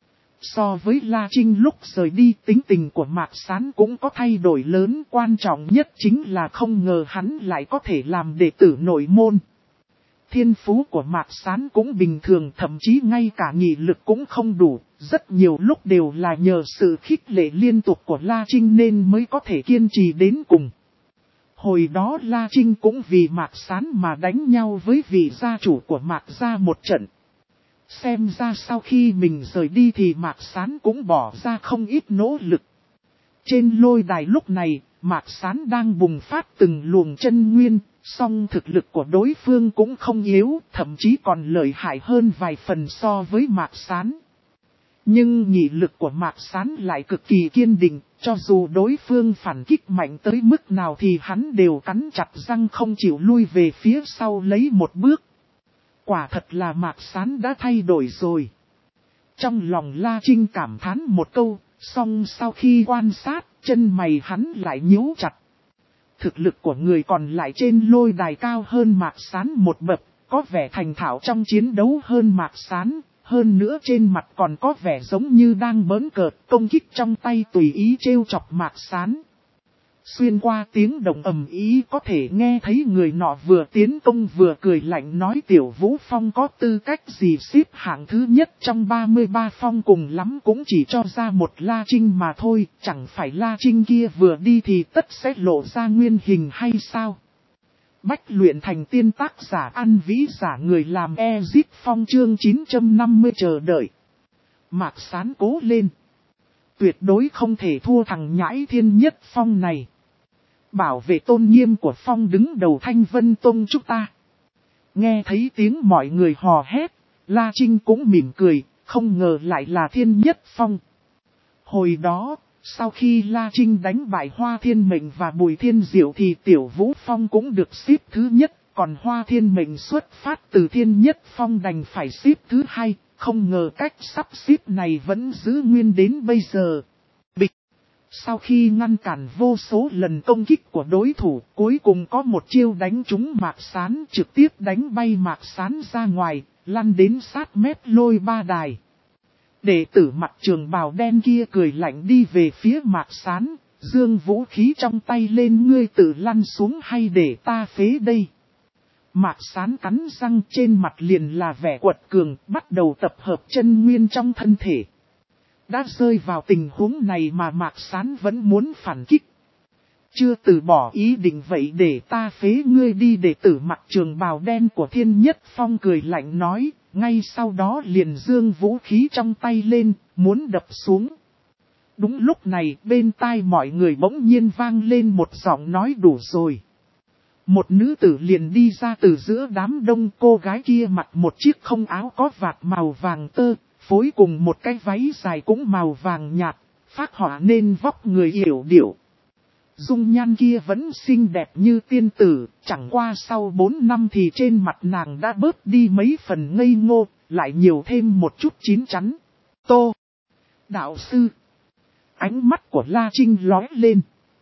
So với La Trinh lúc rời đi, tính tình của Mạc Sán cũng có thay đổi lớn, quan trọng nhất chính là không ngờ hắn lại có thể làm đệ tử nội môn. Thiên phú của Mạc Sán cũng bình thường, thậm chí ngay cả nghị lực cũng không đủ, rất nhiều lúc đều là nhờ sự khích lệ liên tục của La Trinh nên mới có thể kiên trì đến cùng. Hồi đó La Trinh cũng vì Mạc Sán mà đánh nhau với vị gia chủ của Mạc gia một trận. Xem ra sau khi mình rời đi thì Mạc Sán cũng bỏ ra không ít nỗ lực. Trên lôi đài lúc này, Mạc Sán đang bùng phát từng luồng chân nguyên, song thực lực của đối phương cũng không yếu, thậm chí còn lợi hại hơn vài phần so với Mạc Sán. Nhưng nghị lực của Mạc Sán lại cực kỳ kiên định, cho dù đối phương phản kích mạnh tới mức nào thì hắn đều cắn chặt răng không chịu lui về phía sau lấy một bước. Quả thật là Mạc Sán đã thay đổi rồi. Trong lòng La Trinh cảm thán một câu, song sau khi quan sát, chân mày hắn lại nhíu chặt. Thực lực của người còn lại trên lôi đài cao hơn Mạc Sán một bậc, có vẻ thành thạo trong chiến đấu hơn Mạc Sán, hơn nữa trên mặt còn có vẻ giống như đang bỡn cợt, công kích trong tay tùy ý trêu chọc Mạc Sán. Xuyên qua tiếng động ầm ý có thể nghe thấy người nọ vừa tiến công vừa cười lạnh nói Tiểu Vũ Phong có tư cách gì xếp hạng thứ nhất trong ba mươi ba phong, cùng lắm cũng chỉ cho ra một La Trinh mà thôi, chẳng phải La Trinh kia vừa đi thì tất sẽ lộ ra nguyên hình hay sao? Bách luyện thành tiên, tác giả An Vĩ, giả người làm Ezip Phong, chương chín trăm năm mươi chờ đợi. Mạc Sán cố lên. Tuyệt đối không thể thua thằng nhãi thiên nhất phong này. Bảo vệ tôn nghiêm của phong đứng đầu Thanh Vân Tông chúng ta. Nghe thấy tiếng mọi người hò hét, La Trinh cũng mỉm cười, không ngờ lại là Thiên Nhất Phong. Hồi đó, sau khi La Trinh đánh bại Hoa Thiên Mệnh và Bùi Thiên Diệu thì Tiểu Vũ Phong cũng được xếp thứ nhất, còn Hoa Thiên Mệnh xuất phát từ Thiên Nhất Phong đành phải xếp thứ hai, không ngờ cách sắp xếp này vẫn giữ nguyên đến bây giờ. Bịch! Sau khi ngăn cản vô số lần công kích của đối thủ, cuối cùng có một chiêu đánh trúng Mạc Sán, trực tiếp đánh bay Mạc Sán ra ngoài, lăn đến sát mép Lôi Ba Đài. Đệ tử mặc trường bào đen kia cười lạnh đi về phía Mạc Sán, giương vũ khí trong tay lên, ngươi tự lăn xuống hay để ta phế đây. Mạc Sán cắn răng, trên mặt liền là vẻ quật cường, bắt đầu tập hợp chân nguyên trong thân thể. Đã rơi vào tình huống này mà Mạc Sán vẫn muốn phản kích. Chưa từ bỏ ý định, vậy để ta phế ngươi đi. Đệ tử mặc trường bào đen của Thiên Nhất Phong cười lạnh nói, ngay sau đó liền giương vũ khí trong tay lên, muốn đập xuống. Đúng lúc này, bên tai mọi người bỗng nhiên vang lên một giọng nói, đủ rồi. Một nữ tử liền đi ra từ giữa đám đông, cô gái kia mặc một chiếc không áo có vạt màu vàng tơ, phối cùng một cái váy dài cũng màu vàng nhạt, phác họa nên vóc người yểu điệu. Dung nhan kia vẫn xinh đẹp như tiên tử, chẳng qua sau bốn năm thì trên mặt nàng đã bớt đi mấy phần ngây ngô, lại nhiều thêm một chút chín chắn. Tô! Đạo sư! Ánh mắt của La Trinh lóe lên.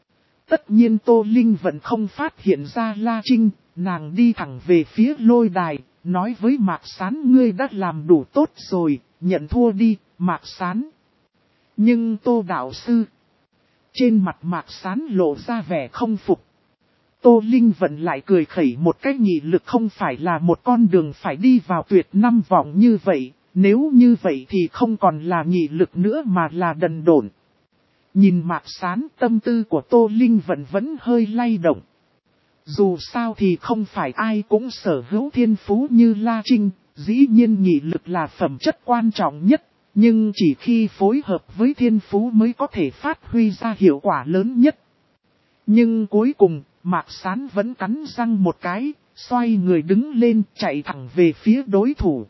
Tất nhiên Tô Linh vẫn không phát hiện ra La Trinh, nàng đi thẳng về phía Lôi Đài, nói với Mạc Sán, ngươi đã làm đủ tốt rồi, nhận thua đi, Mạc Sán. Nhưng Tô đạo sư... Trên mặt Mạc Sán lộ ra vẻ không phục. Tô Linh vẫn lại cười khẩy một cách, nghị lực không phải là một con đường phải đi vào tuyệt năm vòng như vậy, nếu như vậy thì không còn là nghị lực nữa mà là đần độn. Nhìn Mạc Sán, tâm tư của Tô Linh vẫn vẫn hơi lay động. Dù sao thì không phải ai cũng sở hữu thiên phú như La Trinh, dĩ nhiên nghị lực là phẩm chất quan trọng nhất. Nhưng chỉ khi phối hợp với thiên phú mới có thể phát huy ra hiệu quả lớn nhất. Nhưng cuối cùng, Mạc Sán vẫn cắn răng một cái, xoay người đứng lên chạy thẳng về phía đối thủ.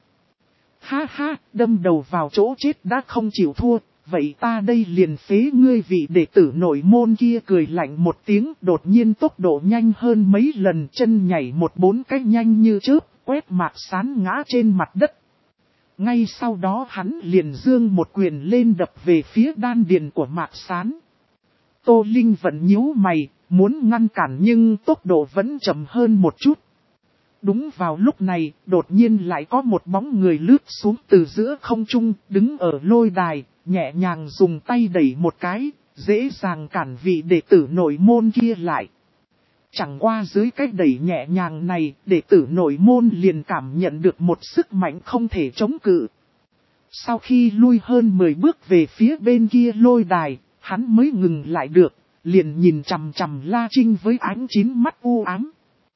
Ha ha, đâm đầu vào chỗ chết đã không chịu thua, vậy ta đây liền phế ngươi. Vị đệ tử nội môn kia cười lạnh một tiếng, đột nhiên tốc độ nhanh hơn mấy lần, chân nhảy một bốn cái nhanh như chớp, quét Mạc Sán ngã trên mặt đất. Ngay sau đó hắn liền giương một quyền lên đập về phía đan điền của Mạc Sán. Tô Linh vẫn nhíu mày, muốn ngăn cản nhưng tốc độ vẫn chậm hơn một chút. Đúng vào lúc này, đột nhiên lại có một bóng người lướt xuống từ giữa không trung, đứng ở Lôi Đài, nhẹ nhàng dùng tay đẩy một cái, dễ dàng cản vị đệ tử nội môn kia lại. Chẳng qua dưới cái đẩy nhẹ nhàng này, đệ tử nội môn liền cảm nhận được một sức mạnh không thể chống cự. Sau khi lui hơn mười bước về phía bên kia Lôi Đài, hắn mới ngừng lại được, liền nhìn chằm chằm La Trinh với ánh chín mắt u ám.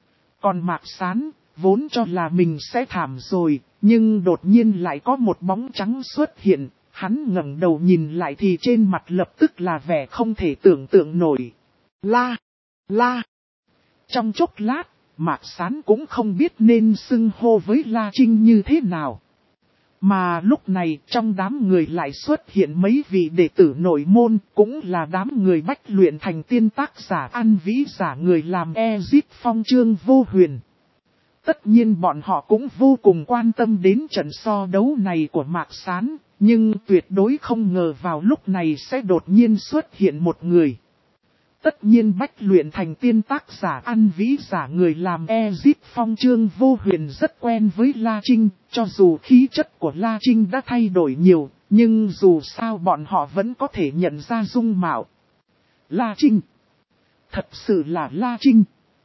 Còn Mạc Sán, vốn cho là mình sẽ thảm rồi, nhưng đột nhiên lại có một bóng trắng xuất hiện, hắn ngẩng đầu nhìn lại thì trên mặt lập tức là vẻ không thể tưởng tượng nổi. La! La! Trong chốc lát, Mạc Sán cũng không biết nên xưng hô với La Trinh như thế nào. Mà lúc này trong đám người lại xuất hiện mấy vị đệ tử nội môn, cũng là đám người bách luyện thành tiên tác giả An Vĩ giả người làm Ezip Phong Trương Vô Huyền. Tất nhiên bọn họ cũng vô cùng quan tâm đến trận so đấu này của Mạc Sán, nhưng tuyệt đối không ngờ vào lúc này sẽ đột nhiên xuất hiện một người. Tất nhiên bách luyện thành tiên tác giả An Vĩ giả người làm Ezip Phong Trương Vô Huyền rất quen với La Trinh, cho dù khí chất của La Trinh đã thay đổi nhiều, nhưng dù sao bọn họ vẫn có thể nhận ra dung mạo. La Trinh! Thật sự là La Trinh!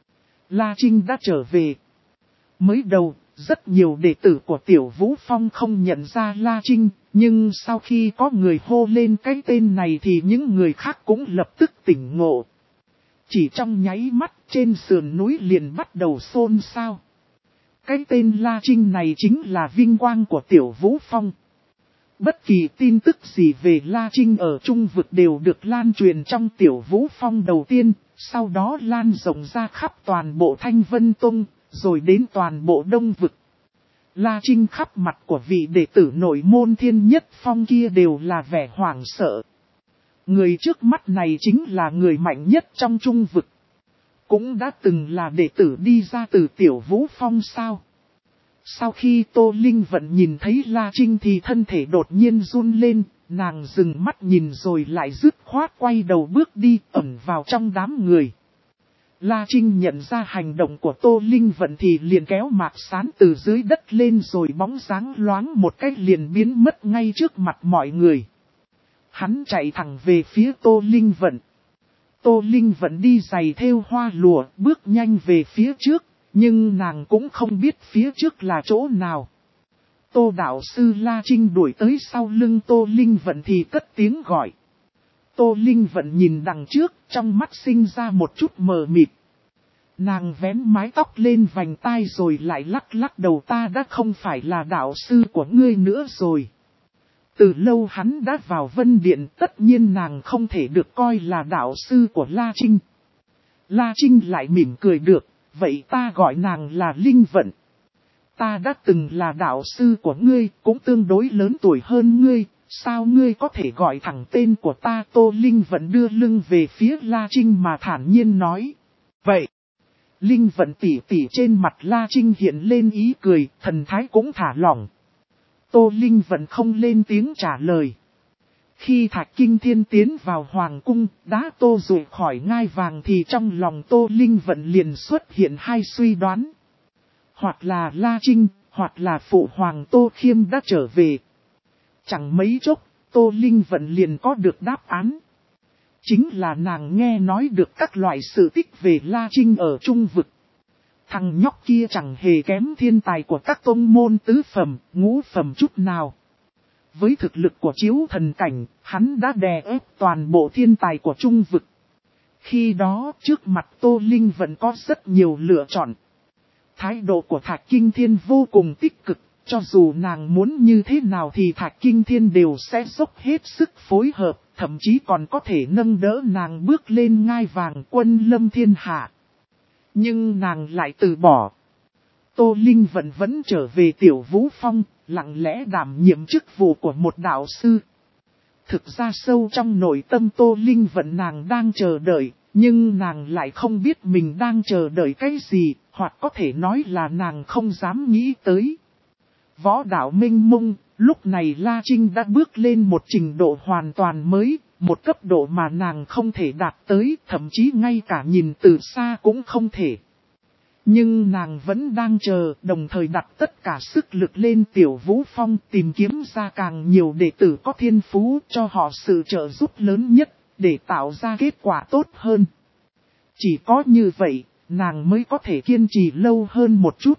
La Trinh đã trở về. Mới đầu, rất nhiều đệ tử của Tiểu Vũ Phong không nhận ra La Trinh, nhưng sau khi có người hô lên cái tên này thì những người khác cũng lập tức tỉnh ngộ. Chỉ trong nháy mắt trên sườn núi liền bắt đầu xôn xao. Cái tên La Trinh này chính là vinh quang của Tiểu Vũ Phong. Bất kỳ tin tức gì về La Trinh ở Trung Vực đều được lan truyền trong Tiểu Vũ Phong đầu tiên, sau đó lan rộng ra khắp toàn bộ Thanh Vân Tông, rồi đến toàn bộ Đông Vực. La Trinh khắp mặt của vị đệ tử nội môn Thiên Nhất Phong kia đều là vẻ hoảng sợ. Người trước mắt này chính là người mạnh nhất trong trung vực. Cũng đã từng là đệ tử đi ra từ Tiểu Vũ Phong sao. Sau khi Tô Linh Vận nhìn thấy La Trinh thì thân thể đột nhiên run lên, nàng dừng mắt nhìn rồi lại dứt khoát quay đầu bước đi ẩn vào trong đám người. La Trinh nhận ra hành động của Tô Linh Vận thì liền kéo Mạc Sán từ dưới đất lên rồi bóng dáng loáng một cách liền biến mất ngay trước mặt mọi người. Hắn chạy thẳng về phía Tô Linh Vận. Tô Linh Vận đi giày thêu hoa lụa bước nhanh về phía trước, nhưng nàng cũng không biết phía trước là chỗ nào. Tô đạo sư La Trinh đuổi tới sau lưng Tô Linh Vận thì cất tiếng gọi. Tô Linh Vận nhìn đằng trước, trong mắt sinh ra một chút mờ mịt. Nàng vén mái tóc lên vành tai rồi lại lắc lắc đầu, ta đã không phải là đạo sư của ngươi nữa rồi. Từ lâu hắn đã vào Vân Điện, tất nhiên nàng không thể được coi là đạo sư của La Trinh. La Trinh lại mỉm cười được, vậy ta gọi nàng là Linh Vận. Ta đã từng là đạo sư của ngươi, cũng tương đối lớn tuổi hơn ngươi, sao ngươi có thể gọi thẳng tên của ta? Tô Linh Vận đưa lưng về phía La Trinh mà thản nhiên nói. Vậy, Linh Vận tỉ tỉ trên mặt La Trinh hiện lên ý cười, thần thái cũng thả lỏng. Tô Linh Vận không lên tiếng trả lời. Khi Thạch Kinh Thiên tiến vào Hoàng Cung, đá Tô rụi khỏi ngai vàng thì trong lòng Tô Linh Vận liền xuất hiện hai suy đoán. Hoặc là La Trinh, hoặc là Phụ Hoàng Tô Khiêm đã trở về. Chẳng mấy chốc, Tô Linh Vận liền có được đáp án. Chính là nàng nghe nói được các loại sự tích về La Trinh ở Trung Vực. Thằng nhóc kia chẳng hề kém thiên tài của các tông môn tứ phẩm, ngũ phẩm chút nào. Với thực lực của chiếu thần cảnh, hắn đã đè ép toàn bộ thiên tài của Trung Vực. Khi đó, trước mặt Tô Linh vẫn có rất nhiều lựa chọn. Thái độ của Thạch Kinh Thiên vô cùng tích cực, cho dù nàng muốn như thế nào thì Thạch Kinh Thiên đều sẽ dốc hết sức phối hợp, thậm chí còn có thể nâng đỡ nàng bước lên ngai vàng quân lâm thiên hạ. Nhưng nàng lại từ bỏ. Tô Linh vẫn vẫn trở về Tiểu Vũ Phong, lặng lẽ đảm nhiệm chức vụ của một đạo sư. Thực ra sâu trong nội tâm Tô Linh vẫn nàng đang chờ đợi, nhưng nàng lại không biết mình đang chờ đợi cái gì, hoặc có thể nói là nàng không dám nghĩ tới. Võ đạo minh mông, lúc này La Trinh đã bước lên một trình độ hoàn toàn mới, một cấp độ mà nàng không thể đạt tới, thậm chí ngay cả nhìn từ xa cũng không thể. Nhưng nàng vẫn đang chờ, đồng thời đặt tất cả sức lực lên Tiểu Vũ Phong tìm kiếm ra càng nhiều đệ tử có thiên phú cho họ sự trợ giúp lớn nhất, để tạo ra kết quả tốt hơn. Chỉ có như vậy, nàng mới có thể kiên trì lâu hơn một chút.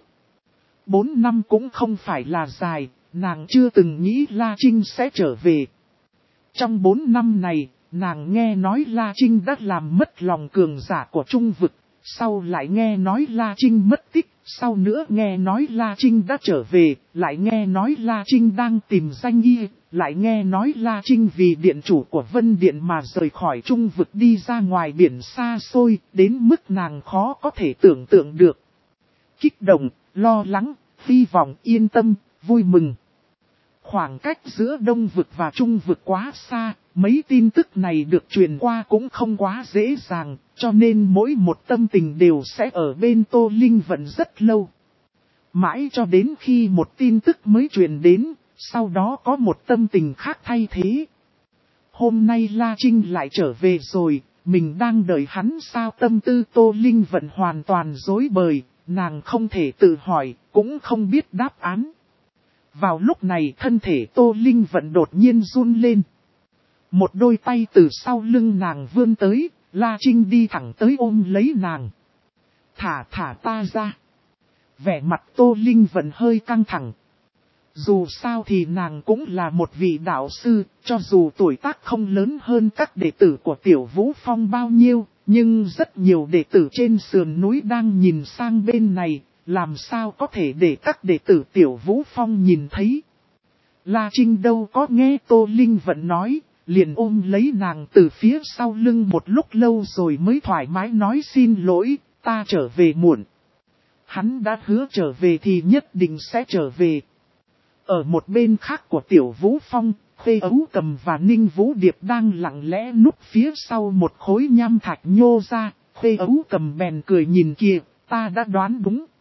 Bốn năm cũng không phải là dài, nàng chưa từng nghĩ La Trinh sẽ trở về. Trong bốn năm này, nàng nghe nói La Trinh đã làm mất lòng cường giả của Trung Vực, sau lại nghe nói La Trinh mất tích, sau nữa nghe nói La Trinh đã trở về, lại nghe nói La Trinh đang tìm danh y, lại nghe nói La Trinh vì điện chủ của Vân Điện mà rời khỏi Trung Vực đi ra ngoài biển xa xôi, đến mức nàng khó có thể tưởng tượng được. Kích động, lo lắng, hy vọng, yên tâm, vui mừng. Khoảng cách giữa Đông Vực và Trung Vực quá xa, mấy tin tức này được truyền qua cũng không quá dễ dàng, cho nên mỗi một tâm tình đều sẽ ở bên Tô Linh Vận rất lâu. Mãi cho đến khi một tin tức mới truyền đến, sau đó có một tâm tình khác thay thế. Hôm nay La Trinh lại trở về rồi, mình đang đợi hắn sao? Tâm tư Tô Linh Vận hoàn toàn rối bời, nàng không thể tự hỏi, cũng không biết đáp án. Vào lúc này thân thể Tô Linh Vận đột nhiên run lên. Một đôi tay từ sau lưng nàng vươn tới, La Trinh đi thẳng tới ôm lấy nàng. Thả thả ta ra. Vẻ mặt Tô Linh Vận hơi căng thẳng. Dù sao thì nàng cũng là một vị đạo sư, cho dù tuổi tác không lớn hơn các đệ tử của Tiểu Vũ Phong bao nhiêu, nhưng rất nhiều đệ tử trên sườn núi đang nhìn sang bên này, làm sao có thể để các đệ tử Tiểu Vũ Phong nhìn thấy. La Trinh đâu có nghe Tô Linh Vận nói, liền ôm lấy nàng từ phía sau lưng một lúc lâu rồi mới thoải mái nói xin lỗi, ta trở về muộn. Hắn đã hứa trở về thì nhất định sẽ trở về. Ở một bên khác của Tiểu Vũ Phong, Khê Ấu Cầm và Ninh Vũ Điệp đang lặng lẽ núp phía sau một khối nham thạch nhô ra. Khê Ấu Cầm bèn cười nhìn kìa, ta đã đoán đúng.